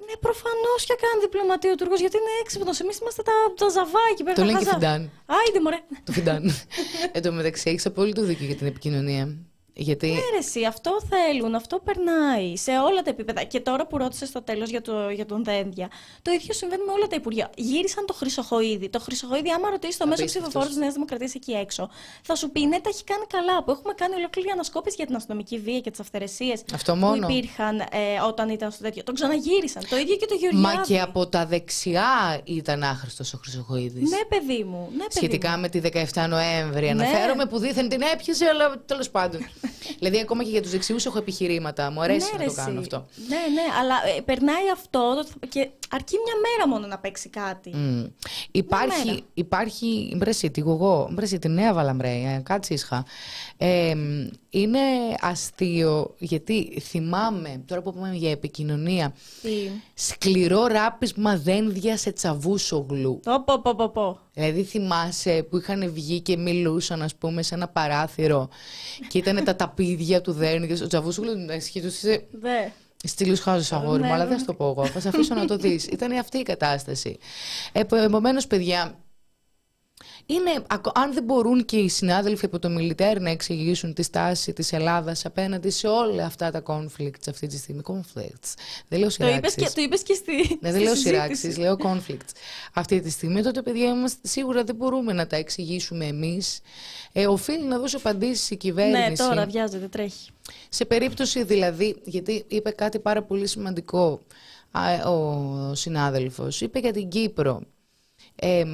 Ναι, προφανώς και κάνει διπλωματία ο Τούρκος, γιατί είναι έξυπνος. Εμείς είμαστε τα, τα ζαβάκι. Το λένε και φιντάν. Άιντε μωρέ. Το φιντάν. Εν τω μεταξύ, έχεις απόλυτο δίκιο για την επικοινωνία. Γιατί... Ναι, ρε, εσύ, αυτό θέλουν, αυτό περνάει σε όλα τα επίπεδα. Και τώρα που ρώτησε στο τέλος για, το, για τον Δένδια, το ίδιο συμβαίνει με όλα τα υπουργεία. Γύρισαν το Χρυσοχοΐδη. Το Χρυσοχοΐδη, άμα ρωτήσει το μέσο ψηφοφόρο της Νέας Δημοκρατίας εκεί έξω, θα σου πει ναι, τα έχει κάνει καλά. Που έχουμε κάνει ολόκληρη ανασκόπηση για την αστυνομική βία και τις αυθαιρεσίες που υπήρχαν ε, όταν ήταν στο τέτοιο. Τον ξαναγύρισαν. Το ίδιο και το Γεωργιάδη. Μα και από τα δεξιά ήταν άχρηστος ο Χρυσοχοΐδης. Ναι, παιδί μου. Ναι, παιδί σχετικά μου. με τη δεκαεφτά Νοέμβρη. Ναι. Αναφέρομαι που δήθεν την έπιασε, αλλά τέλος πάντων. Δηλαδή, ακόμα και για τους δεξιούς έχω επιχειρήματα. Μου αρέσει ναι, να το εσύ. κάνω αυτό. Ναι, ναι, αλλά ε, περνάει αυτό και αρκεί μια μέρα μόνο να παίξει κάτι. Mm. Υπάρχει, υπάρχει, μπρεσί, τη γογό, μπρεσί, τη νέα βαλαμπρέα, κάτσε ήσυχα. Ε, είναι αστείο, γιατί θυμάμαι, τώρα που πούμε για επικοινωνία, Τι? σκληρό ράπισμα δένδια σε τσαβούσογλου. Πω, πω, πω, πω. Δηλαδή θυμάσαι που είχαν βγει και μιλούσαν, ας πούμε, σε ένα παράθυρο και ήταν τα ταπίδια του δένδια, ο τσαβούσογλου να ισχύτωσε. Δε. Στήλους χάζος αγόρι μου, Ναι, αλλά ναι. δεν θα το πω εγώ. Θα σε αφήσω να το δεις. Ήταν αυτή η κατάσταση. Επομένως, παιδιά, είναι, αν δεν μπορούν και οι συνάδελφοι από το Μιλιτέρ να εξηγήσουν τη στάση της Ελλάδας απέναντι σε όλα αυτά τα conflicts αυτή τη στιγμή. Conflicts. Δεν λέω Το είπες σειράξεις. και, το είπες και στη. Ναι, στη δεν λέω συζήτηση. σειράξεις, λέω conflicts. Αυτή τη στιγμή, τότε, παιδιά, είμαστε, σίγουρα δεν μπορούμε να τα εξηγήσουμε εμείς. Ε, οφείλει να δώσει απαντήσεις η κυβέρνηση. Ναι, τώρα βιάζεται, τρέχει. Σε περίπτωση δηλαδή, γιατί είπε κάτι πάρα πολύ σημαντικό α, ο συνάδελφος, είπε για την Κύπρο. Ε,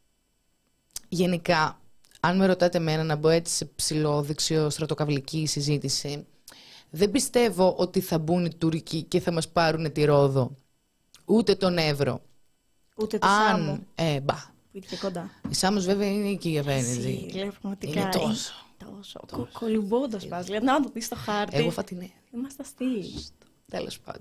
γενικά, αν με ρωτάτε εμένα να μπω έτσι σε ψηλόδεξιο στρατοκαυλική συζήτηση, δεν πιστεύω ότι θα μπουν οι Τούρκοι και θα μας πάρουν τη Ρόδο, ούτε τον Εύρο. Ούτε το Αν, Σάμο ε, μπα. που είχε κοντά. Η Σάμος βέβαια είναι εκεί η κυβέρνηση. Εσύ, λέει, πραγματικά. Είναι τόσο. Τόσο. Κο- Κολυμπώντας πας. Λέει, να το δεις στο χάρτη. Εγώ φατινέ. Είμαστε αστείοι. Τέλος πάντων.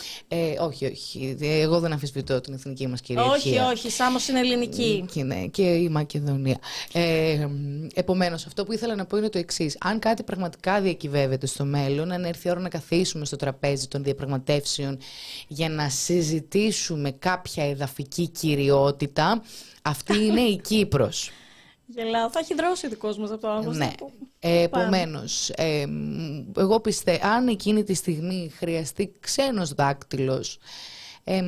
Ε, όχι, όχι. Εγώ δεν αμφισβητώ την εθνική μας κυριαρχία. Όχι, όχι. Σάμος είναι ελληνική. Και, ναι, και η Μακεδονία. Ε, επομένως, αυτό που ήθελα να πω είναι το εξής. Αν κάτι πραγματικά διακυβεύεται στο μέλλον, αν έρθει η ώρα να καθίσουμε στο τραπέζι των διαπραγματεύσεων για να συζητήσουμε κάποια εδαφική κυριότητα, αυτή είναι η Κύπρος. Γελάω. Θα έχει δρώσει ο δικός μας από το άγχος. Ναι. Ε, επομένως, ε, εγώ πιστεύω, αν εκείνη τη στιγμή χρειαστεί ξένος δάκτυλος, ε,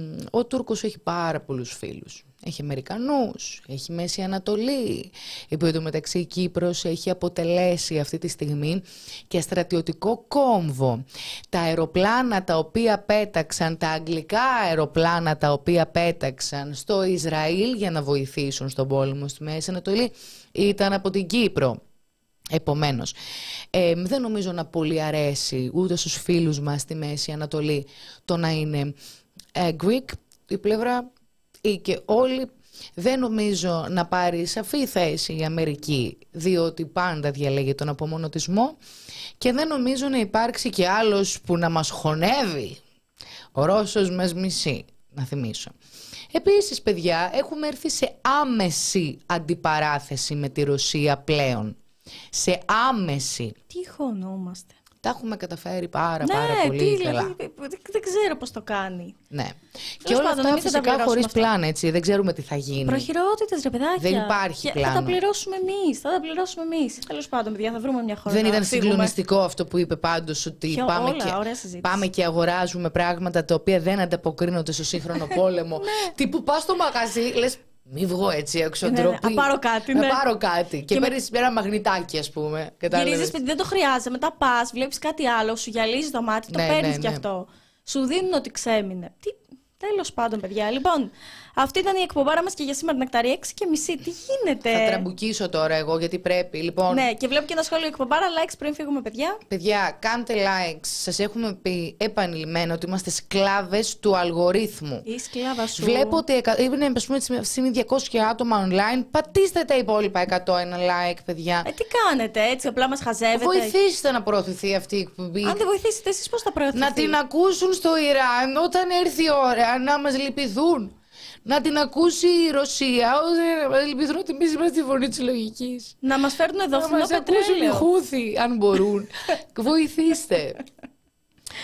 ο Τούρκος έχει πάρα πολλούς φίλους. Έχει Αμερικανούς, έχει Μέση Ανατολή. Επί του μεταξύ η Κύπρος έχει αποτελέσει αυτή τη στιγμή και στρατιωτικό κόμβο. Τα αεροπλάνα τα οποία πέταξαν, τα αγγλικά αεροπλάνα τα οποία πέταξαν στο Ισραήλ για να βοηθήσουν στον πόλεμο στη Μέση Ανατολή, ήταν από την Κύπρο. Επομένως, ε, δεν νομίζω να πολύ αρέσει ούτε στους φίλους μας στη Μέση Ανατολή το να είναι ε, Greek η πλευρά ή και όλοι. Δεν νομίζω να πάρει σαφή θέση η Αμερική, διότι πάντα διαλέγει τον απομονωτισμό, και δεν νομίζω να υπάρξει και άλλος που να μας χωνεύει. Ο Ρώσος μας μισεί, να θυμίσω. Επίσης, παιδιά, έχουμε έρθει σε άμεση αντιπαράθεση με τη Ρωσία πλέον. Σε άμεση. Τι χωνόμαστε. Τα έχουμε καταφέρει πάρα Ναι, πάρα πολύ τι, καλά. δηλαδή, δεν ξέρω πώς το κάνει. Ναι. Και όλα πάντων, αυτά εμείς θα τα φυσικά πληρώσουμε χωρίς αυτά. πλάνα, έτσι. Δεν ξέρουμε τι θα γίνει. Προχειρότητες, ρε παιδάκια. Δεν υπάρχει Και πλάνο. Θα τα πληρώσουμε εμείς. Θα τα πληρώσουμε εμείς. Τέλος πάντων, παιδιά, θα βρούμε μια χώρα. Δεν να ήταν φύγουμε. συγκλονιστικό αυτό που είπε πάντως, ότι Ποιο, πάμε, όλα, και, ωραία συζήτηση. πάμε και αγοράζουμε πράγματα τα οποία δεν ανταποκρίνονται στο σύγχρονο πόλεμο. Τι που πας στο μαγαζί, λες, μη βγω έτσι έξω, Ναι, ναι, ντροπή. να πάρω κάτι, Να ναι. πάρω κάτι. Και, Και με- παίρνεις ένα μαγνητάκι, ας πούμε. Κατάλαβες. Γυρίζεις σπίτι, δεν το χρειάζεται. Μετά πας, βλέπεις κάτι άλλο, σου γυαλίζει το μάτι, το Ναι, παίρνεις ναι, κι ναι. αυτό. Σου δίνουν ότι ξέμεινε. Τι... Τέλος πάντων, παιδιά. Λοιπόν, αυτή ήταν η εκπομπάρα μας και για σήμερα, Νεκτάρι, έξι και μισή. Τι γίνεται. Θα τραμπουκίσω τώρα εγώ, γιατί πρέπει. Λοιπόν, Ναι, και βλέπω και ένα σχόλιο εκπομπάρα. Likes πριν φύγουμε, παιδιά. παιδιά, κάντε likes. Σας έχουμε πει επανειλημμένα ότι είμαστε σκλάβες του αλγορίθμου. Η σκλάβα σου. Βλέπω ότι εκα- είναι, ας πούμε, αυτή τη στιγμή διακόσια άτομα online. Πατήστε τα υπόλοιπα εκατό ένα like, παιδιά. Ε, τι κάνετε, έτσι, απλά μας χαζεύετε. Βοηθήστε να προωθηθεί αυτή η εκπομπή. Αν δεν βοηθήσετε, εσείς πώς θα προωθηθείτε. Να την ακούσουν στο Ιράν όταν έρθει η ώρα να μας λυπηθούν. Να την ακούσει η Ρωσία όταν μας λυπηθούν ότι εμείς είμαστε τη φωνή της λογικής. Να μας φέρνουν εδώ Να φθηνό μας ακούσουν οι πετρέλαιο. Χούθοι, αν μπορούν. Βοηθήστε.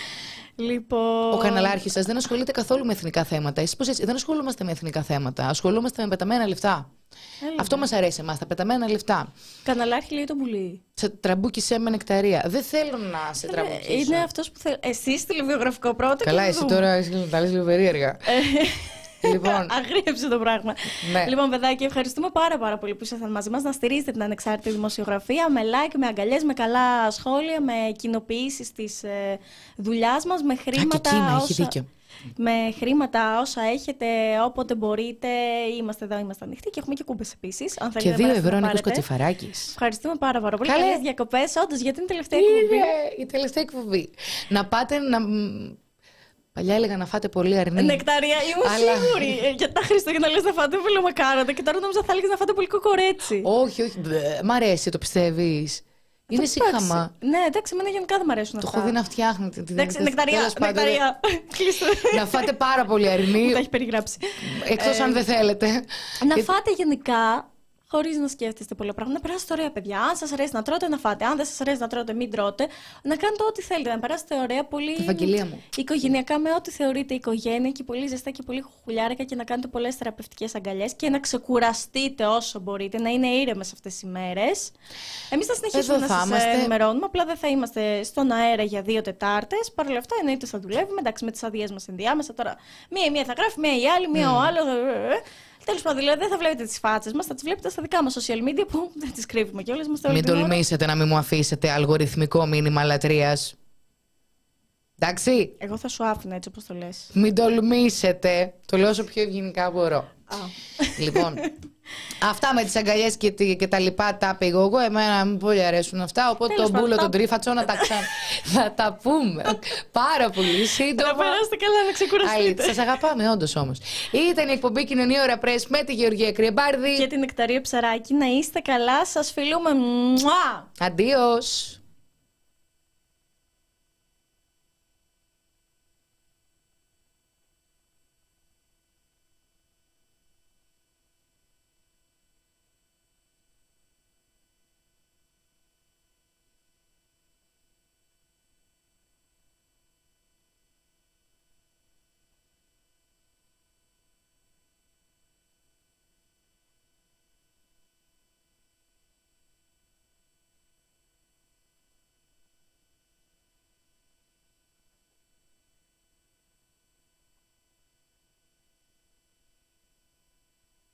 Λοιπόν... Ο καναλάρχης σας δεν ασχολείται καθόλου με εθνικά θέματα. Εσείς πώς έτσι, δεν ασχολούμαστε με εθνικά θέματα. Ασχολούμαστε με πεταμένα λεφτά. Έλα. Αυτό μας αρέσει εμάς, τα πεταμένα λεφτά. Καναλάρχη λέει το πουλί. Σε τραμπούκισέ με νεκταρία. Δεν θέλω να σε τραμπούκισω. Είναι αυτός που θέλει. Εσύ τηλεβιογραφικό πρώτο. Καλά, και εσύ δούμε. τώρα τα λες λίγο περίεργα. Λοιπόν. Αγρίεψε το πράγμα. Ναι. Λοιπόν, παιδάκι, ευχαριστούμε πάρα, πάρα πολύ που ήσασταν μαζί μας. Να στηρίζετε την ανεξάρτητη δημοσιογραφία με like, με αγκαλιές, με καλά σχόλια, με κοινοποιήσεις της ε, δουλειάς μας, με χρήματα. Α, και Κίνα, όσα... έχει δίκιο. Με χρήματα όσα έχετε, όποτε μπορείτε. Είμαστε εδώ, είμαστε ανοιχτοί και έχουμε και κούμπες επίσης. Αν Και δύο ευρώ Νίκος Κοτσιφαράκης. Ευχαριστούμε πάρα, πάρα πολύ. Καλέ. Καλές διακοπές, όντως, γιατί είναι η τελευταία εκπομπή. Είναι η τελευταία εκπομπή. Να πάτε να. Παλιά έλεγα να φάτε πολύ αρνί. Νεκταρία, είμαι Αλλά... σίγουρη. Ε, για τα Χριστούγεννα λες να φάτε βελομακάρονα και τώρα νόμιζα θα έλεγες να φάτε πολύ κοκορέτσι. Όχι, όχι. Μπε, μ' αρέσει, το πιστεύεις. Είναι σύγχαμα. Ναι, εντάξει, εμένα γενικά δεν μου αρέσουν Το αυτά. έχω δει να φτιάχνετε. Εντάξει, νεκταρία, Τέλος πάντων, νεκταρία. Κλείστε. να φάτε πάρα πολύ αρνί. Μου τα έχει περιγράψει. Εκτός Ε, αν δεν θέλετε. Να Και- φάτε γενικά, χωρίς να σκέφτεστε πολλά πράγματα, να περάσετε ωραία, παιδιά. Αν σας αρέσει να τρώτε, να φάτε. Αν δεν σας αρέσει να τρώτε, μην τρώτε. Να κάνετε ό,τι θέλετε. Να περάσετε ωραία, πολύ. Ευαγγελία μου. Οικογενειακά, με ό,τι θεωρείτε οικογένεια και πολύ ζεστά και πολύ χουλιάρικα και να κάνετε πολλές θεραπευτικές αγκαλιές και να ξεκουραστείτε όσο μπορείτε, να είναι ήρεμες αυτές τις ημέρες. Εμείς θα συνεχίσουμε Εδώ να θα σας είμαστε. ενημερώνουμε, απλά δεν θα είμαστε στον αέρα για δύο Τετάρτες. Παρ' όλα αυτά, εννοείται θα δουλεύουμε. Εντάξει, με τις αδειές μας ενδιάμεσα τώρα. Μία η μία θα γράφει, μία η άλλη, μία ο άλλο. Τέλος πάντων, δηλαδή δεν θα βλέπετε τις φάτσες μας, θα τις βλέπετε στα δικά μας social media που δεν τις κρύβουμε κιόλας. Είμαστε όλη Μην την ώρα. τολμήσετε να μην μου αφήσετε αλγοριθμικό μήνυμα λατρείας. Εντάξει. Εγώ θα σου άφηνα έτσι όπως το λες. Μην τολμήσετε. Το λέω όσο πιο ευγενικά μπορώ. Α. Λοιπόν, αυτά με τις αγκαλιές και, τη- και τα λοιπά τα πήγω εγώ. Εμένα μου πολύ αρέσουν αυτά. Οπότε Τέλος τον πάντων, μπούλο, τα- τον τρίφατσο να τα ξανά. Θα τα πούμε. Πάρα πολύ Να σύντομα. περάσετε καλά, να ξεκουραστείτε. Σας αγαπάμε όντως όμως. Ήταν η εκπομπή Κοινωνία Ώρα Press με τη Γεωργία Κρυεμπάρδη. Και την Νεκταρία Ψαράκη, να είστε καλά, σας φιλούμε. Μουά! Αντίος.